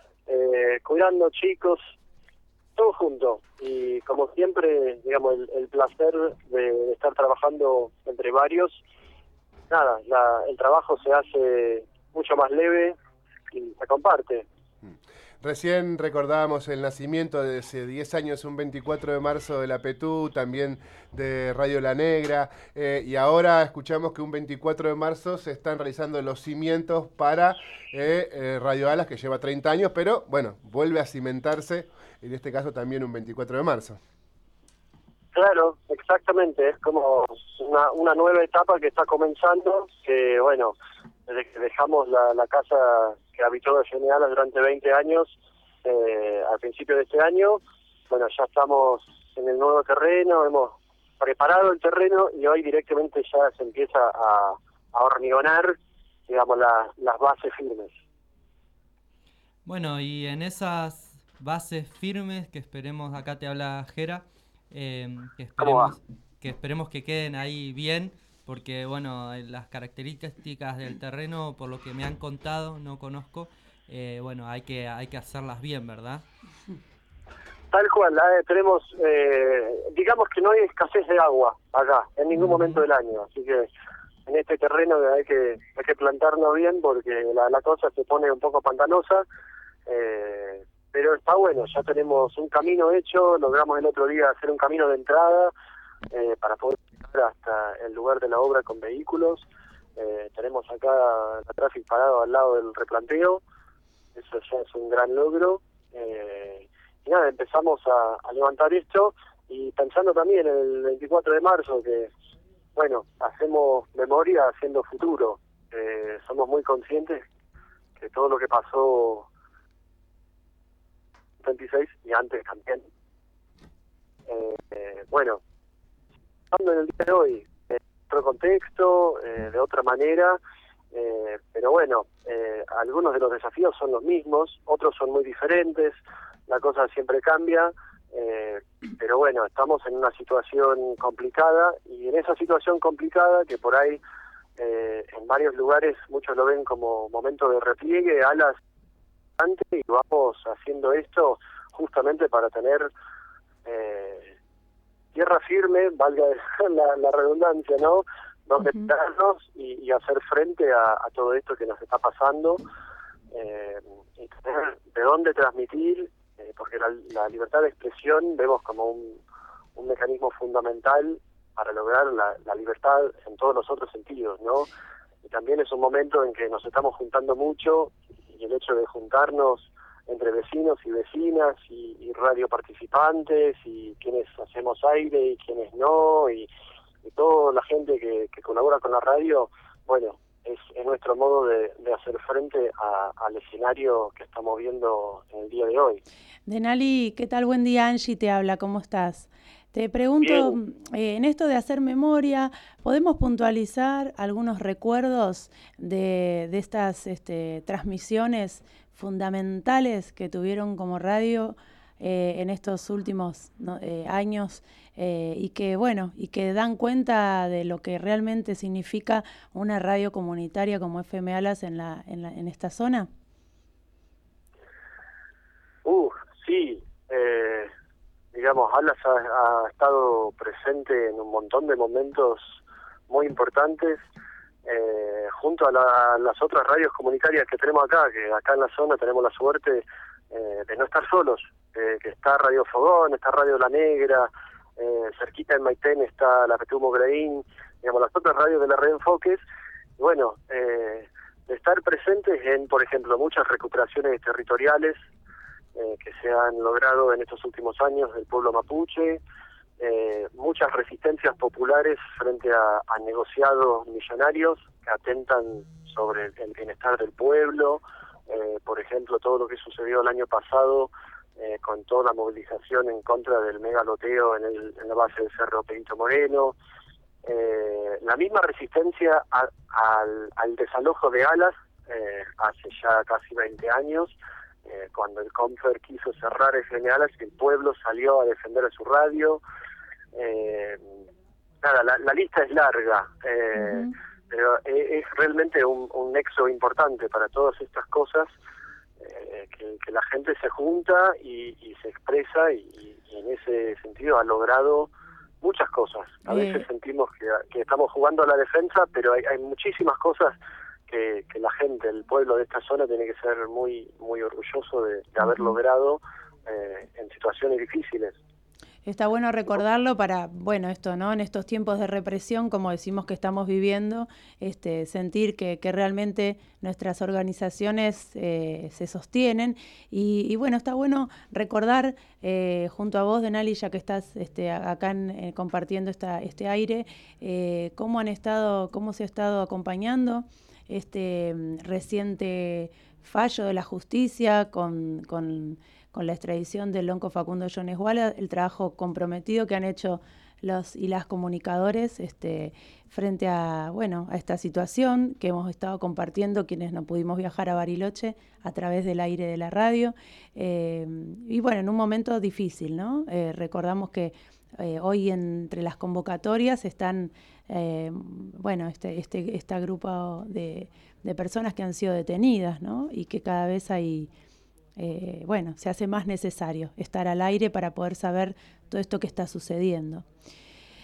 eh, cuidando chicos, todo junto. Y como siempre, digamos, el, el placer de, de estar trabajando entre varios, nada, la, el trabajo se hace mucho más leve y se comparte. Recién recordábamos el nacimiento de hace diez años, un veinticuatro de marzo de la P E T U, también de Radio La Negra, eh, y ahora escuchamos que un veinticuatro de marzo se están realizando los cimientos para eh, eh, Radio Alas, que lleva treinta años, pero bueno, vuelve a cimentarse, en este caso también un veinticuatro de marzo. Claro, exactamente, es como una, una nueva etapa que está comenzando, que bueno, desde que dejamos la, la casa que habitó F M Alas durante veinte años, eh, al principio de este año, bueno, ya estamos en el nuevo terreno, hemos preparado el terreno y hoy directamente ya se empieza a, a hormigonar, digamos, la, las bases firmes. Bueno, y en esas bases firmes que esperemos, acá te habla Jera, eh, que esperemos, que esperemos que queden ahí bien, porque bueno, las características del terreno, por lo que me han contado, no conozco, eh, bueno, hay que hay que hacerlas bien, ¿verdad? Tal cual, eh, tenemos, eh, digamos que no hay escasez de agua acá, en ningún momento del año, así que en este terreno hay que hay que plantarnos bien porque la, la cosa se pone un poco pantanosa, eh, pero está bueno, ya tenemos un camino hecho, logramos el otro día hacer un camino de entrada eh, para poder llegar hasta el lugar de la obra con vehículos. Eh, tenemos acá la tráfico parado al lado del replanteo, eso ya es un gran logro. Eh, y nada, empezamos a, a levantar esto y pensando también en el veinticuatro de marzo que, bueno, hacemos memoria haciendo futuro. Eh, somos muy conscientes que todo lo que pasó en veintiséis y antes también. Eh, eh, bueno, hablando en el día de hoy, en otro contexto, eh, de otra manera, eh, pero bueno, eh, algunos de los desafíos son los mismos, otros son muy diferentes, la cosa siempre cambia, eh, pero bueno, estamos en una situación complicada y en esa situación complicada que por ahí eh, en varios lugares muchos lo ven como momento de repliegue, alas antes, y vamos haciendo esto justamente para tener eh, tierra firme, valga la, la redundancia, ¿no? Donde uh-huh. estarnos y, y hacer frente a, a todo esto que nos está pasando, eh, y tener de dónde transmitir, eh, porque la, la libertad de expresión vemos como un, un mecanismo fundamental para lograr la, la libertad en todos los otros sentidos, ¿no? Y también es un momento en que nos estamos juntando mucho, y el hecho de juntarnos entre vecinos y vecinas y, y radio participantes y quienes hacemos aire y quienes no, y, y toda la gente que, que colabora con la radio, bueno, es, es nuestro modo de, de hacer frente a, al escenario que estamos viendo en el día de hoy. Denali, ¿qué tal? Buen día, Angie te habla, ¿cómo estás? Te pregunto, eh, en esto de hacer memoria, ¿podemos puntualizar algunos recuerdos de, de estas este, transmisiones fundamentales que tuvieron como radio eh, en estos últimos ¿no? eh, años eh, y que bueno y que dan cuenta de lo que realmente significa una radio comunitaria como F M Alas en la en, la, en esta zona? Uh, sí, eh, digamos, Alas ha, ha estado presente en un montón de momentos muy importantes. Eh, junto a, la, a las otras radios comunitarias que tenemos acá, que acá en la zona tenemos la suerte eh, de no estar solos, eh, que está Radio Fogón, está Radio La Negra, eh, cerquita en Maitén está la Petumo Graín, digamos, las otras radios de la red Enfoques, y bueno, eh, de estar presentes en, por ejemplo, muchas recuperaciones territoriales eh, que se han logrado en estos últimos años del pueblo mapuche, Eh, muchas resistencias populares frente a, a negociados millonarios que atentan sobre el, el bienestar del pueblo, eh, por ejemplo todo lo que sucedió el año pasado eh, con toda la movilización en contra del megaloteo en, el, en la base del Cerro Perito Moreno, eh, la misma resistencia a, al, al desalojo de Alas eh, hace ya casi veinte años, eh, cuando el Confer quiso cerrar F M Alas y el pueblo salió a defender a su radio. Eh, nada, la, la lista es larga, eh, uh-huh. pero es, es realmente un, un nexo importante para todas estas cosas, eh, que, que la gente se junta y, y se expresa y, y en ese sentido ha logrado muchas cosas. A uh-huh. veces sentimos que, que estamos jugando a la defensa, pero hay, hay muchísimas cosas que, que la gente, el pueblo de esta zona tiene que ser muy, muy orgulloso de, de haber uh-huh. logrado eh, en situaciones difíciles. Está bueno recordarlo para, bueno, esto, ¿no? En estos tiempos de represión, como decimos que estamos viviendo, este, sentir que, que realmente nuestras organizaciones eh, se sostienen. Y, y bueno, está bueno recordar eh, junto a vos, Denali, ya que estás este, acá en, eh, compartiendo esta, este aire, eh, cómo han estado, cómo se ha estado acompañando este reciente fallo de la justicia con... con con la extradición del lonco Facundo Jones Walla, el trabajo comprometido que han hecho los y las comunicadores este, frente a, bueno, a esta situación que hemos estado compartiendo quienes no pudimos viajar a Bariloche a través del aire de la radio. Eh, y bueno, en un momento difícil, ¿no? Eh, recordamos que eh, hoy entre las convocatorias están, eh, bueno, este, este, este grupo de, de personas que han sido detenidas, ¿no? Y que cada vez hay... Eh, bueno, se hace más necesario estar al aire para poder saber todo esto que está sucediendo.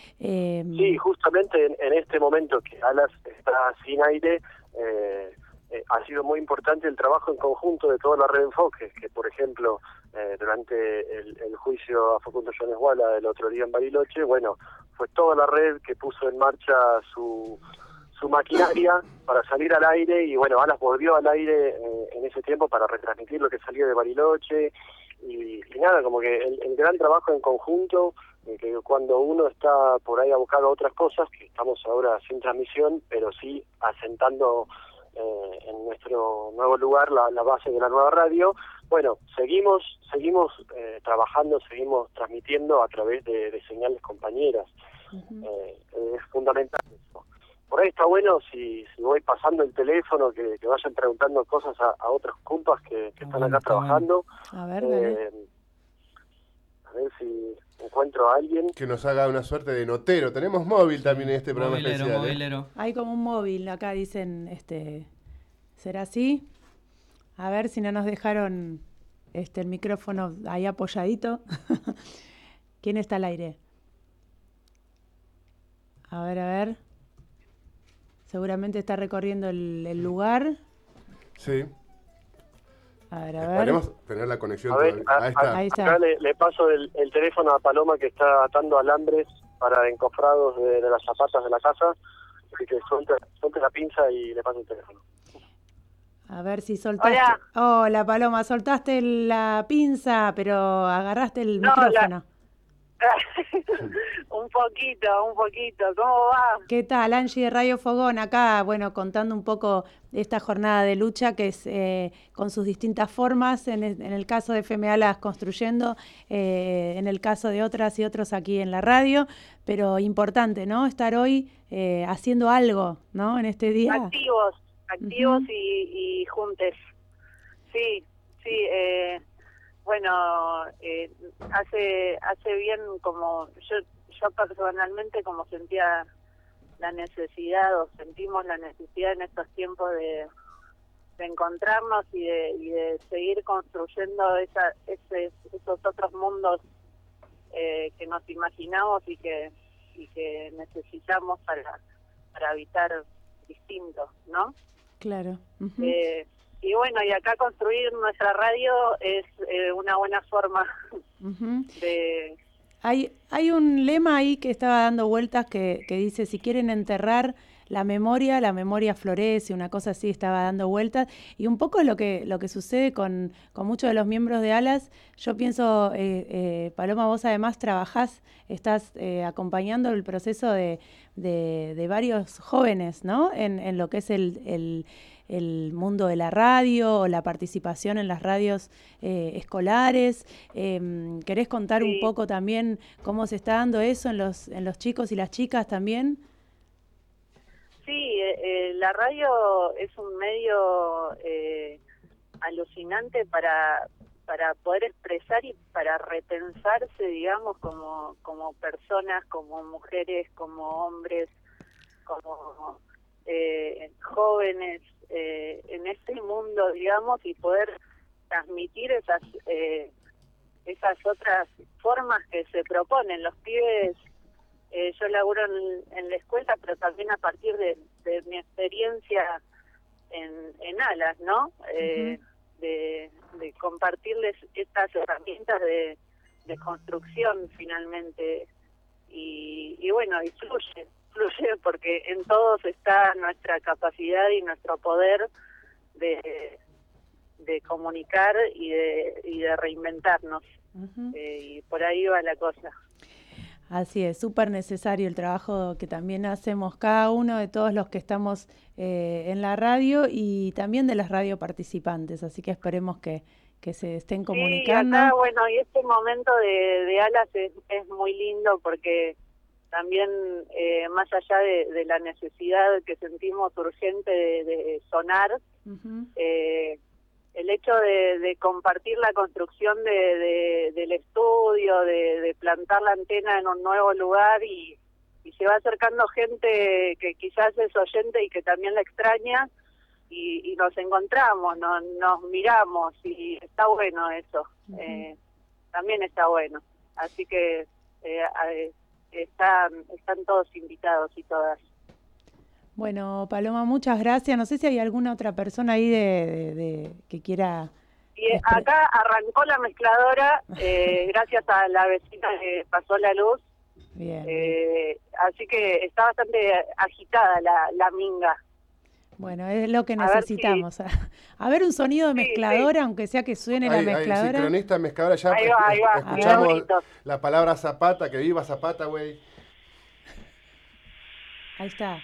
Eh, sí, justamente en, en este momento que Alas está sin aire, eh, eh, ha sido muy importante el trabajo en conjunto de toda la red Enfoques, que por ejemplo, eh, durante el, el juicio a Facundo Jones Wala el otro día en Bariloche, bueno, fue toda la red que puso en marcha su su maquinaria para salir al aire, y bueno, Alas volvió al aire eh, en ese tiempo para retransmitir lo que salía de Bariloche, y, y nada, como que el, el gran trabajo en conjunto, eh, que cuando uno está por ahí abocado a otras cosas, que estamos ahora sin transmisión, pero sí asentando eh, en nuestro nuevo lugar la, la base de la nueva radio, bueno, seguimos seguimos eh, trabajando, seguimos transmitiendo a través de, de señales compañeras. Uh-huh. eh, es fundamental eso. Por ahí está bueno si, si voy pasando el teléfono, que, que vayan preguntando cosas a, a otros compas que, que están acá trabajando. A ver, eh, a ver si encuentro a alguien. Que nos haga una suerte de notero. Tenemos móvil también en este programa movilero, especial. Movilero. ¿eh? Hay como un móvil, acá dicen, este, ¿será así? A ver si no nos dejaron este el micrófono ahí apoyadito. ¿Quién está al aire? A ver, a ver. Seguramente está recorriendo el, el lugar. Sí. A ver, a ver. Esperemos tener la conexión. A ver, a, ahí está. Ahí está. Acá le, le paso el, el teléfono a Paloma, que está atando alambres para encofrados de, de las zapatas de la casa. Así que suelte, suelte la pinza y le paso el teléfono. A ver si soltaste. Hola. Hola, Paloma, soltaste la pinza, pero agarraste el No, micrófono. un poquito, un poquito. ¿Cómo va? ¿Qué tal? Angie de Radio Fogón, acá, bueno, contando un poco esta jornada de lucha que es eh, con sus distintas formas, en el, en el caso de F M Alas construyendo, eh, en el caso de otras y otros aquí en la radio, pero importante, ¿no? Estar hoy eh, haciendo algo, ¿no? En este día. Activos, activos Uh-huh. y, y juntes. Sí, sí, eh, bueno, eh, hace hace bien, como yo yo personalmente como sentía la necesidad o sentimos la necesidad en estos tiempos de, de encontrarnos y de, y de seguir construyendo esa, ese, esos otros mundos eh, que nos imaginamos y que y que necesitamos para para habitar distintos, ¿no? Claro. Uh-huh. Eh, y bueno, y acá construir nuestra radio es eh, una buena forma Uh-huh. de... Hay, hay un lema ahí que estaba dando vueltas que, que dice, si quieren enterrar la memoria, la memoria florece, una cosa así estaba dando vueltas. Y un poco es lo que, lo que sucede con, con muchos de los miembros de Alas. Yo pienso, eh, eh, Paloma, vos además trabajás, estás eh, acompañando el proceso de, de, de varios jóvenes, ¿no? En, en lo que es el... el el mundo de la radio o la participación en las radios eh, escolares. Eh, ¿Querés contar sí. un poco también cómo se está dando eso en los en los chicos y las chicas también? Sí, eh, la radio es un medio eh, alucinante para para poder expresar y para repensarse, digamos, como como personas, como mujeres, como hombres, como eh, jóvenes, eh, en este mundo, digamos, y poder transmitir esas eh, esas otras formas que se proponen. Los pibes, eh, yo laburo en, en la escuela, pero también a partir de, de mi experiencia en, en Alas, ¿no? Eh, uh-huh. de, de compartirles estas herramientas de, de construcción finalmente. Y, y bueno, y fluye, fluye porque en todos está nuestra capacidad y nuestro poder de, de comunicar y de, y de reinventarnos. Uh-huh. eh, y por ahí va la cosa. Así es, súper necesario el trabajo que también hacemos cada uno de todos los que estamos eh, en la radio y también de las radio participantes, así que esperemos que, que se estén comunicando. Sí, acá, bueno, y este momento de, de Alas es, es muy lindo porque también eh, más allá de, de la necesidad que sentimos urgente de, de sonar, uh-huh. eh, el hecho de, de compartir la construcción de, de, del estudio, de, de plantar la antena en un nuevo lugar y, y se va acercando gente que quizás es oyente y que también la extraña y, y nos encontramos, no, nos miramos y está bueno eso, uh-huh. eh, también está bueno. Así que eh, eh, están, están todos invitados y todas. Bueno, Paloma, muchas gracias. No sé si hay alguna otra persona ahí de, de, de que quiera... Y acá arrancó la mezcladora, eh, gracias a la vecina que pasó la luz. Bien. Eh, así que está bastante agitada la, la minga. Bueno, es lo que A ver necesitamos. Si... A ver, un sonido de mezcladora, sí, sí. aunque sea que suene ahí, la mezcladora. Ahí, sincronista mezcladora, ya ahí va, ahí va. escuchamos la palabra Zapata, que viva Zapata, güey. Ahí está.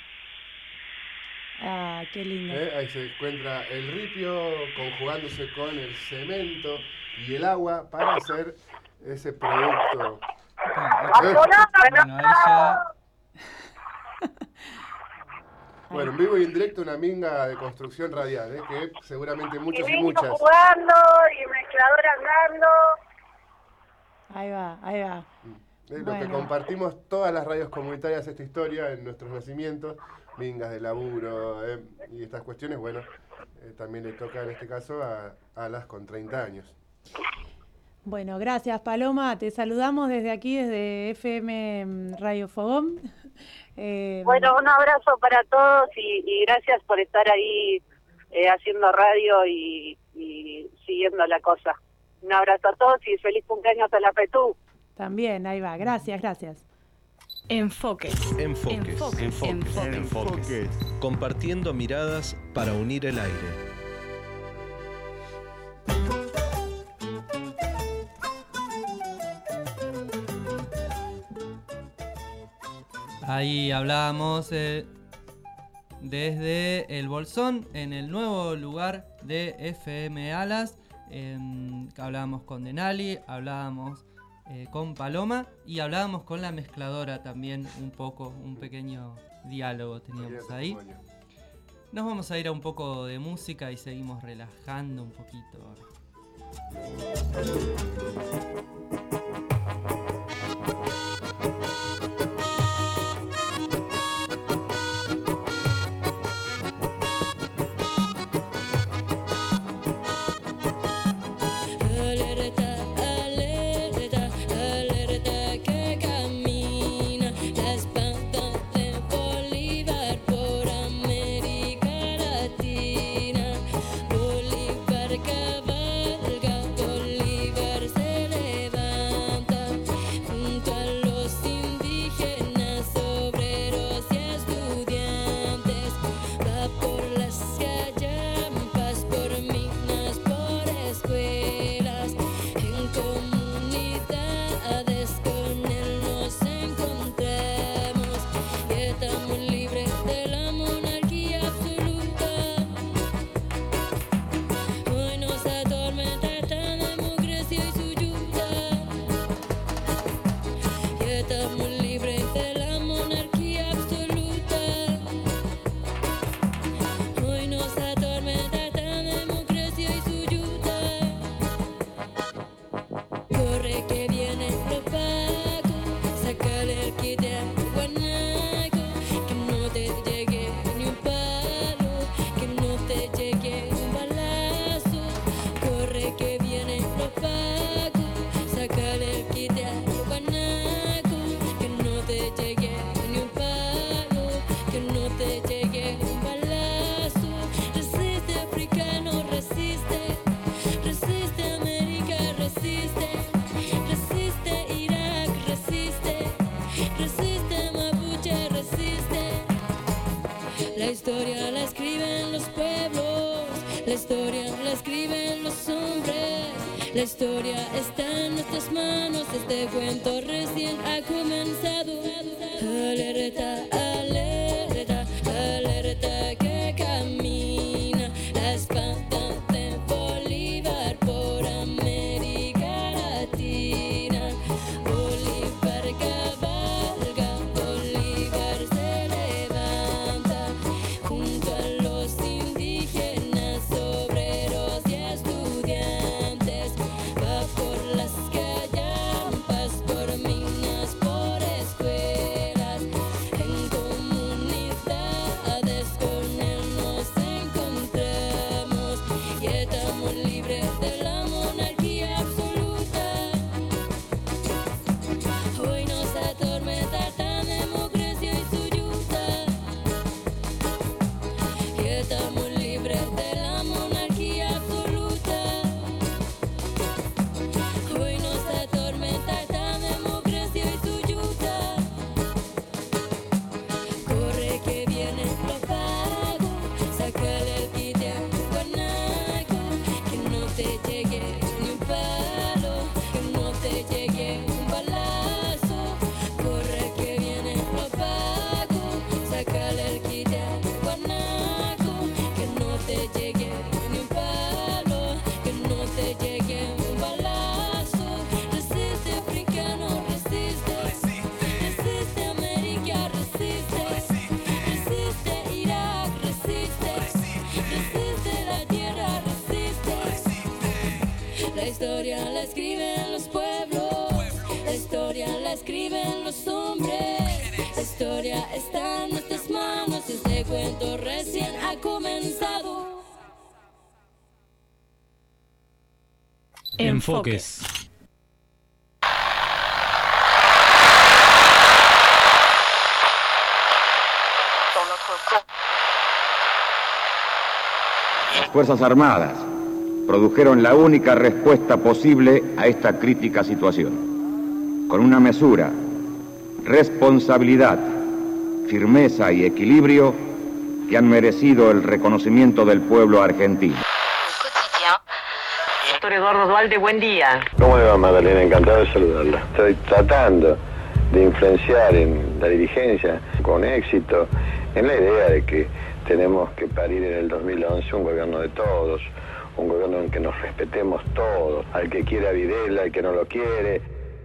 Ah, qué lindo. ¿Eh? Ahí se encuentra el ripio conjugándose con el cemento y el agua para hacer ese producto. Bueno, ahí ya... Bueno, en vivo y en directo una minga de construcción radial, ¿eh? Que seguramente muchos y, y muchas. jugando y mezclador andando. Ahí va, ahí va. Es lo bueno. que compartimos todas las radios comunitarias esta historia en nuestros nacimientos, mingas de laburo ¿eh? y estas cuestiones, bueno, eh, también le toca en este caso a, a las con treinta años. Bueno, gracias Paloma, te saludamos desde aquí, desde F M Radio Fogón. Eh, bueno, un abrazo para todos y, y gracias por estar ahí eh, haciendo radio y, y siguiendo la cosa. Un abrazo a todos y feliz cumpleaños a la Petú. También, ahí va, gracias, gracias. Enfoques. Enfoques. Enfoques. Enfoques. Enfoques. Enfoques. Compartiendo miradas para unir el aire. Ahí hablábamos eh, desde el Bolsón, en el nuevo lugar de F M Alas. Eh, hablábamos con Denali, hablábamos eh, con Paloma y hablábamos con la mezcladora también un poco, un pequeño diálogo teníamos ahí. Nos vamos a ir a un poco de música y seguimos relajando un poquito. La historia está en nuestras manos, este cuento recién ha comenzado. Alerta, alerta, alerta que camina la espada de Bolívar por América Latina. Bolívar cabalga, Bolívar se levanta junto a los indígenas, obreros y estudiantes. Va por las callampas, por minas, por escuelas, en cuento recién ha comenzado. Enfoques. Las Fuerzas Armadas produjeron la única respuesta posible a esta crítica situación, con una mesura, responsabilidad, firmeza y equilibrio que han merecido el reconocimiento del pueblo argentino. Doctor Eduardo Dualde, buen día. ¿Cómo le va, Magdalena? Encantado de saludarla. Estoy tratando de influenciar en la dirigencia con éxito en la idea de que tenemos que parir en el dos mil once un gobierno de todos, un gobierno en que nos respetemos todos, al que quiera Videla, al que no lo quiere.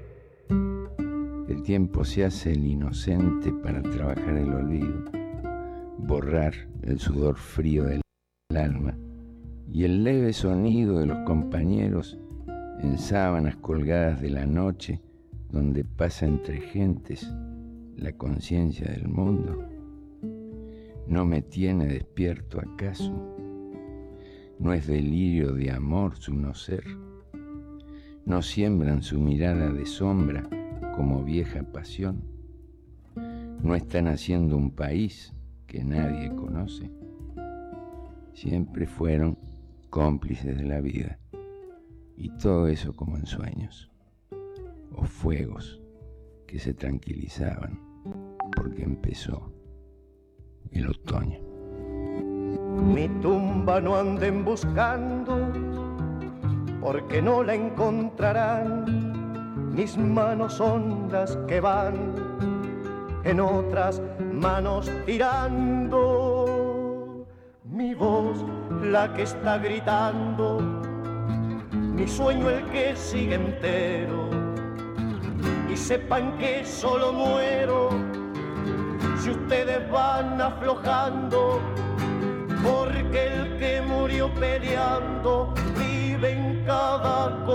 El tiempo se hace el inocente para trabajar el olvido, borrar el sudor frío del alma y el leve sonido de los compañeros en sábanas colgadas de la noche donde pasa entre gentes la conciencia del mundo. ¿No me tiene despierto acaso? ¿No es delirio de amor su no ser? ¿No siembran su mirada de sombra como vieja pasión? ¿No están haciendo un país que nadie conoce? Siempre fueron cómplices de la vida, y todo eso como en sueños, o fuegos que se tranquilizaban porque empezó el otoño. Mi tumba no anden buscando, porque no la encontrarán. Mis manos son las que van en otras manos tirando. Mi voz la que está gritando, mi sueño el que sigue entero. Y sepan que solo muero si ustedes van aflojando, porque el que murió peleando vive en cada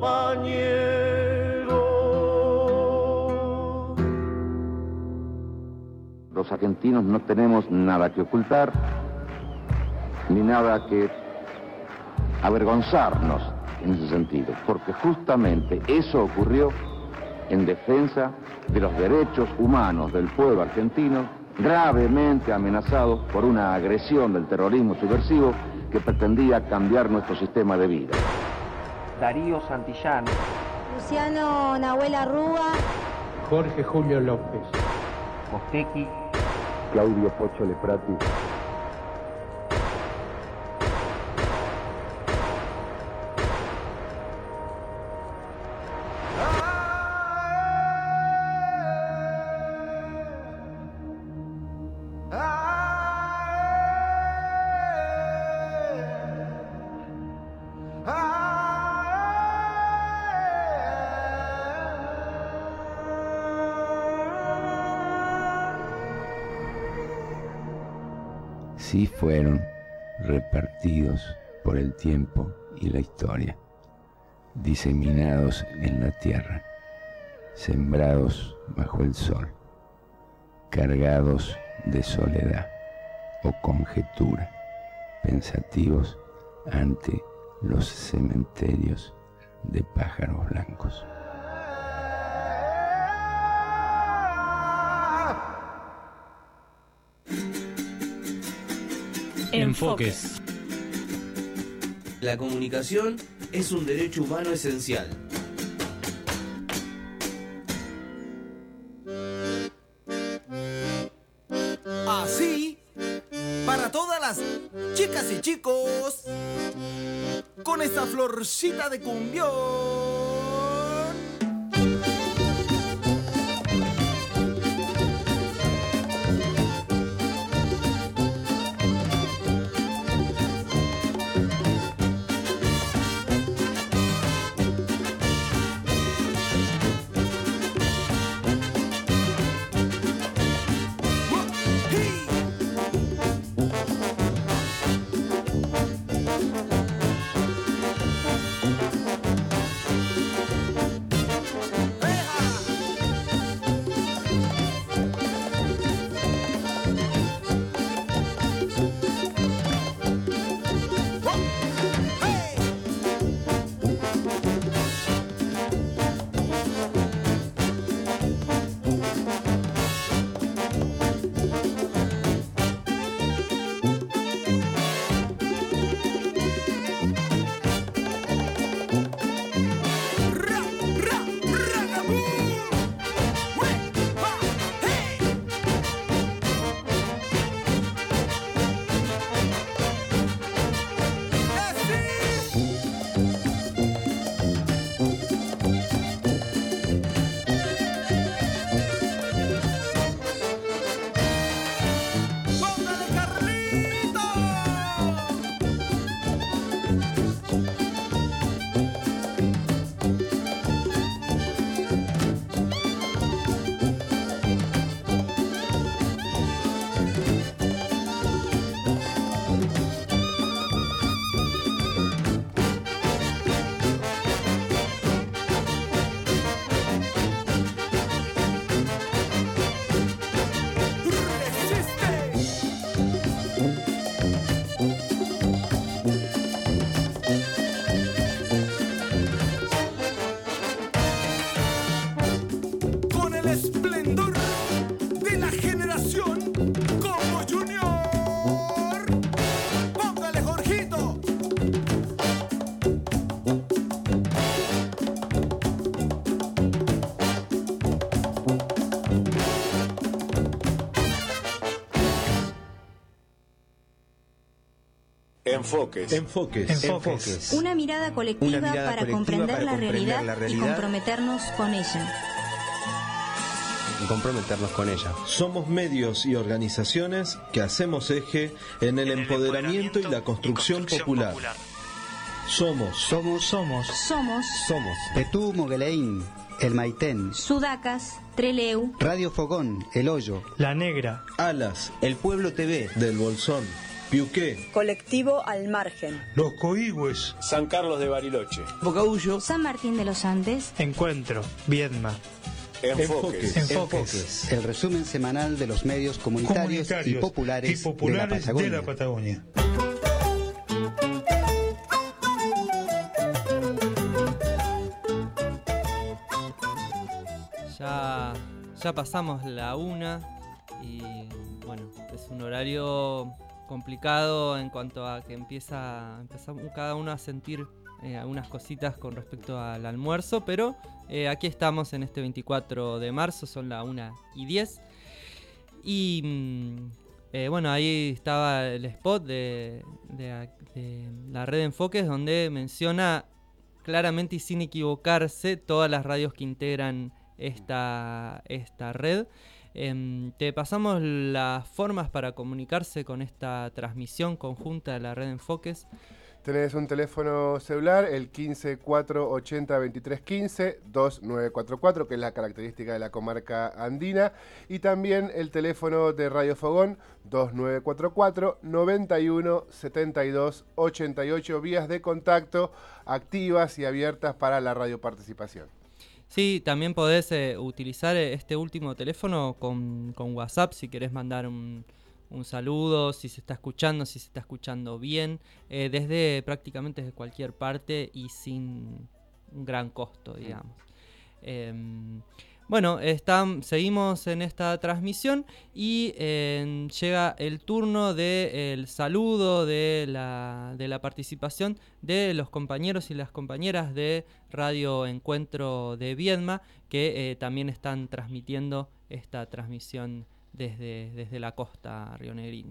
compañero. Los argentinos no tenemos nada que ocultar, ni nada que avergonzarnos en ese sentido, porque justamente eso ocurrió en defensa de los derechos humanos del pueblo argentino, gravemente amenazados por una agresión del terrorismo subversivo que pretendía cambiar nuestro sistema de vida. Darío Santillán, Luciano Nahuel Arrúa, Jorge Julio López, Mostequi, Claudio Pocho Leprati. Sí fueron repartidos por el tiempo y la historia, diseminados en la tierra, sembrados bajo el sol, cargados de soledad o conjetura, pensativos ante los cementerios de pájaros blancos. Enfoques. La comunicación es un derecho humano esencial. Así, para todas las chicas y chicos, con esta florcita de cumbión. esplendor de la generación como Junior. Póngale, Jorgito. Enfoques. Enfoques. Enfoques. Una mirada colectiva, Una mirada para, colectiva comprender, para la, comprender realidad la realidad y comprometernos con ella. Y comprometernos con ella. Somos medios y organizaciones que hacemos eje en el, en el empoderamiento, empoderamiento y la construcción, y construcción popular. popular. Somos. Somos. Somos. Somos. Somos. Petú Mogueleín, El Maitén, Sudacas, Treleu, Radio Fogón, El Hoyo, La Negra, Alas, El Pueblo T V, Del Bolsón, Piuqué, Colectivo Al Margen, Los Coigües, San Carlos de Bariloche, Bocaullo, San Martín de los Andes, Encuentro, Viedma. Enfoques. Enfoques. Enfoques. El resumen semanal de los medios comunitarios, comunitarios y populares, y populares de la Patagonia. De la Patagonia. Ya, ya pasamos la una y bueno, es un horario complicado en cuanto a que empieza, empezamos cada uno a sentir eh, algunas cositas con respecto al almuerzo, pero eh, aquí estamos en este veinticuatro de marzo, son las una y diez. Y eh, bueno, ahí estaba el spot de, de, de la red de Enfoques, donde menciona claramente y sin equivocarse todas las radios que integran esta, esta red. Eh, te pasamos las formas para comunicarse con esta transmisión conjunta de la red de Enfoques. Tenés un teléfono celular, el quince cuatro ochenta veintitrés quince dos nueve cuatro cuatro, que es la característica de la comarca andina, y también el teléfono de Radio Fogón dos nueve cuatro cuatro noventa y uno setenta y dos ochenta y ocho, vías de contacto activas y abiertas para la radioparticipación. Sí, también podés eh, utilizar este último teléfono con, con WhatsApp si querés mandar un, un saludo, si se está escuchando, si se está escuchando bien, eh, desde prácticamente desde cualquier parte y sin un gran costo, digamos. Eh, bueno, están, seguimos en esta transmisión y eh, llega el turno del saludo, de la, de la participación de los compañeros y las compañeras de Radio Encuentro de Viedma, que eh, también están transmitiendo esta transmisión desde, desde la costa rionegrina.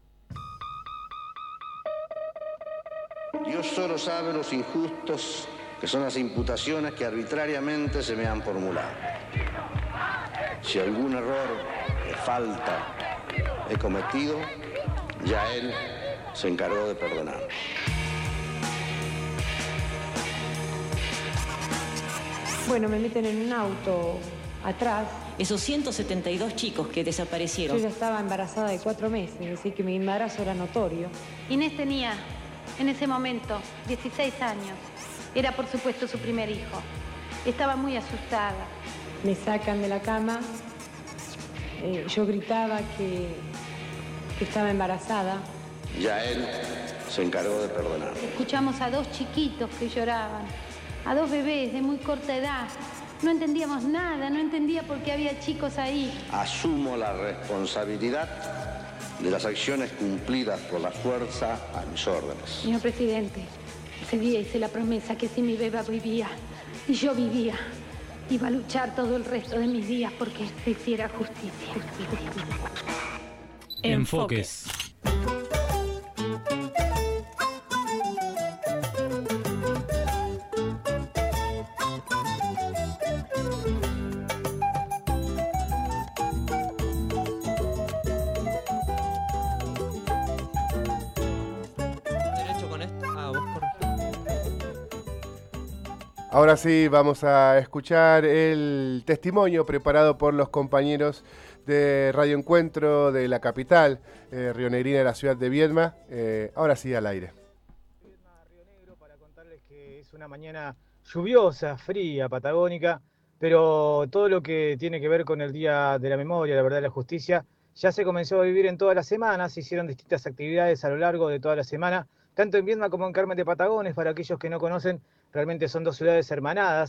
Dios solo sabe los injustos que son las imputaciones que arbitrariamente se me han formulado. Si algún error de falta he cometido, ya Él se encargó de perdonar. Bueno, me meten en un auto atrás. Esos ciento setenta y dos chicos que desaparecieron. Yo ya estaba embarazada de cuatro meses, es decir, que mi embarazo era notorio. Inés tenía, en ese momento, dieciséis años. Era, por supuesto, su primer hijo. Estaba muy asustada. Me sacan de la cama. Eh, yo gritaba que, que estaba embarazada. Ya Él se encargó de perdonar. Escuchamos a dos chiquitos que lloraban, a dos bebés de muy corta edad. No entendíamos nada, no entendía por qué había chicos ahí. Asumo la responsabilidad de las acciones cumplidas por la fuerza a mis órdenes. Señor presidente, ese día hice la promesa que si mi beba vivía y yo vivía, iba a luchar todo el resto de mis días porque se hiciera justicia. justicia. Enfoques. Ahora sí, vamos a escuchar el testimonio preparado por los compañeros de Radio Encuentro de la capital, eh, rionegrina de la ciudad de Viedma. Eh, ahora sí, al aire. Viedma, Río Negro, para contarles que es una mañana lluviosa, fría, patagónica, pero todo lo que tiene que ver con el Día de la Memoria, la Verdad y la Justicia, ya se comenzó a vivir en todas las semanas. Se hicieron distintas actividades a lo largo de toda la semana, tanto en Viedma como en Carmen de Patagones. Para aquellos que no conocen, realmente son dos ciudades hermanadas,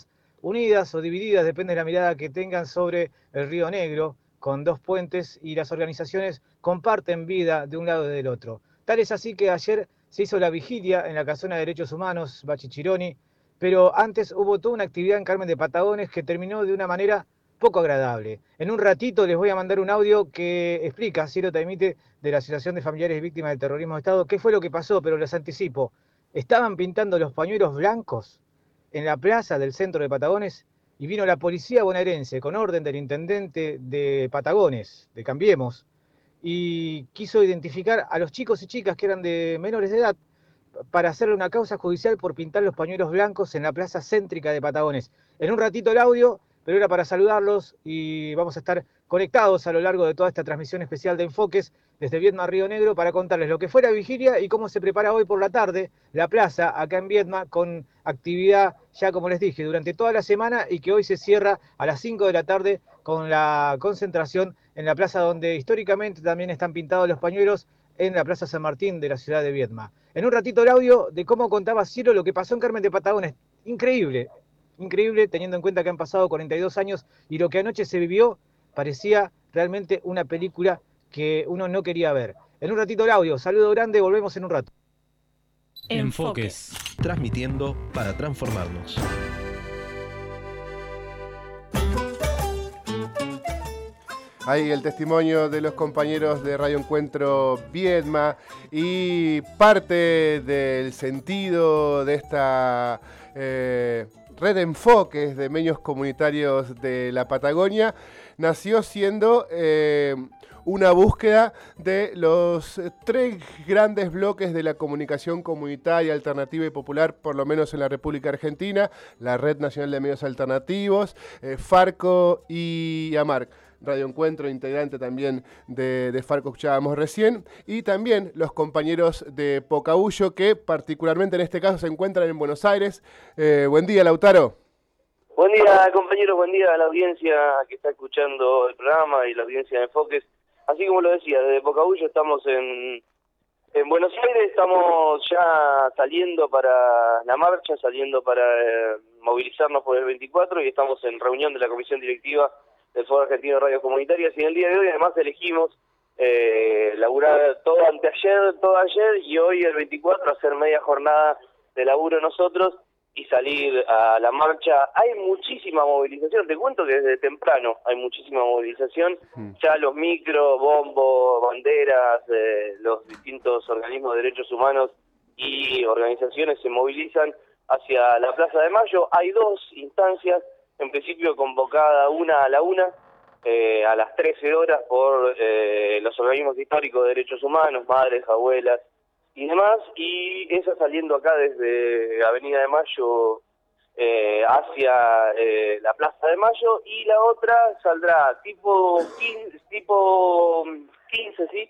unidas o divididas, depende de la mirada que tengan sobre el Río Negro, con dos puentes, y las organizaciones comparten vida de un lado y del otro. Tal es así que ayer se hizo la vigilia en la Casona de Derechos Humanos, Bachi Chironi, pero antes hubo toda una actividad en Carmen de Patagones que terminó de una manera poco agradable. En un ratito les voy a mandar un audio que explica, Ciro Taimite, de la Asociación de Familiares Víctimas del Terrorismo de Estado, qué fue lo que pasó, pero les anticipo. Estaban pintando los pañuelos blancos en la plaza del centro de Patagones y vino la policía bonaerense con orden del intendente de Patagones, de Cambiemos, y quiso identificar a los chicos y chicas que eran de menores de edad para hacerle una causa judicial por pintar los pañuelos blancos en la plaza céntrica de Patagones. En un ratito el audio, pero era para saludarlos y vamos a estar conectados a lo largo de toda esta transmisión especial de Enfoques desde Viedma, Río Negro, para contarles lo que fue la vigilia y cómo se prepara hoy por la tarde la plaza acá en Viedma, con actividad, ya como les dije, durante toda la semana, y que hoy se cierra a las cinco de la tarde con la concentración en la plaza donde históricamente también están pintados los pañuelos, en la Plaza San Martín de la ciudad de Viedma. En un ratito el audio de cómo contaba Ciro lo que pasó en Carmen de Patagones. Increíble, increíble teniendo en cuenta que han pasado cuarenta y dos años y lo que anoche se vivió parecía realmente una película que uno no quería ver. En un ratito el audio, saludo grande, volvemos en un rato. Enfoques. Transmitiendo para transformarnos. Ahí el testimonio de los compañeros de Radio Encuentro Viedma y parte del sentido de esta eh, red de enfoques de medios comunitarios de la Patagonia nació siendo eh, una búsqueda de los tres grandes bloques de la comunicación comunitaria, alternativa y popular, por lo menos en la República Argentina, la Red Nacional de Medios Alternativos, eh, Farco y AMARC. Radio Encuentro, integrante también de, de Farco, escuchábamos recién, y también los compañeros de Pocahuyo, que particularmente en este caso se encuentran en Buenos Aires. Eh, buen día, Lautaro. Buen día, compañeros, buen día a la audiencia que está escuchando el programa y la audiencia de Enfoques. Así como lo decía, desde Pocahuyo estamos en, en Buenos Aires, estamos ya saliendo para la marcha, saliendo para eh, movilizarnos por el veinticuatro, y estamos en reunión de la comisión directiva del Foro Argentino de Radios Comunitarias, y en el día de hoy además elegimos eh, laburar todo anteayer, todo ayer, y hoy el veinticuatro hacer media jornada de laburo nosotros y salir a la marcha. Hay muchísima movilización, te cuento que desde temprano hay muchísima movilización, mm. ya los micros, bombos, banderas, eh, los distintos organismos de derechos humanos y organizaciones se movilizan hacia la Plaza de Mayo. Hay dos instancias, en principio convocada una a la una, eh, a las trece horas por eh, los organismos históricos de derechos humanos, madres, abuelas y demás, y esa saliendo acá desde Avenida de Mayo eh, hacia eh, la Plaza de Mayo, y la otra saldrá tipo quince, tipo quince sí,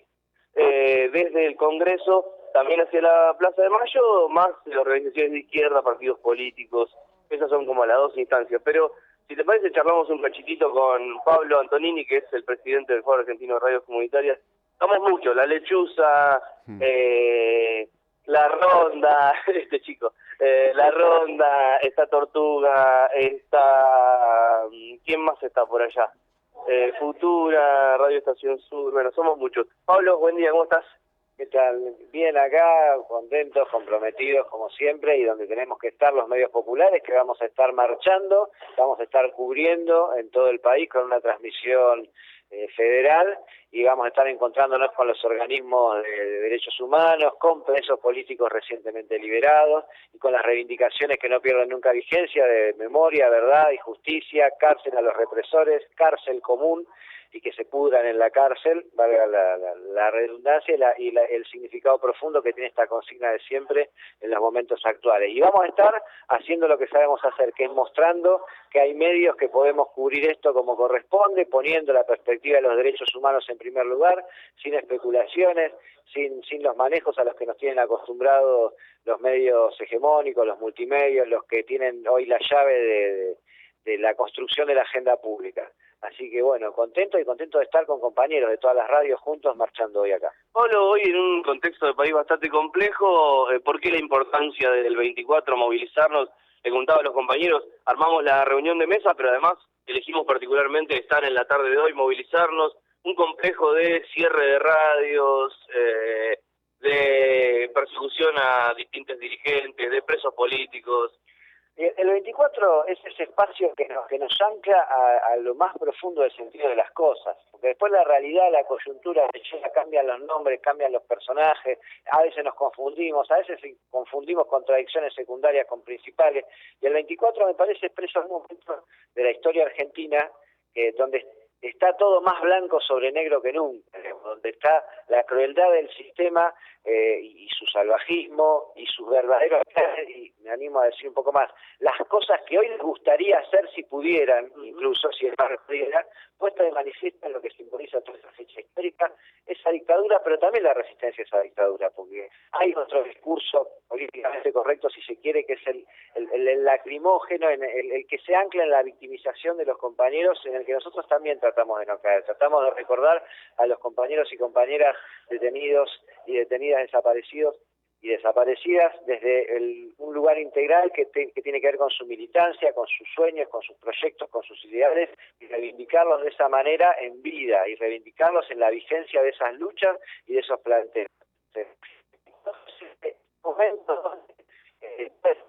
eh, desde el Congreso también hacia la Plaza de Mayo, más organizaciones de izquierda, partidos políticos. Esas son como las dos instancias, pero si te parece charlamos un cachitito con Pablo Antonini, que es el presidente del Foro Argentino de Radios Comunitarias. Estamos mucho, la lechuza, hmm. eh, la ronda, este chico, eh, la ronda, esta tortuga, está, ¿quién más está por allá? Eh, Futura, Radio Estación Sur, bueno, somos muchos. Pablo, buen día, ¿cómo estás? ¿Qué tal? Bien acá, contentos, comprometidos como siempre, y donde tenemos que estar los medios populares, que vamos a estar marchando, vamos a estar cubriendo en todo el país con una transmisión eh, federal, y vamos a estar encontrándonos con los organismos de, de derechos humanos, con presos políticos recientemente liberados, y con las reivindicaciones que no pierden nunca vigencia de memoria, verdad y justicia, cárcel a los represores, cárcel común, y que se pudran en la cárcel, valga la, la, la redundancia y, la, y la, el significado profundo que tiene esta consigna de siempre en los momentos actuales. Y vamos a estar haciendo lo que sabemos hacer, que es mostrando que hay medios que podemos cubrir esto como corresponde, poniendo la perspectiva de los derechos humanos en primer lugar, sin especulaciones, sin, sin los manejos a los que nos tienen acostumbrados los medios hegemónicos, los multimedios, los que tienen hoy la llave de, de, de la construcción de la agenda pública. Así que bueno, contento y contento de estar con compañeros de todas las radios juntos marchando hoy acá. Pablo, hoy en un contexto de país bastante complejo, ¿por qué la importancia del veinticuatro movilizarnos le contaba a los compañeros, armamos la reunión de mesa, pero además elegimos particularmente estar en la tarde de hoy, movilizarnos, un complejo de cierre de radios, eh, de persecución a distintos dirigentes, de presos políticos. El veinticuatro es ese espacio que nos, que nos ancla a, a lo más profundo del sentido de las cosas, porque después la realidad, la coyuntura, cambian los nombres, cambian los personajes, a veces nos confundimos, a veces confundimos contradicciones secundarias con principales, y el veinticuatro me parece expreso un momento de la historia argentina eh, donde está todo más blanco sobre negro que nunca, donde está la crueldad del sistema eh, y su salvajismo y sus verdaderos, y me animo a decir un poco más, las cosas que hoy les gustaría hacer si pudieran, incluso si es más pudiera, puesta de manifiesto en lo que simboliza toda esa fecha histórica, esa dictadura, pero también la resistencia a esa dictadura, porque hay otro discurso políticamente correcto, si se quiere, que es el, el, el, el lacrimógeno, el, el, el que se ancla en la victimización de los compañeros, en el que nosotros también tratamos de no caer, tratamos de recordar a los compañeros y compañeras detenidos y detenidas desaparecidos y desaparecidas desde el, un lugar integral que, te, que tiene que ver con su militancia, con sus sueños, con sus proyectos, con sus ideales, y reivindicarlos de esa manera en vida, y reivindicarlos en la vigencia de esas luchas y de esos planteos. Entonces, momentos donde eh,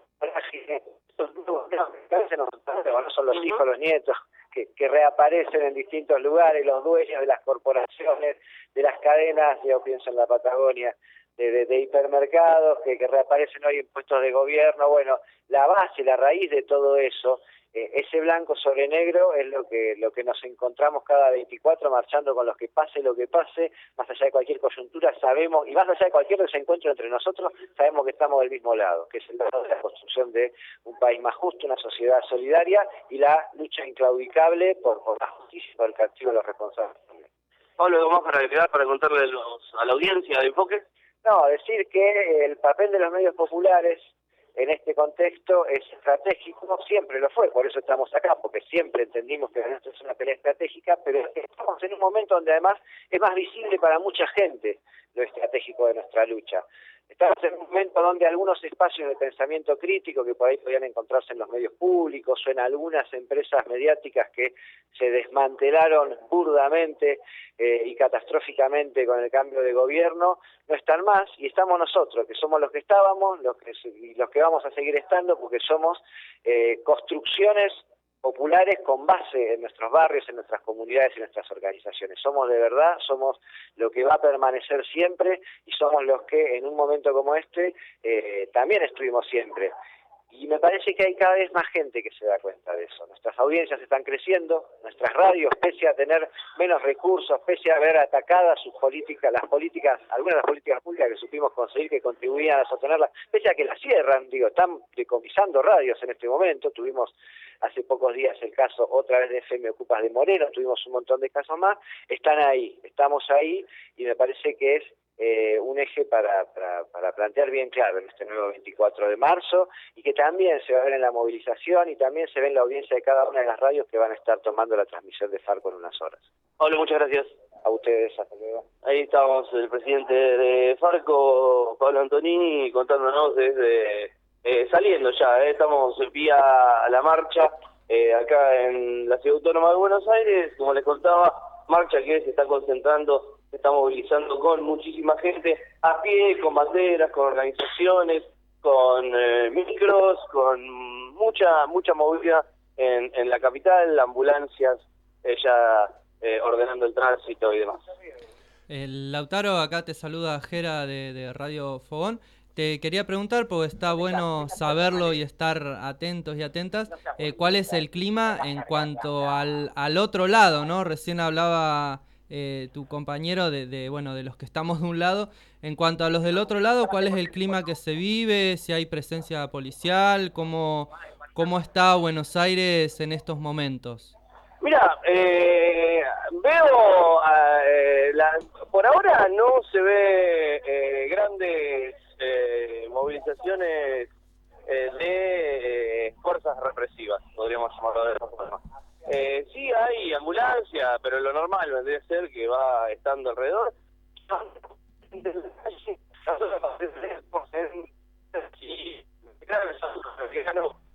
estos nuevos, que a veces no son los hijos, los nietos, que, que reaparecen en distintos lugares, los dueños de las corporaciones, de las cadenas, yo pienso en la Patagonia, De, de, de hipermercados que, que reaparecen hoy en puestos de gobierno. Bueno, la base, la raíz de todo eso, eh, ese blanco sobre negro es lo que lo que nos encontramos cada veinticuatro marchando con los que pase lo que pase, más allá de cualquier coyuntura, sabemos, y más allá de cualquier desencuentro entre nosotros, sabemos que estamos del mismo lado, que es el lado de la construcción de un país más justo, una sociedad solidaria y la lucha inclaudicable por, por la justicia y por el castigo de los responsables. Pablo, ¿algo más para agregar, para contarle a, los, a la audiencia de Enfoque? No, decir que el papel de los medios populares en este contexto es estratégico, siempre lo fue, por eso estamos acá, porque siempre entendimos que esto es una pelea estratégica, pero estamos en un momento donde además es más visible para mucha gente lo estratégico de nuestra lucha. Estamos en un momento donde algunos espacios de pensamiento crítico que por ahí podían encontrarse en los medios públicos o en algunas empresas mediáticas que se desmantelaron burdamente eh, y catastróficamente con el cambio de gobierno, no están más, y estamos nosotros, que somos los que estábamos los que, y los que vamos a seguir estando, porque somos eh, construcciones populares con base en nuestros barrios, en nuestras comunidades y en nuestras organizaciones. Somos de verdad, somos lo que va a permanecer siempre y somos los que en un momento como este eh, también estuvimos siempre. Y me parece que hay cada vez más gente que se da cuenta de eso. Nuestras audiencias están creciendo, nuestras radios, pese a tener menos recursos, pese a haber atacadas sus políticas, las políticas, algunas de las políticas públicas que supimos conseguir que contribuían a sostenerlas, pese a que las cierran, digo, están decomisando radios en este momento. Tuvimos hace pocos días el caso otra vez de F M Ocupas de Moreno, tuvimos un montón de casos más, están ahí, estamos ahí, y me parece que es Eh, un eje para, para, para plantear bien claro en este nuevo veinticuatro de marzo, y que también se va a ver en la movilización y también se ve en la audiencia de cada una de las radios que van a estar tomando la transmisión de Farco en unas horas. Pablo, muchas gracias. A ustedes, hasta luego. Ahí estamos, el presidente de Farco, Pablo Antonini, contándonos desde eh, saliendo ya, eh, estamos vía la marcha eh, acá en la Ciudad Autónoma de Buenos Aires, como les contaba, marcha que se está concentrando, se está movilizando con muchísima gente, a pie, con banderas, con organizaciones, con eh, micros, con mucha mucha movilidad en, en la capital, ambulancias, ella eh, ordenando el tránsito y demás. El Lautaro, acá te saluda Jera de, de Radio Fogón. Te quería preguntar, porque está bueno saberlo y estar atentos y atentas, eh, ¿cuál es el clima en cuanto al, al otro lado, ¿no? Recién hablaba eh, tu compañero de, de, bueno, de los que estamos de un lado. En cuanto a los del otro lado, ¿cuál es el clima que se vive? Si hay presencia policial, ¿cómo, cómo está Buenos Aires en estos momentos? Mira, eh, veo, eh, la, por ahora no se ve eh, grandes eh, movilizaciones eh, de eh, fuerzas represivas, podríamos llamarlo de esa forma. Eh, sí hay ambulancia, pero lo normal vendría a ser que va estando alrededor.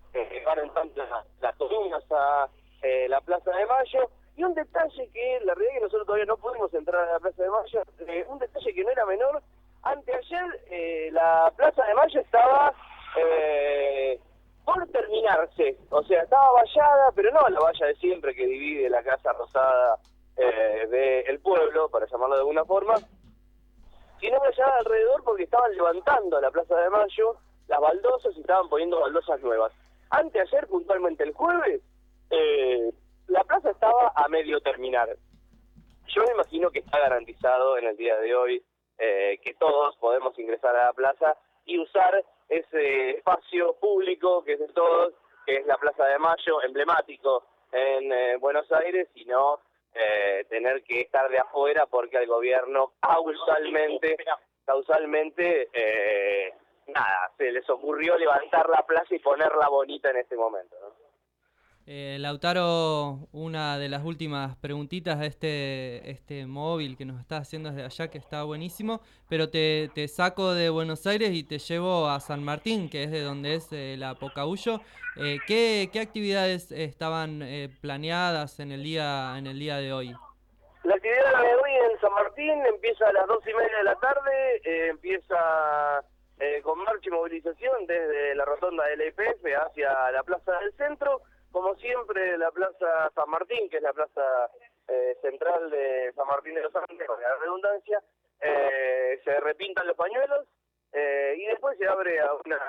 eh, van entrando las, las columnas a eh, la Plaza de Mayo. Y un detalle que, la realidad es que nosotros todavía no pudimos entrar a la Plaza de Mayo, eh, un detalle que no era menor, anteayer eh, la Plaza de Mayo estaba eh, por terminarse, o sea, estaba vallada, pero no la valla de siempre que divide la Casa Rosada eh, del pueblo, para llamarlo de alguna forma, sino vallada alrededor porque estaban levantando la Plaza de Mayo las baldosas y estaban poniendo baldosas nuevas. Anteayer, puntualmente el jueves, eh, la plaza estaba a medio terminar. Yo me imagino que está garantizado en el día de hoy eh, que todos podemos ingresar a la plaza y usar ese espacio público que es de todos, que es la Plaza de Mayo, emblemático en eh, Buenos Aires, y no eh, tener que estar de afuera porque al gobierno causalmente, causalmente eh, nada, se les ocurrió levantar la plaza y ponerla bonita en este momento, ¿no? Eh, Lautaro, una de las últimas preguntitas de este, este móvil que nos está haciendo desde allá, que está buenísimo, pero te, te saco de Buenos Aires y te llevo a San Martín, que es de donde es eh, la Pocahuyo. Eh, ¿qué, ¿Qué actividades estaban eh, planeadas en el día en el día de hoy? La actividad de hoy en San Martín empieza a las dos y media de la tarde, eh, empieza eh, con marcha y movilización desde la rotonda del E P F hacia la plaza del centro. Como siempre, la Plaza San Martín, que es la plaza eh, central de San Martín de los Andes, con la redundancia, eh, se repintan los pañuelos eh, y después se abre a un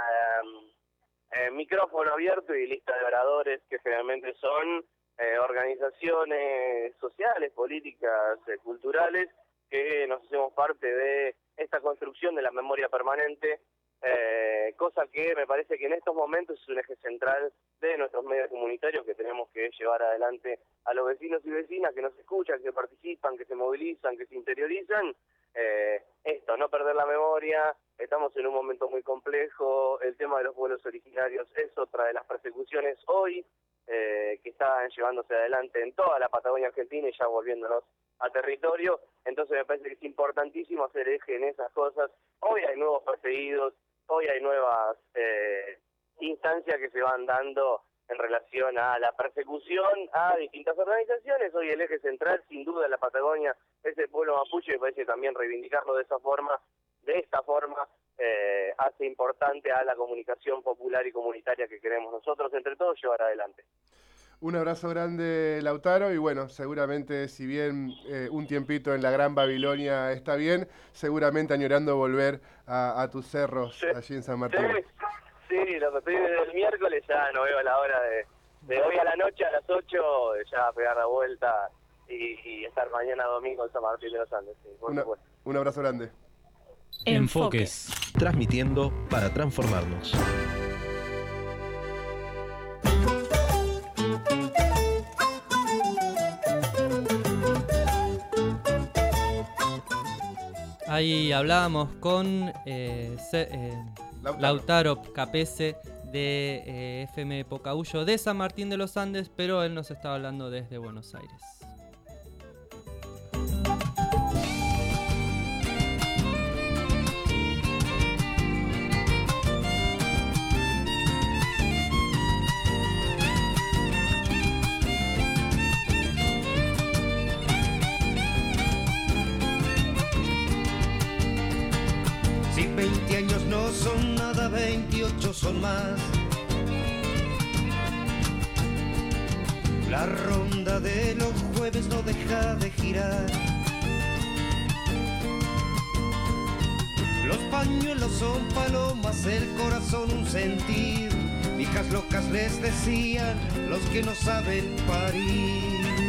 eh, micrófono abierto y lista de oradores que generalmente son eh, organizaciones sociales, políticas, eh, culturales, que nos hacemos parte de esta construcción de la memoria permanente. Eh, cosa que me parece que en estos momentos es un eje central de nuestros medios comunitarios que tenemos que llevar adelante a los vecinos y vecinas que nos escuchan, que participan, que se movilizan, que se interiorizan. Eh, esto, no perder la memoria. Estamos en un momento muy complejo. El tema de los pueblos originarios es otra de las persecuciones hoy eh, que están llevándose adelante en toda la Patagonia Argentina y ya volviéndonos a territorio. Entonces me parece que es importantísimo hacer eje en esas cosas. Hoy hay nuevos perseguidos, hoy hay nuevas eh, instancias que se van dando en relación a la persecución a distintas organizaciones. Hoy el eje central, sin duda, en la Patagonia es el pueblo mapuche, y me parece también reivindicarlo de esa forma, de esta forma, eh, hace importante a la comunicación popular y comunitaria que queremos nosotros, entre todos, llevar adelante. Un abrazo grande, Lautaro, y bueno, seguramente si bien eh, un tiempito en la Gran Babilonia está bien, seguramente añorando volver a, a tus cerros sí. allí en San Martín. Sí, sí, lo que estoy desde el miércoles ya no veo la hora de, de hoy a la noche a las ocho, ya pegar la vuelta y, y estar mañana domingo en San Martín de los Andes. Sí, por Una, supuesto. Un abrazo grande. Enfoques. Transmitiendo para transformarnos. Ahí hablábamos con eh, C, eh, Lautaro. Lautaro Capese de eh, F M Pocahuyo de San Martín de los Andes, pero él nos está hablando desde Buenos Aires. veinte años no son nada, veintiocho son más. La ronda de los jueves no deja de girar. Los pañuelos son palomas, el corazón un sentir. Hijas locas les decían los que no saben parir.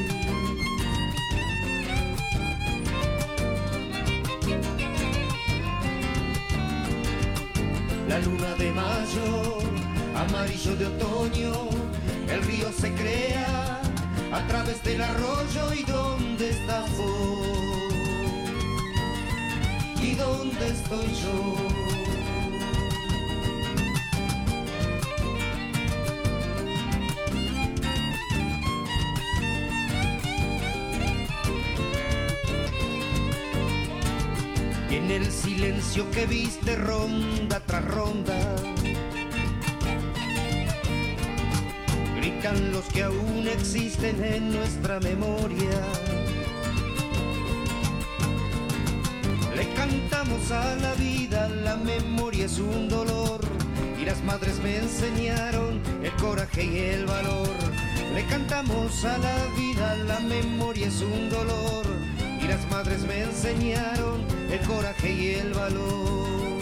La luna de mayo, amarillo de otoño, el río se crea a través del arroyo. ¿Y dónde estás vos? ¿Y dónde estoy yo? Y en el silencio que viste ronda tras ronda, explican los que aún existen en nuestra memoria. Le cantamos a la vida, la memoria es un dolor, y las madres me enseñaron el coraje y el valor. Le cantamos a la vida, la memoria es un dolor, y las madres me enseñaron el coraje y el valor.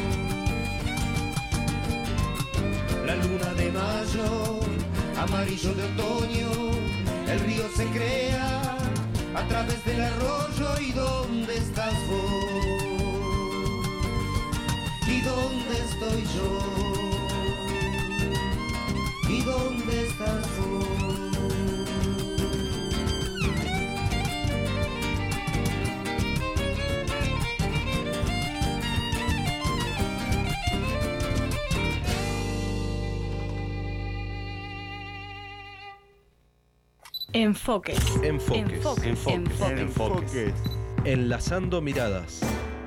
La luna de mayo, amarillo de otoño, el río se crea a través del arroyo. ¿Y dónde estás vos? ¿Y dónde estoy yo? ¿Y dónde estás vos? Enfoques. Enfoques. Enfoques. Enfoques. Enfoques. Enfoques. Enlazando miradas.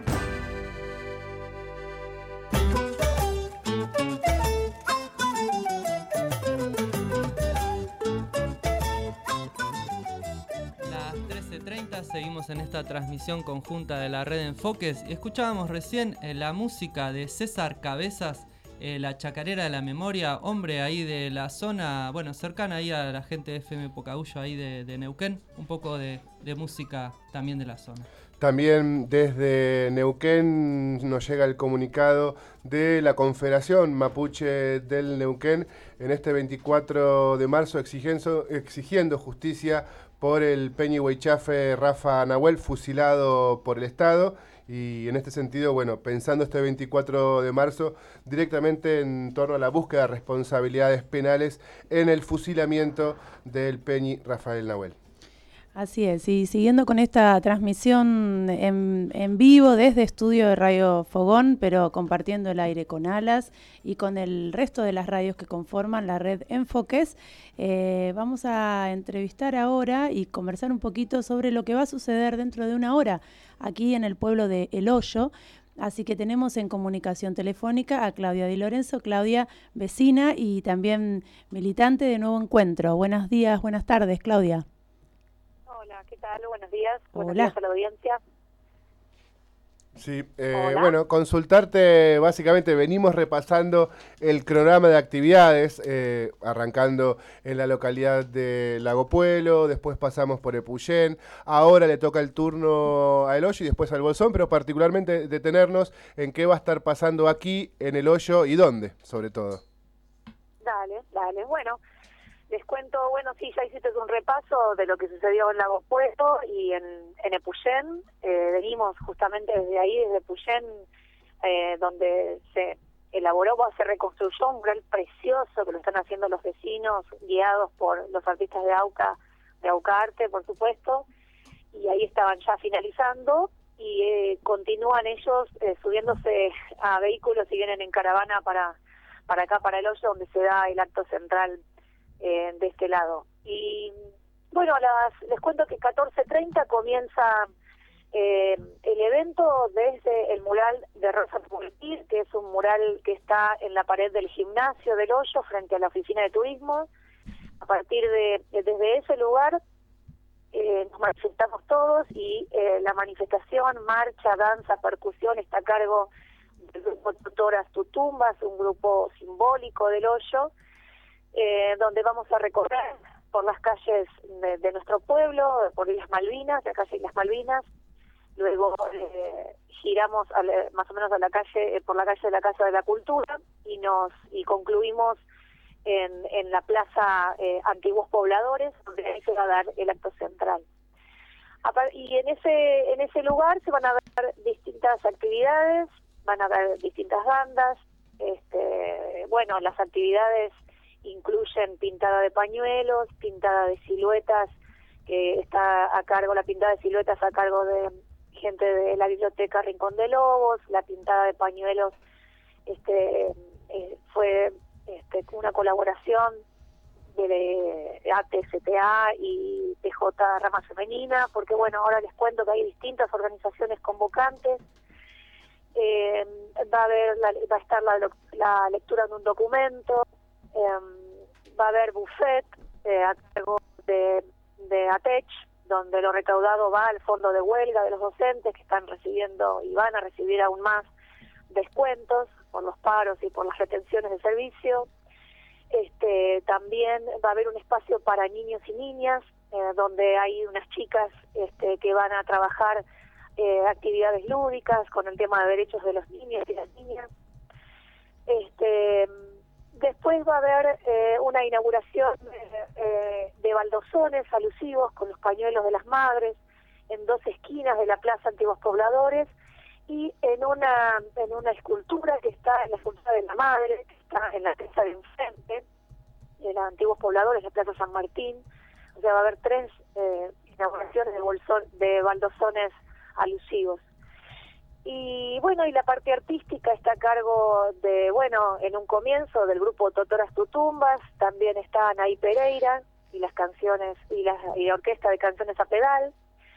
Las trece treinta seguimos en esta transmisión conjunta de la red Enfoques y escuchábamos recién eh, la música de César Cabezas, eh, la chacarera de la memoria, hombre ahí de la zona, bueno, cercana ahí a la gente de F M Pocahullo ahí de, de Neuquén, un poco de, de música también de la zona. También desde Neuquén nos llega el comunicado de la Confederación Mapuche del Neuquén en este veinticuatro de marzo exigiendo, exigiendo justicia por el Peñi Huaychafe Rafa Nahuel, fusilado por el Estado. Y en este sentido, bueno, pensando este veinticuatro de marzo directamente en torno a la búsqueda de responsabilidades penales en el fusilamiento del Peñi Rafael Nahuel. Así es, y siguiendo con esta transmisión en, en vivo desde estudio de Radio Fogón, pero compartiendo el aire con Alas y con el resto de las radios que conforman la red Enfoques, eh, vamos a entrevistar ahora y conversar un poquito sobre lo que va a suceder dentro de una hora aquí en el pueblo de El Hoyo. Así que tenemos en comunicación telefónica a Claudia Di Lorenzo. Claudia, vecina y también militante de Nuevo Encuentro. Buenos días, buenas tardes, Claudia. Hola, ¿qué tal? Buenos días. Buenos Hola. días a la audiencia. Sí, eh, bueno, consultarte, básicamente venimos repasando el cronograma de actividades, eh, arrancando en la localidad de Lago Puelo, después pasamos por Epuyén, ahora le toca el turno a El Hoyo y después al Bolsón, pero particularmente detenernos en qué va a estar pasando aquí en El Hoyo y dónde, sobre todo. Dale, dale. Bueno, les cuento, bueno, sí, ya hiciste un repaso de lo que sucedió en Lago Puelo y en, en Epuyén. Eh, venimos justamente desde ahí, desde Epuyén, eh, donde se elaboró, se reconstruyó un mural precioso que lo están haciendo los vecinos, guiados por los artistas de AUCA, de AUCA Arte, por supuesto, y ahí estaban ya finalizando y eh, continúan ellos eh, subiéndose a vehículos y vienen en caravana para, para acá, para El Hoyo, donde se da el acto central Eh, de este lado. Y bueno, las, les cuento que catorce treinta comienza eh, el evento desde el mural de Rosa Pulpir, que es un mural que está en la pared del gimnasio del Hoyo, frente a la oficina de turismo. A partir de, de desde ese lugar eh, nos manifestamos todos y eh, la manifestación, marcha, danza, percusión está a cargo del grupo Tutoras Tutumbas, un grupo simbólico del Hoyo, Eh, donde vamos a recorrer por las calles de, de nuestro pueblo, por Islas Malvinas, la calle Islas Malvinas, luego eh, giramos a la, más o menos a la calle, eh, por la calle de la Casa de la Cultura y nos y concluimos en, en la plaza eh, Antiguos Pobladores, donde ahí se va a dar el acto central. Y en ese en ese lugar se van a ver distintas actividades, van a haber distintas bandas, este, bueno, las actividades incluyen pintada de pañuelos, pintada de siluetas, que está a cargo, la pintada de siluetas a cargo de gente de la biblioteca Rincón de Lobos, la pintada de pañuelos este eh, fue este, una colaboración de A T S T A y P J Rama Femenina, porque bueno, ahora les cuento que hay distintas organizaciones convocantes. Eh, va a haber la, va a estar la, la lectura de un documento, Eh, va a haber buffet, eh, a cargo de, de ATECH, donde lo recaudado va al fondo de huelga de los docentes que están recibiendo y van a recibir aún más descuentos por los paros y por las retenciones de servicio. Este, también va a haber un espacio para niños y niñas, eh, donde hay unas chicas este, que van a trabajar eh, actividades lúdicas con el tema de derechos de los niños y las niñas. Este, después va a haber eh, una inauguración eh, eh, de baldosones alusivos con los pañuelos de las madres en dos esquinas de la Plaza Antiguos Pobladores, y en una en una escultura que está en la escultura de la madre, que está en la pieza de enfrente de los Antiguos Pobladores, la Plaza San Martín. O sea, va a haber tres eh, inauguraciones de, bolsón, de baldosones alusivos. Y bueno, y la parte artística está a cargo de, bueno, en un comienzo del grupo Totoras Tutumbas, también está Anaí Pereira y las canciones y la, y la orquesta de canciones a pedal.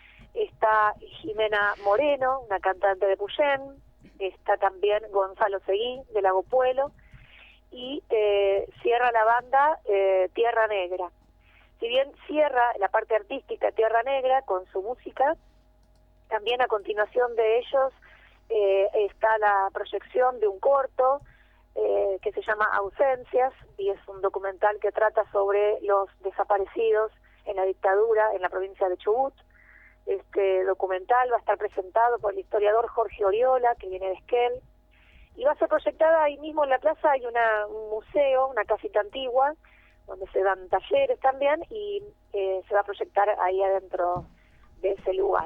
Está Jimena Moreno, una cantante de Puyén, está también Gonzalo Seguí, de Lago Puelo, y eh, cierra la banda eh, Tierra Negra. Si bien cierra la parte artística Tierra Negra con su música, también a continuación de ellos eh, está la proyección de un corto eh, que se llama Ausencias, y es un documental que trata sobre los desaparecidos en la dictadura en la provincia de Chubut. Este documental va a estar presentado por el historiador Jorge Oriola, que viene de Esquel, y va a ser proyectada ahí mismo en la plaza. Hay una, un museo, una casita antigua, donde se dan talleres también, y eh, se va a proyectar ahí adentro de ese lugar.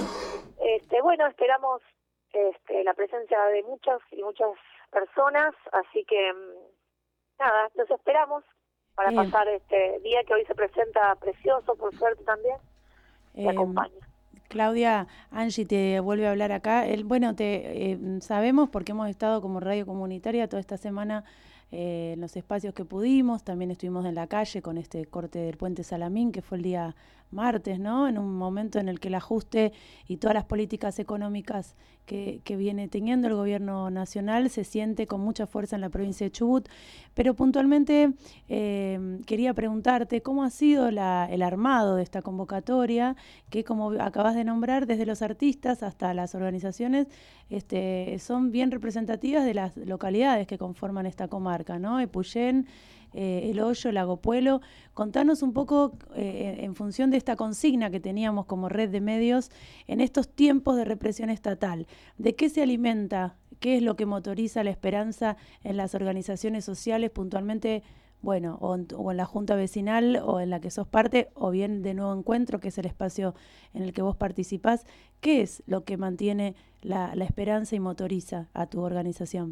Este, bueno, esperamos este, la presencia de muchas y muchas personas, así que nada, los esperamos para Bien. pasar este día que hoy se presenta precioso, por suerte también. Eh, Claudia, Angie te vuelve a hablar acá. El, bueno, te eh, sabemos porque hemos estado como radio comunitaria toda esta semana eh, en los espacios que pudimos. También estuvimos en la calle con este corte del Puente Salamín, que fue el día martes, ¿no? En un momento en el que el ajuste y todas las políticas económicas que, que viene teniendo el gobierno nacional se siente con mucha fuerza en la provincia de Chubut. Pero puntualmente eh, quería preguntarte cómo ha sido la, el armado de esta convocatoria, que como acabas de nombrar, desde los artistas hasta las organizaciones, este, son bien representativas de las localidades que conforman esta comarca, ¿no? Epuyén, Eh, El Hoyo, Lago Puelo. Contanos un poco eh, en función de esta consigna que teníamos como red de medios en estos tiempos de represión estatal. ¿De qué se alimenta? ¿Qué es lo que motoriza la esperanza en las organizaciones sociales puntualmente, bueno, o en, o en la Junta Vecinal o en la que sos parte, o bien de Nuevo Encuentro, que es el espacio en el que vos participás? ¿Qué es lo que mantiene la, la esperanza y motoriza a tu organización?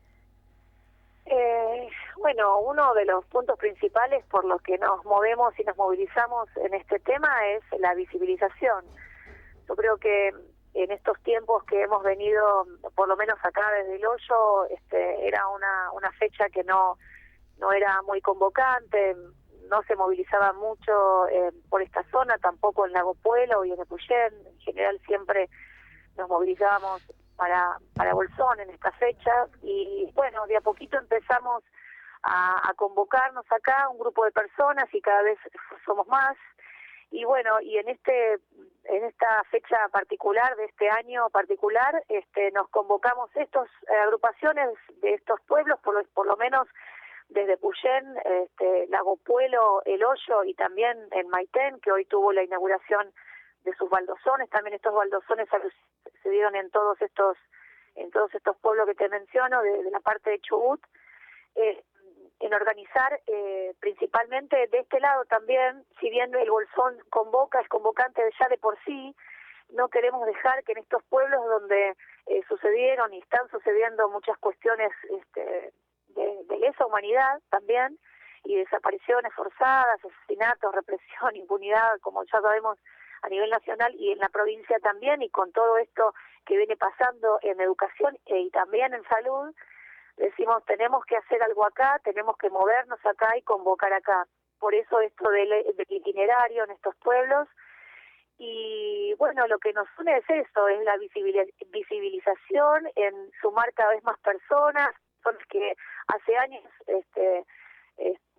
Eh, bueno, uno de los puntos principales por los que nos movemos y nos movilizamos en este tema es la visibilización. Yo creo que en estos tiempos que hemos venido, por lo menos acá desde El Hoyo, este, era una, una fecha que no, no era muy convocante, no se movilizaba mucho eh, por esta zona, tampoco en Lago Puelo y en Epuyén. En general siempre nos movilizábamos para para Bolsón en esta fecha, y bueno, de a poquito empezamos a, a convocarnos acá un grupo de personas y cada vez somos más. Y bueno, y en este en esta fecha particular de este año particular, este nos convocamos estos eh, agrupaciones de estos pueblos, por lo, por lo menos desde Puyén, este, Lago Puelo, El Hoyo, y también en Maitén, que hoy tuvo la inauguración de sus baldosones. También estos baldosones se dieron en todos estos en todos estos pueblos que te menciono, de, de la parte de Chubut, eh, en organizar eh, principalmente de este lado también. Si bien el Bolsón convoca, es convocante ya de por sí, no queremos dejar que en estos pueblos donde eh, sucedieron y están sucediendo muchas cuestiones este, de, de lesa humanidad también, y desapariciones forzadas, asesinatos, represión, impunidad, como ya sabemos, a nivel nacional y en la provincia también, y con todo esto que viene pasando en educación y también en salud, decimos, tenemos que hacer algo acá, tenemos que movernos acá y convocar acá. Por eso esto del, del itinerario en estos pueblos. Y bueno, lo que nos une es eso, es la visibilización, en sumar cada vez más personas, personas que hace años este, eh,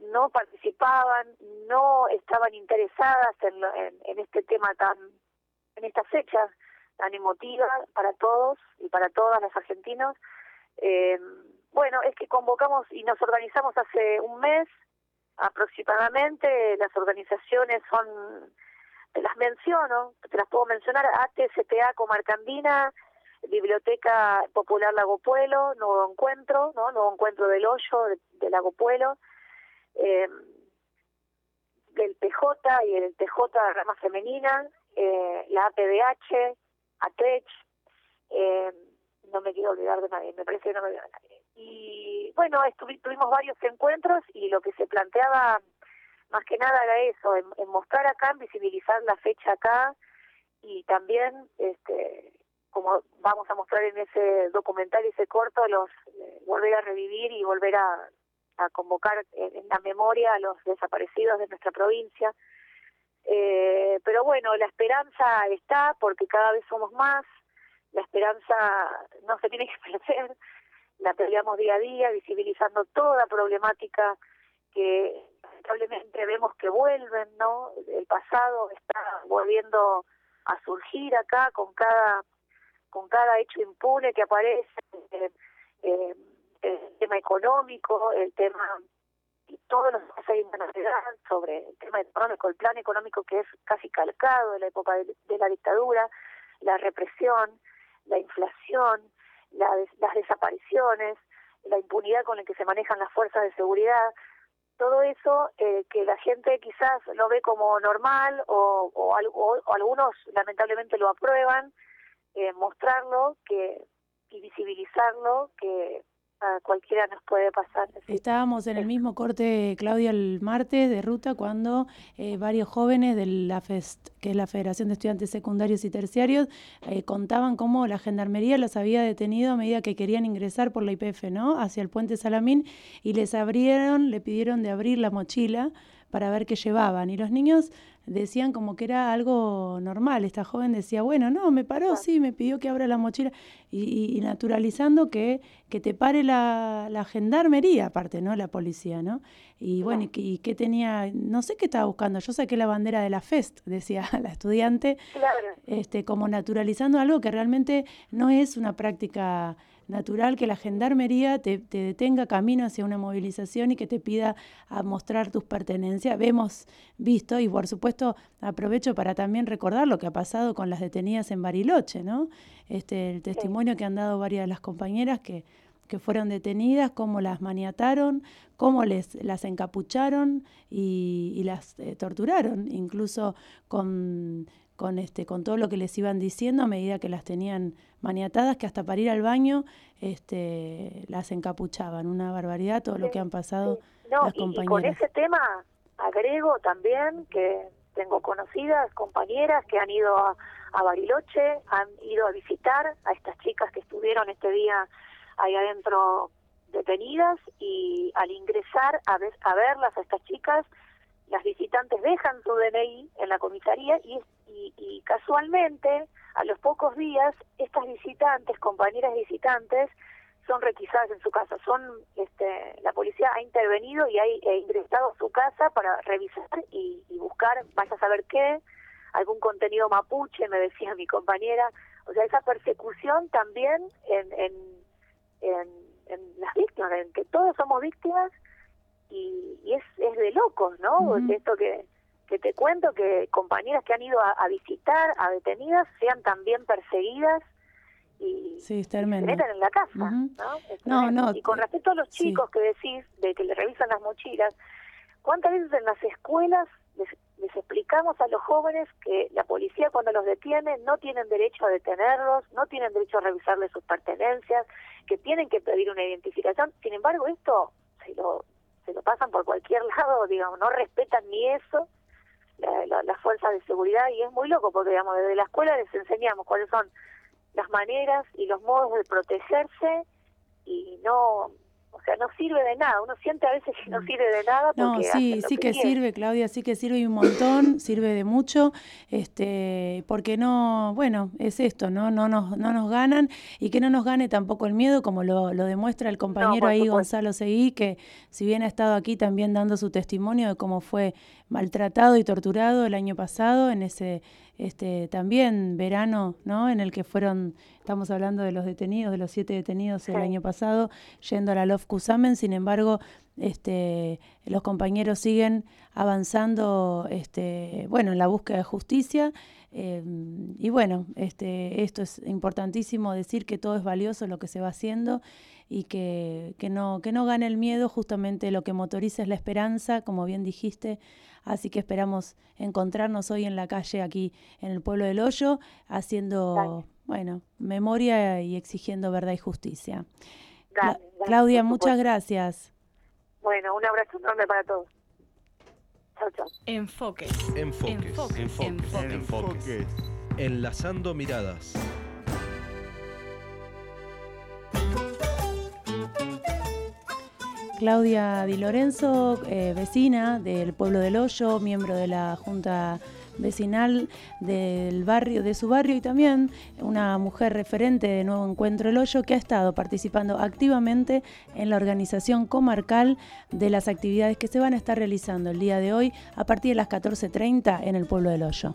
no participaban, no estaban interesadas en, lo, en, en este tema tan, en estas fechas tan emotivas para todos y para todas las argentinos. Eh, bueno, es que convocamos y nos organizamos hace un mes aproximadamente. Las organizaciones son, te las menciono, te las puedo mencionar: A T C T A Comarca Andina, Biblioteca Popular Lago Puelo, Nuevo Encuentro, ¿no? Nuevo Encuentro del Hoyo, de, de Lago Puelo, eh, del P J y el T J Rama Femenina, eh, la A P D H, ATECH, eh, no me quiero olvidar de nadie, me parece que no me olvido de nadie. Y bueno, tuvimos varios encuentros y lo que se planteaba más que nada era eso, en, en mostrar acá, en visibilizar la fecha acá, y también, este, como vamos a mostrar en ese documental, ese corto, los eh, volver a revivir y volver a, a convocar en, en la memoria a los desaparecidos de nuestra provincia. Eh, pero bueno, la esperanza está porque cada vez somos más, la esperanza no se tiene que perder, la peleamos día a día, visibilizando toda problemática que lamentablemente vemos que vuelven, ¿no? El pasado está volviendo a surgir acá con cada con cada hecho impune que aparece, eh, eh, el tema económico, el tema y todo lo que hay en la realidad sobre el tema económico, el plan económico que es casi calcado de la época de, de la dictadura, la represión, la inflación, la, las desapariciones, la impunidad con la que se manejan las fuerzas de seguridad, todo eso eh, que la gente quizás lo ve como normal o, o, o, o algunos lamentablemente lo aprueban, eh, mostrarlo que y visibilizarlo, que a cualquiera nos puede pasar. Estábamos en el mismo corte, Claudia, el martes de ruta cuando eh, varios jóvenes de la FEST, que es la Federación de Estudiantes Secundarios y Terciarios, eh, contaban cómo la Gendarmería los había detenido a medida que querían ingresar por la I P F, ¿no?, hacia el Puente Salamín, y les abrieron, le pidieron de abrir la mochila para ver qué llevaban, y los niños decían como que era algo normal. Esta joven decía, bueno, no, me paró, sí, me pidió que abra la mochila, y, y, y naturalizando que, que te pare la, la gendarmería, aparte, ¿no?, la policía, ¿no? Y bueno, y qué tenía, no sé qué estaba buscando, yo saqué la bandera de la FEST, decía la estudiante, claro. este, como naturalizando algo que realmente no es una práctica natural, que la gendarmería te, te detenga camino hacia una movilización y que te pida a mostrar tus pertenencias. Hemos visto, y por supuesto aprovecho para también recordar lo que ha pasado con las detenidas en Bariloche, ¿no? Este, el testimonio sí. que han dado varias de las compañeras que, que fueron detenidas, cómo las maniataron, cómo les las encapucharon y, y las eh, torturaron, incluso con... con este con todo lo que les iban diciendo a medida que las tenían maniatadas, que hasta para ir al baño este las encapuchaban. Una barbaridad todo sí, lo que han pasado sí. no, las y, compañeras. Y con ese tema agrego también que tengo conocidas, compañeras que han ido a, a Bariloche, han ido a visitar a estas chicas que estuvieron este día ahí adentro detenidas, y al ingresar a, ver, a verlas a estas chicas, las visitantes dejan su D N I en la comisaría y, y, y casualmente, a los pocos días, estas visitantes, compañeras visitantes, son requisadas en su casa. Son, este, la policía ha intervenido y ha e ingresado a su casa para revisar y, y buscar, vaya a saber qué, algún contenido mapuche, me decía mi compañera. O sea, esa persecución también en, en, en, en las víctimas, en que todos somos víctimas. Y, y es, es de locos, ¿no? Uh-huh. Esto que, que te cuento, que compañeras que han ido a, a visitar a detenidas sean también perseguidas y, sí, y se metan en la casa, uh-huh. ¿no? No, no, y con respecto a los chicos sí. que decís, de que le revisan las mochilas, ¿cuántas veces en las escuelas les, les explicamos a los jóvenes que la policía cuando los detiene no tienen derecho a detenerlos, no tienen derecho a revisarles sus pertenencias, que tienen que pedir una identificación? Sin embargo, esto se lo... se lo pasan por cualquier lado, digamos, no respetan ni eso, la, la, las fuerzas de seguridad, y es muy loco porque, digamos, desde la escuela les enseñamos cuáles son las maneras y los modos de protegerse, y no, o O sea, no sirve de nada. Uno siente a veces que no sirve de nada. No, sí, sí que, que sirve, Claudia, sí que sirve un montón, sirve de mucho, este, porque no, bueno, es esto, ¿no? No nos, no nos ganan y que no nos gane tampoco el miedo, como lo, lo demuestra el compañero no, ahí, supuesto. Gonzalo Seguí, que si bien ha estado aquí también dando su testimonio de cómo fue maltratado y torturado el año pasado en ese este también verano, ¿no? En el que fueron, estamos hablando de los detenidos, de los siete detenidos sí. el año pasado, yendo a la Lof Cusamen. Sin embargo, este los compañeros siguen avanzando, este bueno, en la búsqueda de justicia. Eh, y bueno, este esto es importantísimo decir que todo es valioso lo que se va haciendo y que, que no que no gane el miedo. Justamente lo que motoriza es la esperanza, como bien dijiste. Así que esperamos encontrarnos hoy en la calle aquí en el Pueblo del Hoyo, haciendo dale. bueno memoria y exigiendo verdad y justicia. Dale, dale, Claudia, muchas gracias. Bueno, un abrazo enorme para todos. Chao, chao. Enfoque. Enfoque. Enfoque. Enfoque. Enfoque. Enlazando miradas. Claudia Di Lorenzo, eh, vecina del Pueblo del Hoyo, miembro de la Junta Vecinal del barrio, de su barrio, y también una mujer referente de Nuevo Encuentro El Hoyo, que ha estado participando activamente en la organización comarcal de las actividades que se van a estar realizando el día de hoy a partir de las catorce treinta en el Pueblo del Hoyo.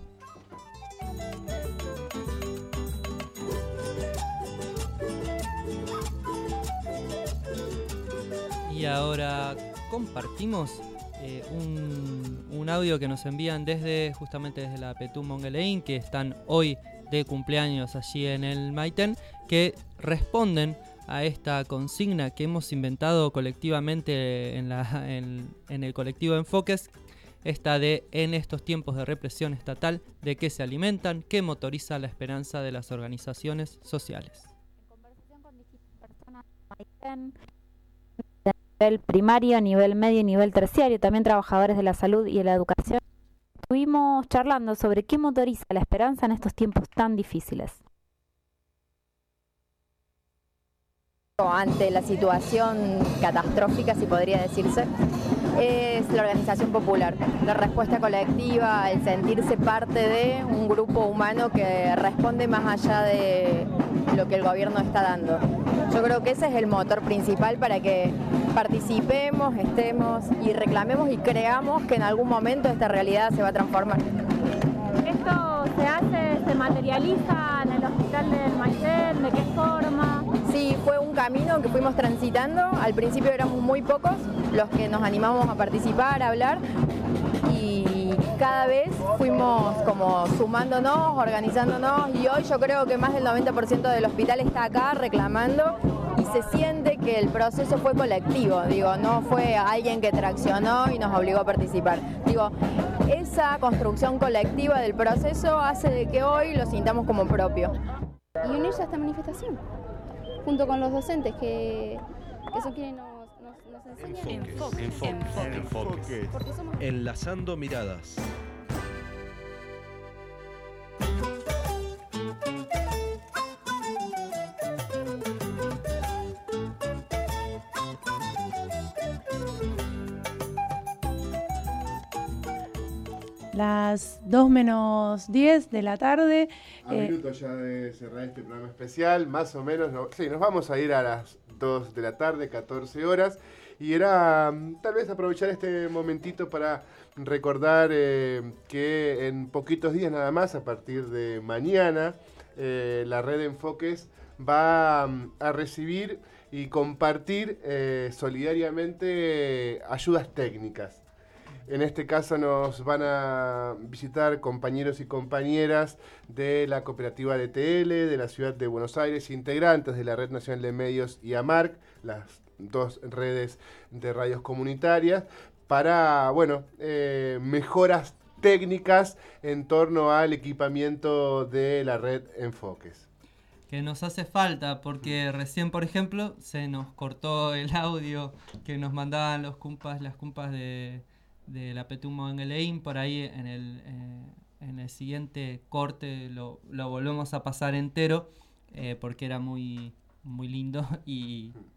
Y ahora compartimos eh, un, un audio que nos envían desde justamente desde la Petú Mogueleín, que están hoy de cumpleaños allí en el Maitén, que responden a esta consigna que hemos inventado colectivamente en, la, en, en el colectivo Enfoques, esta de en estos tiempos de represión estatal, de qué se alimentan, qué motoriza la esperanza de las organizaciones sociales. En conversación con distintas personas del Maitén, nivel primario, nivel medio y nivel terciario, también trabajadores de la salud y de la educación, estuvimos charlando sobre qué motoriza la esperanza en estos tiempos tan difíciles. Ante la situación catastrófica, si podría decirse, es la organización popular, la respuesta colectiva, el sentirse parte de un grupo humano que responde más allá de lo que el gobierno está dando. Yo creo que ese es el motor principal para que participemos, estemos y reclamemos y creamos que en algún momento esta realidad se va a transformar. ¿Esto se hace, se materializa en el hospital del Maitén? ¿De qué forma? Sí, fue un camino que fuimos transitando. Al principio éramos muy pocos los que nos animamos a participar, a hablar, y cada vez fuimos como sumándonos, organizándonos, y hoy yo creo que más del noventa por ciento del hospital está acá reclamando y se siente que el proceso fue colectivo, digo, no fue alguien que traccionó y nos obligó a participar. Digo, esa construcción colectiva del proceso hace de que hoy lo sintamos como propio. Y unirse a esta manifestación, junto con los docentes que, que son quienes nos, nos, nos enseñan. Enfoque, enfoque, enfoque, enfoque. Enfoque. Somos... Enlazando miradas. Las dos menos diez de la tarde. A eh, minutos ya de cerrar este programa especial, más o menos. No, sí, nos vamos a ir a las dos de la tarde, catorce horas. Y era tal vez aprovechar este momentito para recordar eh, que en poquitos días nada más, a partir de mañana, eh, la red de Enfoques va a recibir y compartir eh, solidariamente ayudas técnicas. En este caso nos van a visitar compañeros y compañeras de la cooperativa D T L, de la ciudad de Buenos Aires, integrantes de la Red Nacional de Medios y AMARC, las dos redes de radios comunitarias, para, bueno, eh, mejoras técnicas en torno al equipamiento de la red Enfoques. Que nos hace falta, porque recién, por ejemplo, se nos cortó el audio que nos mandaban los cumpas, las cumpas de... de la Petú Mogueleín. Por ahí en el, eh, en el siguiente corte lo, lo volvemos a pasar entero, eh, porque era muy, muy lindo y,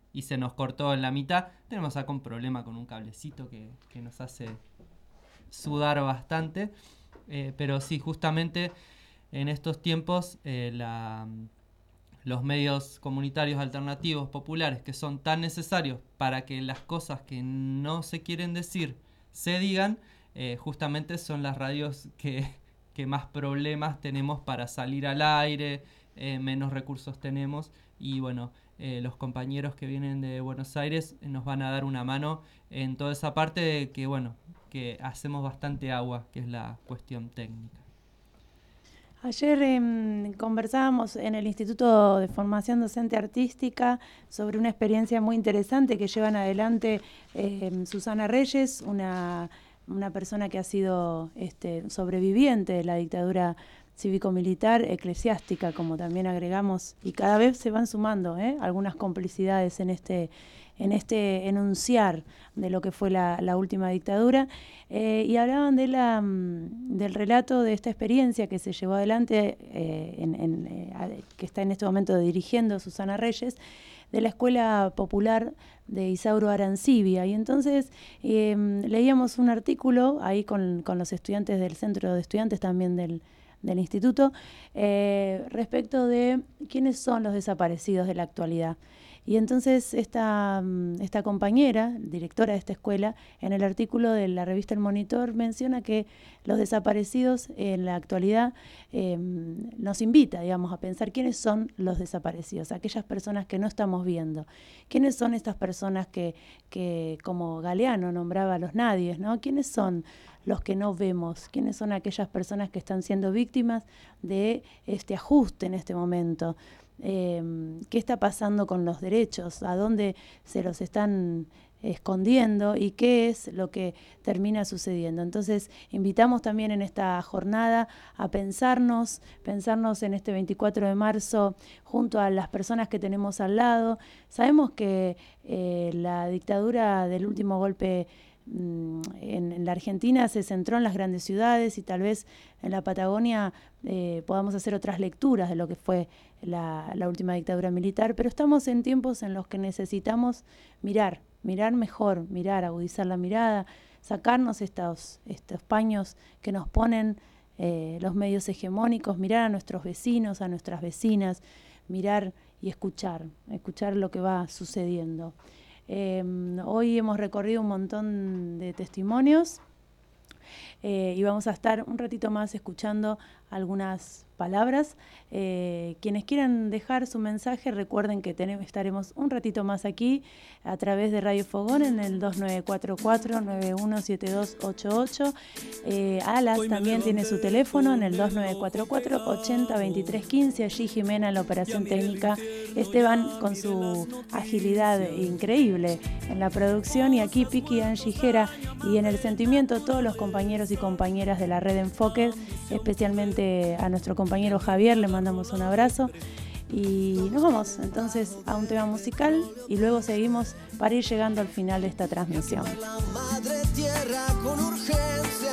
y se nos cortó en la mitad. Tenemos acá un problema con un cablecito que, que nos hace sudar bastante, eh, pero sí, justamente en estos tiempos eh, la, los medios comunitarios alternativos populares, que son tan necesarios para que las cosas que no se quieren decir se digan, eh, justamente son las radios que, que más problemas tenemos para salir al aire, eh, menos recursos tenemos, y bueno, eh, los compañeros que vienen de Buenos Aires nos van a dar una mano en toda esa parte de que, bueno, que hacemos bastante agua, que es la cuestión técnica. Ayer eh, conversábamos en el Instituto de Formación Docente Artística sobre una experiencia muy interesante que llevan adelante eh, Susana Reyes, una, una persona que ha sido este, sobreviviente de la dictadura cívico-militar, eclesiástica, como también agregamos, y cada vez se van sumando ¿eh? algunas complicidades en este en este enunciar de lo que fue la, la última dictadura, eh, y hablaban de la, del relato de esta experiencia que se llevó adelante, eh, en, en, eh, que está en este momento dirigiendo Susana Reyes, de la Escuela Popular de Isauro Arancibia. Y entonces eh, leíamos un artículo ahí con, con los estudiantes del Centro de Estudiantes también del, del Instituto, eh, respecto de quiénes son los desaparecidos de la actualidad. Y entonces esta, esta compañera, directora de esta escuela, en el artículo de la revista El Monitor, menciona que los desaparecidos en la actualidad eh, nos invita, digamos, a pensar quiénes son los desaparecidos, aquellas personas que no estamos viendo. ¿Quiénes son estas personas que, que como Galeano nombraba a los nadies, ¿no? ¿Quiénes son los que no vemos? ¿Quiénes son aquellas personas que están siendo víctimas de este ajuste en este momento? Eh, ¿Qué está pasando con los derechos? ¿A dónde se los están escondiendo? ¿Y qué es lo que termina sucediendo? Entonces, invitamos también en esta jornada a pensarnos, pensarnos en este veinticuatro de marzo junto a las personas que tenemos al lado. Sabemos que eh, la dictadura del último golpe En, en la Argentina se centró en las grandes ciudades, y tal vez en la Patagonia eh, podamos hacer otras lecturas de lo que fue la, la última dictadura militar, pero estamos en tiempos en los que necesitamos mirar, mirar mejor, mirar, agudizar la mirada, sacarnos estos, estos paños que nos ponen eh, los medios hegemónicos, mirar a nuestros vecinos, a nuestras vecinas, mirar y escuchar, escuchar lo que va sucediendo. Eh, hoy hemos recorrido un montón de testimonios eh, y vamos a estar un ratito más escuchando algunas palabras. Eh, quienes quieran dejar su mensaje, recuerden que tenemos, estaremos un ratito más aquí a través de Radio Fogón en el dos nueve cuatro cuatro, nueve uno siete dos ocho ocho. Eh, Alas también tiene su teléfono en el dos nueve cuatro cuatro, ochenta, veintitrés quince. Allí Jimena en la operación técnica, Esteban con su agilidad increíble en la producción, y aquí Piki Angijera, y en el sentimiento todos los compañeros y compañeras de la red Enfoque, especialmente a nuestro compañero Javier, le mandamos un abrazo. Y nos vamos entonces a un tema musical y luego seguimos para ir llegando al final de esta transmisión. La madre tierra con urgencia,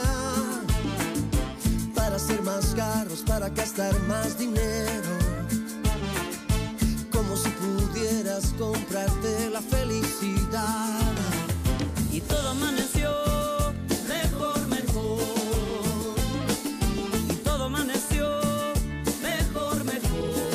para hacer más carros, para gastar más dinero, como si pudieras comprarte la felicidad. Y todo amaneció mejor, mejor. Y todo amaneció mejor, mejor.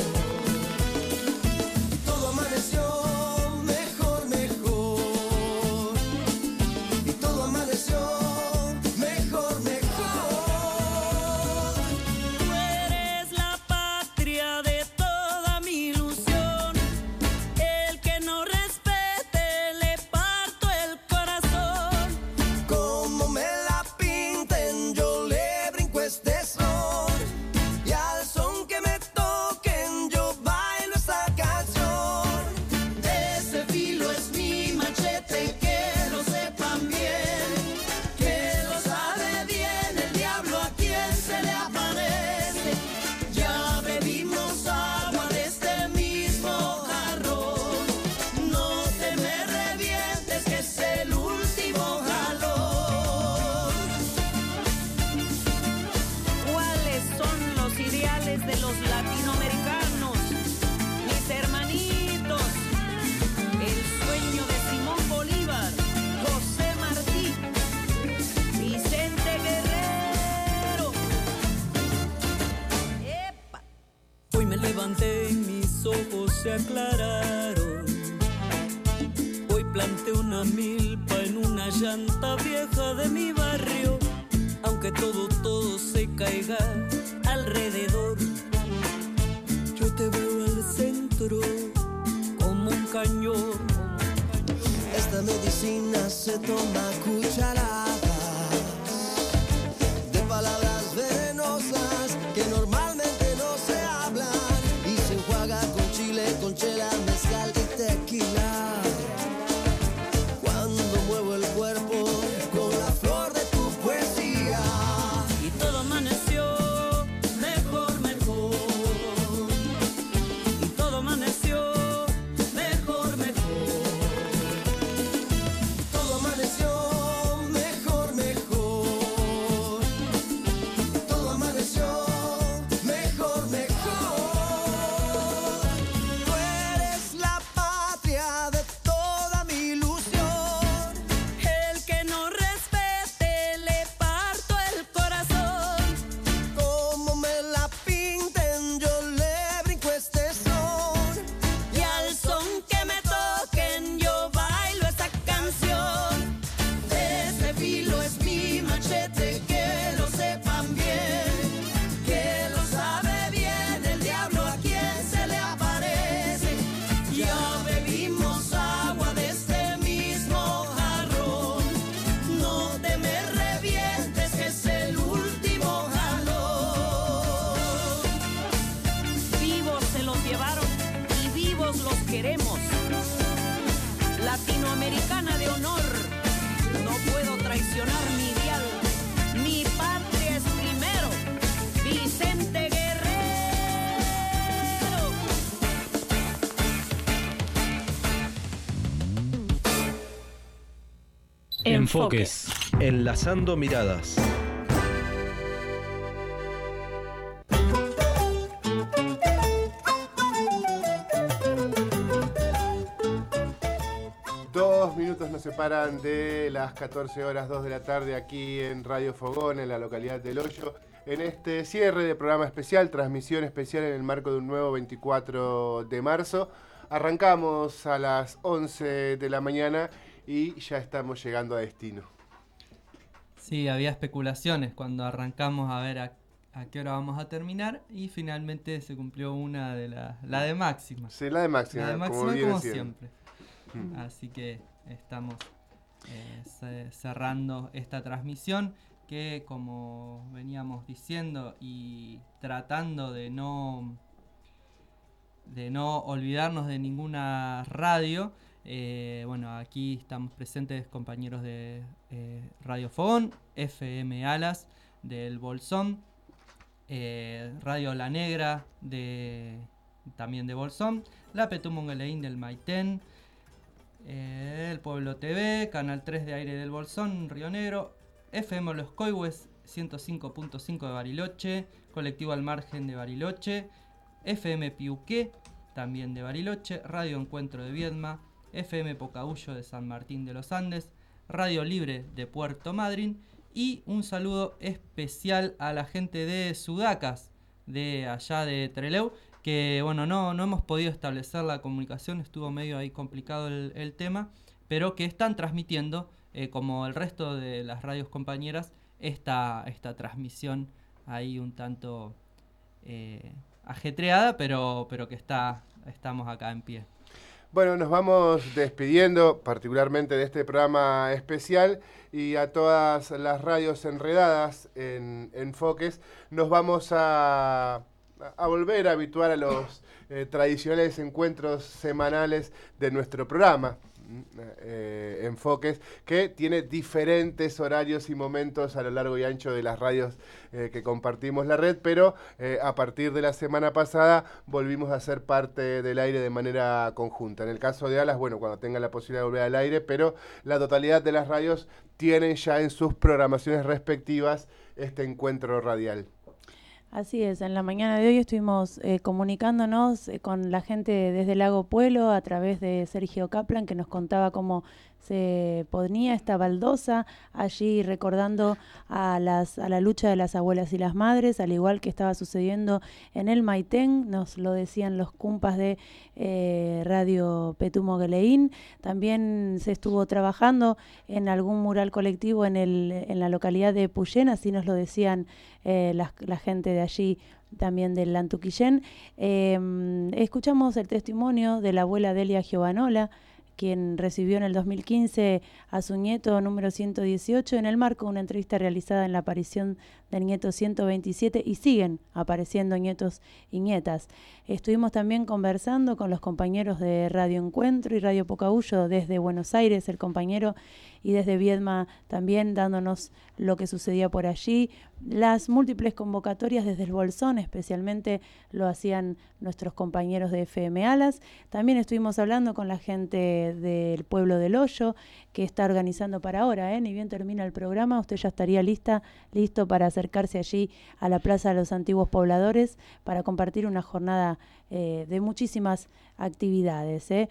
Y todo amaneció mejor, mejor. Y todo amaneció mejor, mejor. Tú eres la patria de toda mi ilusión. El que no respete le parto el corazón. Hoy me levanté y mis ojos se aclararon. Hoy planté una milpa en una llanta vieja de mi barrio. Aunque todo, todo se caiga alrededor, yo te veo al centro como un cañón. Esta medicina se toma cucharadas de palabras venenosas que normalmente no se hablan y se enjuaga con chile, con chela, mezcal y tequila. Cuando muevo el cuerpo con la flor de tu poesía y todo amaneció mejor, mejor, y todo amaneció mejor, mejor. Todo amaneció mejor, mejor. Todo amaneció mejor, mejor. Tú eres la patria de toda mi ilusión. El que no respete le parto el corazón. Como me la pinten yo le brinco este son. Y al son que me toquen yo bailo esa canción. Ese filo es mi machete, que lo sepan bien, que lo sabe bien el diablo a quien se le aparece. Ya bebimos agua de este mismo jarrón. No te me revientes, que es el último jalón. Vivos se los llevaron y vivos los queremos. Latinoamericana de honor, no puedo traicionar mi ideal. Mi patria es primero, Vicente Guerrero. Enfoques. Enlazando miradas. Dos minutos nos separan de las catorce horas, dos de la tarde aquí en Radio Fogón, en la localidad del Hoyo, en este cierre de programa especial, transmisión especial en el marco de un nuevo veinticuatro de marzo. Arrancamos a las once de la mañana y ya estamos llegando a destino. Sí, había especulaciones cuando arrancamos a ver a, a qué hora vamos a terminar y finalmente se cumplió una de la, la de Máxima. Sí, la de Máxima, la de Máxima como, como siendo. siempre. Mm. Así que estamos eh, cerrando esta transmisión que, como veníamos diciendo y tratando de no de no olvidarnos de ninguna radio, eh, bueno, aquí estamos presentes compañeros de eh, Radio Fogón, F M Alas del Bolsón, eh, Radio La Negra de también de Bolsón, La Petumongeleín del Maitén, eh, El Pueblo T V, Canal tres de Aire del Bolsón, Río Negro, F M Los Coihues ciento cinco punto cinco de Bariloche, Colectivo Al Margen de Bariloche, F M Piuqué, también de Bariloche, Radio Encuentro de Viedma, F M Pocahuyo de San Martín de los Andes, Radio Libre de Puerto Madryn y un saludo especial a la gente de Sudacas, de allá de Trelew, que bueno, no, no hemos podido establecer la comunicación, estuvo medio ahí complicado el, el tema, pero que están transmitiendo, eh, como el resto de las radios compañeras, esta, esta transmisión ahí un tanto eh, ajetreada, pero, pero que está, estamos acá en pie. Bueno, nos vamos despidiendo particularmente de este programa especial y a todas las radios enredadas en Enfoques nos vamos a, a volver a habituar a los eh, tradicionales encuentros semanales de nuestro programa. Eh, Enfoques, que tiene diferentes horarios y momentos a lo largo y ancho de las radios eh, que compartimos la red, pero eh, a partir de la semana pasada volvimos a ser parte del aire de manera conjunta. En el caso de Alas, bueno, cuando tenga la posibilidad de volver al aire, pero la totalidad de las radios tienen ya en sus programaciones respectivas este encuentro radial. Así es, en la mañana de hoy estuvimos eh, comunicándonos eh, con la gente desde Lago Puelo a través de Sergio Kaplan, que nos contaba cómo se ponía esta baldosa allí recordando a, las, a la lucha de las abuelas y las madres, al igual que estaba sucediendo en el Maitén, nos lo decían los cumpas de eh, Radio Petumo Geleín. También se estuvo trabajando en algún mural colectivo en, el, en la localidad de Puyén, así nos lo decían eh, la, la gente de allí, también del Lantuquillén. Eh, escuchamos el testimonio de la abuela Delia Giovanola, quien recibió en el dos mil quince a su nieto número ciento dieciocho en el marco de una entrevista realizada en la aparición del nieto ciento veintisiete, y siguen apareciendo nietos y nietas. Estuvimos también conversando con los compañeros de Radio Encuentro y Radio Pocahuyo desde Buenos Aires, el compañero, y desde Viedma también dándonos lo que sucedía por allí. Las múltiples convocatorias desde el Bolsón, especialmente lo hacían nuestros compañeros de F M Alas. También estuvimos hablando con la gente del Pueblo del Hoyo, que está organizando para ahora, ¿eh? Ni bien termina el programa, usted ya estaría lista, listo para acercarse allí a la Plaza de los Antiguos Pobladores para compartir una jornada eh, de muchísimas actividades, ¿eh?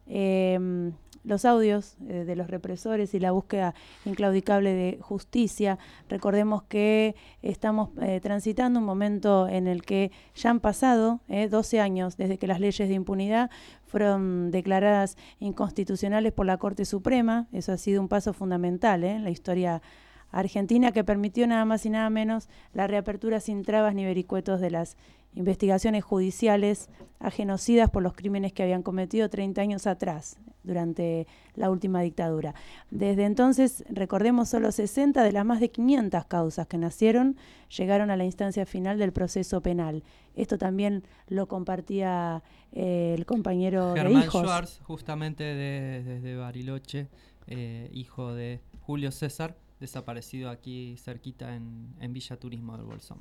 Eh, los audios eh, de los represores y la búsqueda inclaudicable de justicia. Recordemos que estamos eh, transitando un momento en el que ya han pasado eh, doce años desde que las leyes de impunidad fueron declaradas inconstitucionales por la Corte Suprema. Eso ha sido un paso fundamental eh, en la historia argentina, que permitió nada más y nada menos la reapertura sin trabas ni vericuetos de las investigaciones judiciales a genocidas por los crímenes que habían cometido treinta años atrás, durante la última dictadura. Desde entonces, recordemos, solo sesenta de las más de quinientas causas que nacieron llegaron a la instancia final del proceso penal. Esto también lo compartía eh, el compañero Germán de hijos. Schwartz, justamente de, desde Bariloche, eh, hijo de Julio César, desaparecido aquí cerquita en, en Villa Turismo del Bolsón.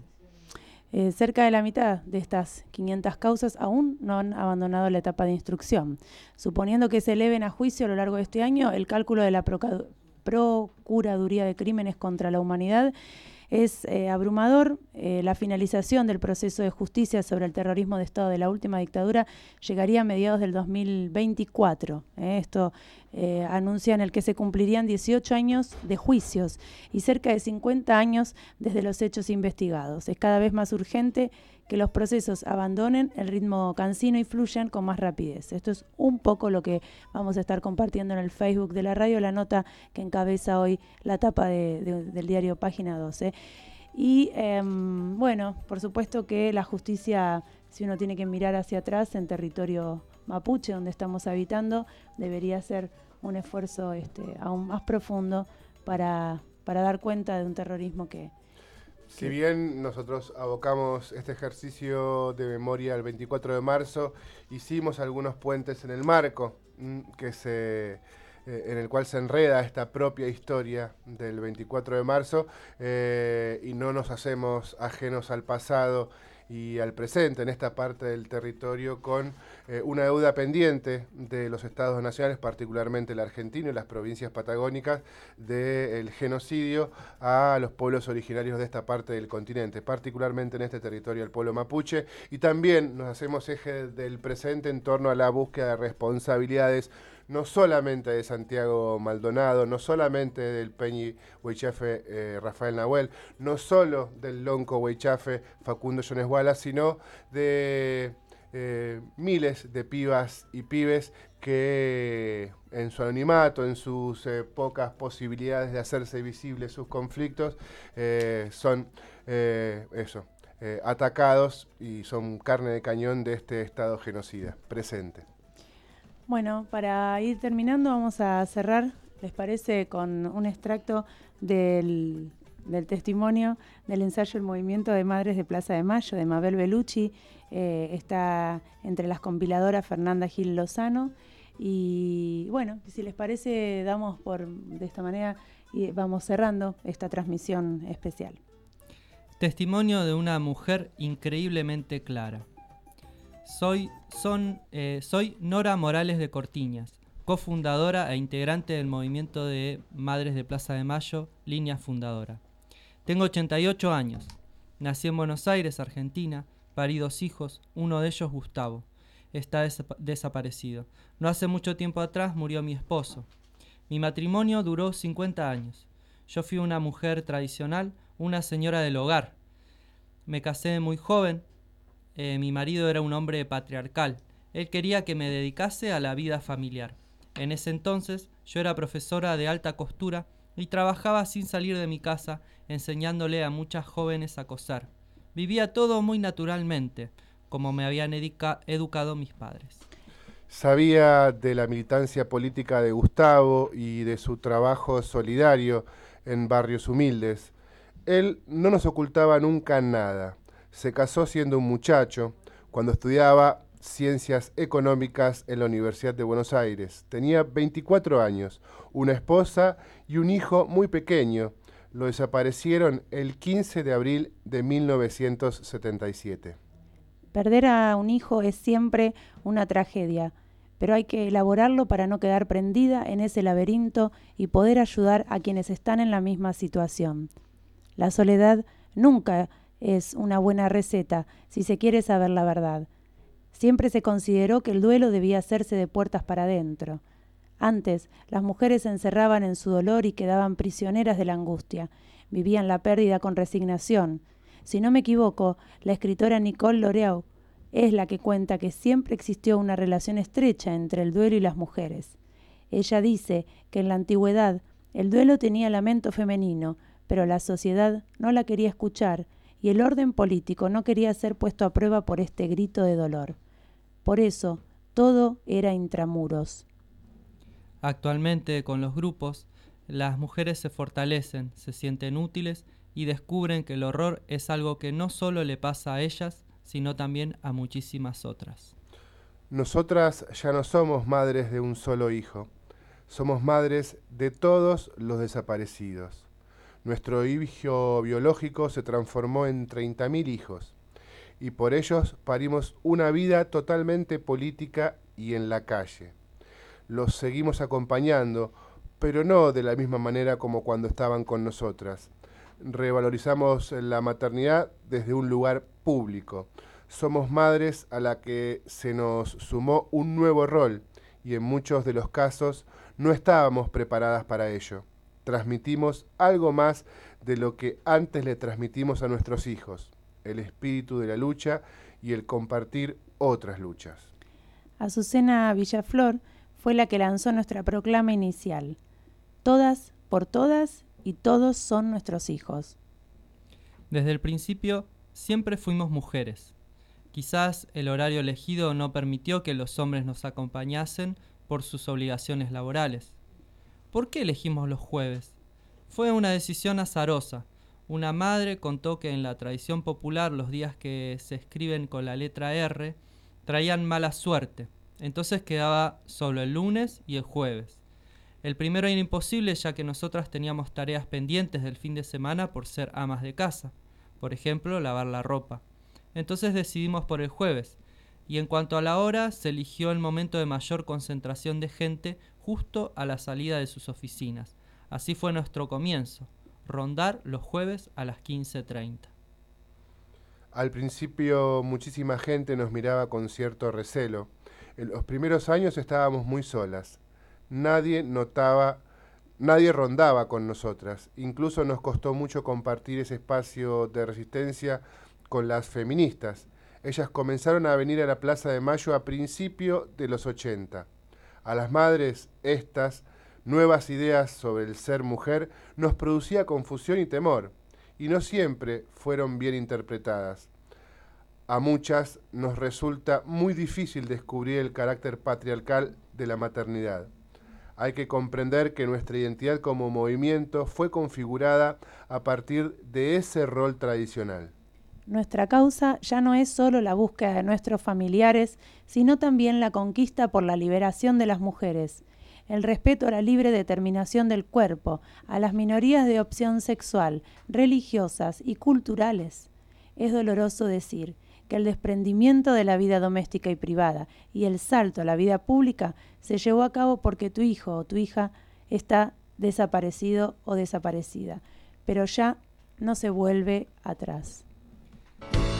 Eh, cerca de la mitad de estas quinientas causas aún no han abandonado la etapa de instrucción. Suponiendo que se eleven a juicio a lo largo de este año, el cálculo de la Proca- Procuraduría de Crímenes contra la Humanidad es eh, abrumador. Eh, la finalización del proceso de justicia sobre el terrorismo de Estado de la última dictadura llegaría a mediados del dos mil veinticuatro. Eh, esto eh, anuncia en el que se cumplirían dieciocho años de juicios y cerca de cincuenta años desde los hechos investigados. Es cada vez más urgente que los procesos abandonen el ritmo cansino y fluyan con más rapidez. Esto es un poco lo que vamos a estar compartiendo en el Facebook de la radio, la nota que encabeza hoy la tapa de, de, del diario Página doce. Y eh, bueno, por supuesto que la justicia, si uno tiene que mirar hacia atrás en territorio mapuche, donde estamos habitando, debería hacer un esfuerzo este, aún más profundo para, para dar cuenta de un terrorismo que... Si bien nosotros abocamos este ejercicio de memoria el veinticuatro de marzo, hicimos algunos puentes en el marco que se, eh, en el cual se enreda esta propia historia del veinticuatro de marzo eh, y no nos hacemos ajenos al pasado y al presente en esta parte del territorio con eh, una deuda pendiente de los estados nacionales, particularmente el argentino y las provincias patagónicas, del genocidio a los pueblos originarios de esta parte del continente, particularmente en este territorio el pueblo mapuche, y también nos hacemos eje del presente en torno a la búsqueda de responsabilidades no solamente de Santiago Maldonado, no solamente del Peñi Huaychafe eh, Rafael Nahuel, no solo del Lonco Huaychafe Facundo Jones Wallace, sino de eh, miles de pibas y pibes que en su anonimato, en sus eh, pocas posibilidades de hacerse visibles sus conflictos, eh, son eh, eso, eh, atacados y son carne de cañón de este Estado genocida presente. Bueno, para ir terminando vamos a cerrar, ¿les parece?, con un extracto del, del testimonio del ensayo El Movimiento de Madres de Plaza de Mayo, de Mabel Bellucci. Eh, está entre las compiladoras Fernanda Gil Lozano. Y bueno, si les parece, damos por de esta manera y vamos cerrando esta transmisión especial. Testimonio de una mujer increíblemente clara. Soy, son, eh, soy Nora Morales de Cortiñas, cofundadora e integrante del movimiento de Madres de Plaza de Mayo, línea fundadora. Tengo ochenta y ocho años. Nací en Buenos Aires, Argentina, parí dos hijos, uno de ellos Gustavo. Está des- desaparecido. No hace mucho tiempo atrás murió mi esposo. Mi matrimonio duró cincuenta años. Yo fui una mujer tradicional, una señora del hogar. Me casé muy joven. Eh, mi marido era un hombre patriarcal. Él quería que me dedicase a la vida familiar. En ese entonces yo era profesora de alta costura y trabajaba sin salir de mi casa, enseñándole a muchas jóvenes a coser. Vivía todo muy naturalmente, como me habían educa- educado mis padres. Sabía de la militancia política de Gustavo y de su trabajo solidario en barrios humildes. Él no nos ocultaba nunca nada. Se casó siendo un muchacho, cuando estudiaba Ciencias Económicas en la Universidad de Buenos Aires. Tenía veinticuatro años, una esposa y un hijo muy pequeño. Lo desaparecieron el quince de abril de mil novecientos setenta y siete. Perder a un hijo es siempre una tragedia, pero hay que elaborarlo para no quedar prendida en ese laberinto y poder ayudar a quienes están en la misma situación. La soledad nunca es una buena receta si se quiere saber la verdad. Siempre se consideró que el duelo debía hacerse de puertas para adentro. Antes, las mujeres se encerraban en su dolor y quedaban prisioneras de la angustia. Vivían la pérdida con resignación. Si no me equivoco, la escritora Nicole Loriau es la que cuenta que siempre existió una relación estrecha entre el duelo y las mujeres. Ella dice que en la antigüedad el duelo tenía lamento femenino, pero la sociedad no la quería escuchar y el orden político no quería ser puesto a prueba por este grito de dolor. Por eso, todo era intramuros. Actualmente, con los grupos, las mujeres se fortalecen, se sienten útiles y descubren que el horror es algo que no solo le pasa a ellas, sino también a muchísimas otras. Nosotras ya no somos madres de un solo hijo, somos madres de todos los desaparecidos. Nuestro hijo biológico se transformó en treinta mil hijos, y por ellos parimos una vida totalmente política y en la calle. Los seguimos acompañando, pero no de la misma manera como cuando estaban con nosotras. Revalorizamos la maternidad desde un lugar público. Somos madres a la que se nos sumó un nuevo rol y en muchos de los casos no estábamos preparadas para ello. Transmitimos algo más de lo que antes le transmitimos a nuestros hijos, el espíritu de la lucha y el compartir otras luchas. Azucena Villaflor fue la que lanzó nuestra proclama inicial. Todas por todas y todos son nuestros hijos. Desde el principio siempre fuimos mujeres. Quizás el horario elegido no permitió que los hombres nos acompañasen por sus obligaciones laborales. ¿Por qué elegimos los jueves? Fue una decisión azarosa. Una madre contó que en la tradición popular los días que se escriben con la letra R traían mala suerte. Entonces quedaba solo el lunes y el jueves. El primero era imposible ya que nosotras teníamos tareas pendientes del fin de semana por ser amas de casa. Por ejemplo, lavar la ropa. Entonces decidimos por el jueves. Y en cuanto a la hora, se eligió el momento de mayor concentración de gente justo a la salida de sus oficinas. Así fue nuestro comienzo, rondar los jueves a las quince treinta. Al principio muchísima gente nos miraba con cierto recelo. En los primeros años estábamos muy solas. Nadie notaba, nadie rondaba con nosotras. Incluso nos costó mucho compartir ese espacio de resistencia con las feministas. Ellas comenzaron a venir a la Plaza de Mayo a principios de los ochenta. A las madres, estas nuevas ideas sobre el ser mujer nos producía confusión y temor, y no siempre fueron bien interpretadas. A muchas nos resulta muy difícil descubrir el carácter patriarcal de la maternidad. Hay que comprender que nuestra identidad como movimiento fue configurada a partir de ese rol tradicional. Nuestra causa ya no es solo la búsqueda de nuestros familiares, sino también la conquista por la liberación de las mujeres, el respeto a la libre determinación del cuerpo, a las minorías de opción sexual, religiosas y culturales. Es doloroso decir que el desprendimiento de la vida doméstica y privada y el salto a la vida pública se llevó a cabo porque tu hijo o tu hija está desaparecido o desaparecida, pero ya no se vuelve atrás.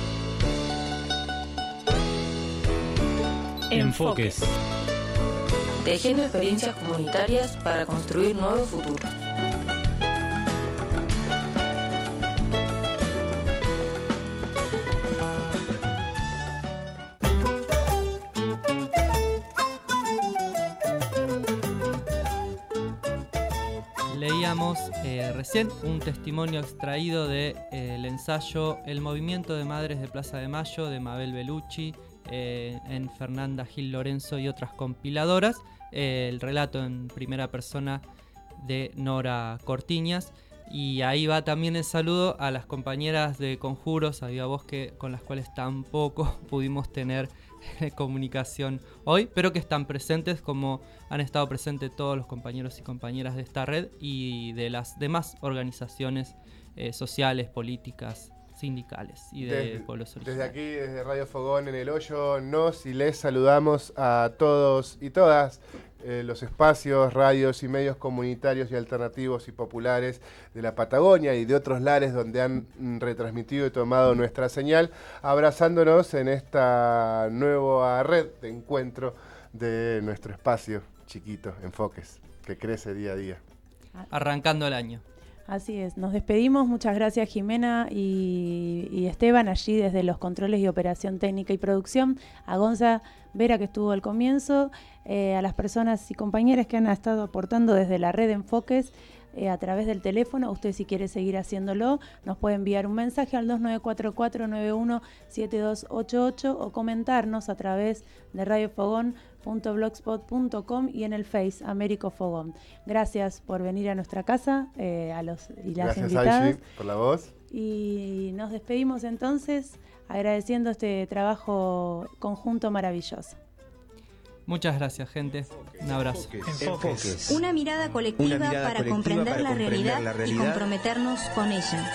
Enfoques. tejiendo experiencias comunitarias para construir nuevos futuros. Leíamos eh, recién un testimonio extraído del de, eh, ensayo El movimiento de madres de Plaza de Mayo de Mabel Bellucci, eh, en Fernanda Gil Lorenzo y otras compiladoras, eh, el relato en primera persona de Nora Cortiñas. Y ahí va también el saludo a las compañeras de Conjuros, a Viva Voz, que, con las cuales tampoco pudimos tener comunicación hoy, pero que están presentes, como han estado presentes todos los compañeros y compañeras de esta red y de las demás organizaciones eh, sociales, políticas, sindicales y de desde, pueblos originarios. Desde aquí, desde Radio Fogón en el Hoyo, nos y les saludamos a todos y todas eh, los espacios, radios y medios comunitarios y alternativos y populares de la Patagonia y de otros lares donde han mm, retransmitido y tomado nuestra señal, abrazándonos en esta nueva red de encuentro de nuestro espacio chiquito, Enfoques, que crece día a día. Arrancando el año. Así es, nos despedimos, muchas gracias Jimena y, y Esteban allí desde los controles y operación técnica y producción, a Gonza Vera que estuvo al comienzo, eh, a las personas y compañeras que han estado aportando desde la red Enfoques eh, a través del teléfono. Usted, si quiere seguir haciéndolo, nos puede enviar un mensaje al dos nueve cuatro cuatro nueve uno siete dos ocho ocho o comentarnos a través de radio fogón punto blogspot punto com y en el Face Américo Fogón. Gracias por venir a nuestra casa, eh, a los y las Gracias, invitadas. Angie, por la voz. Y nos despedimos entonces agradeciendo este trabajo conjunto maravilloso. Muchas gracias, gente. Un abrazo. Enfoques. Una mirada colectiva, Una mirada para, colectiva comprender para la comprender realidad, la realidad y comprometernos con ella.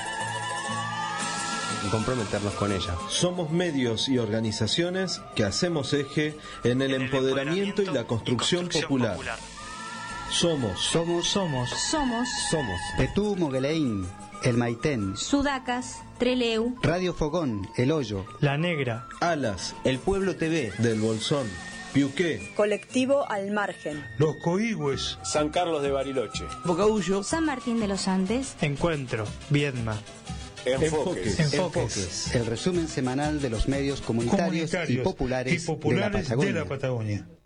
Y comprometernos con ella. Somos medios y organizaciones que hacemos eje en el, en el empoderamiento y la construcción, construcción popular. popular. Somos. Somos. Somos. Somos. Somos. Petú Mogueleín, El Maitén, Sudacas, Treleu, Radio Fogón, El Hoyo, La Negra, Alas, El Pueblo T V, Del Bolsón, Piuqué, Colectivo Al Margen, Los Coigües, San Carlos de Bariloche, Bocaullo, San Martín de los Andes, Encuentro, Viedma. Enfoques. Enfoques. Enfoques. El resumen semanal de los medios comunitarios, comunitarios y populares, y populares de la Patagonia. De la Patagonia.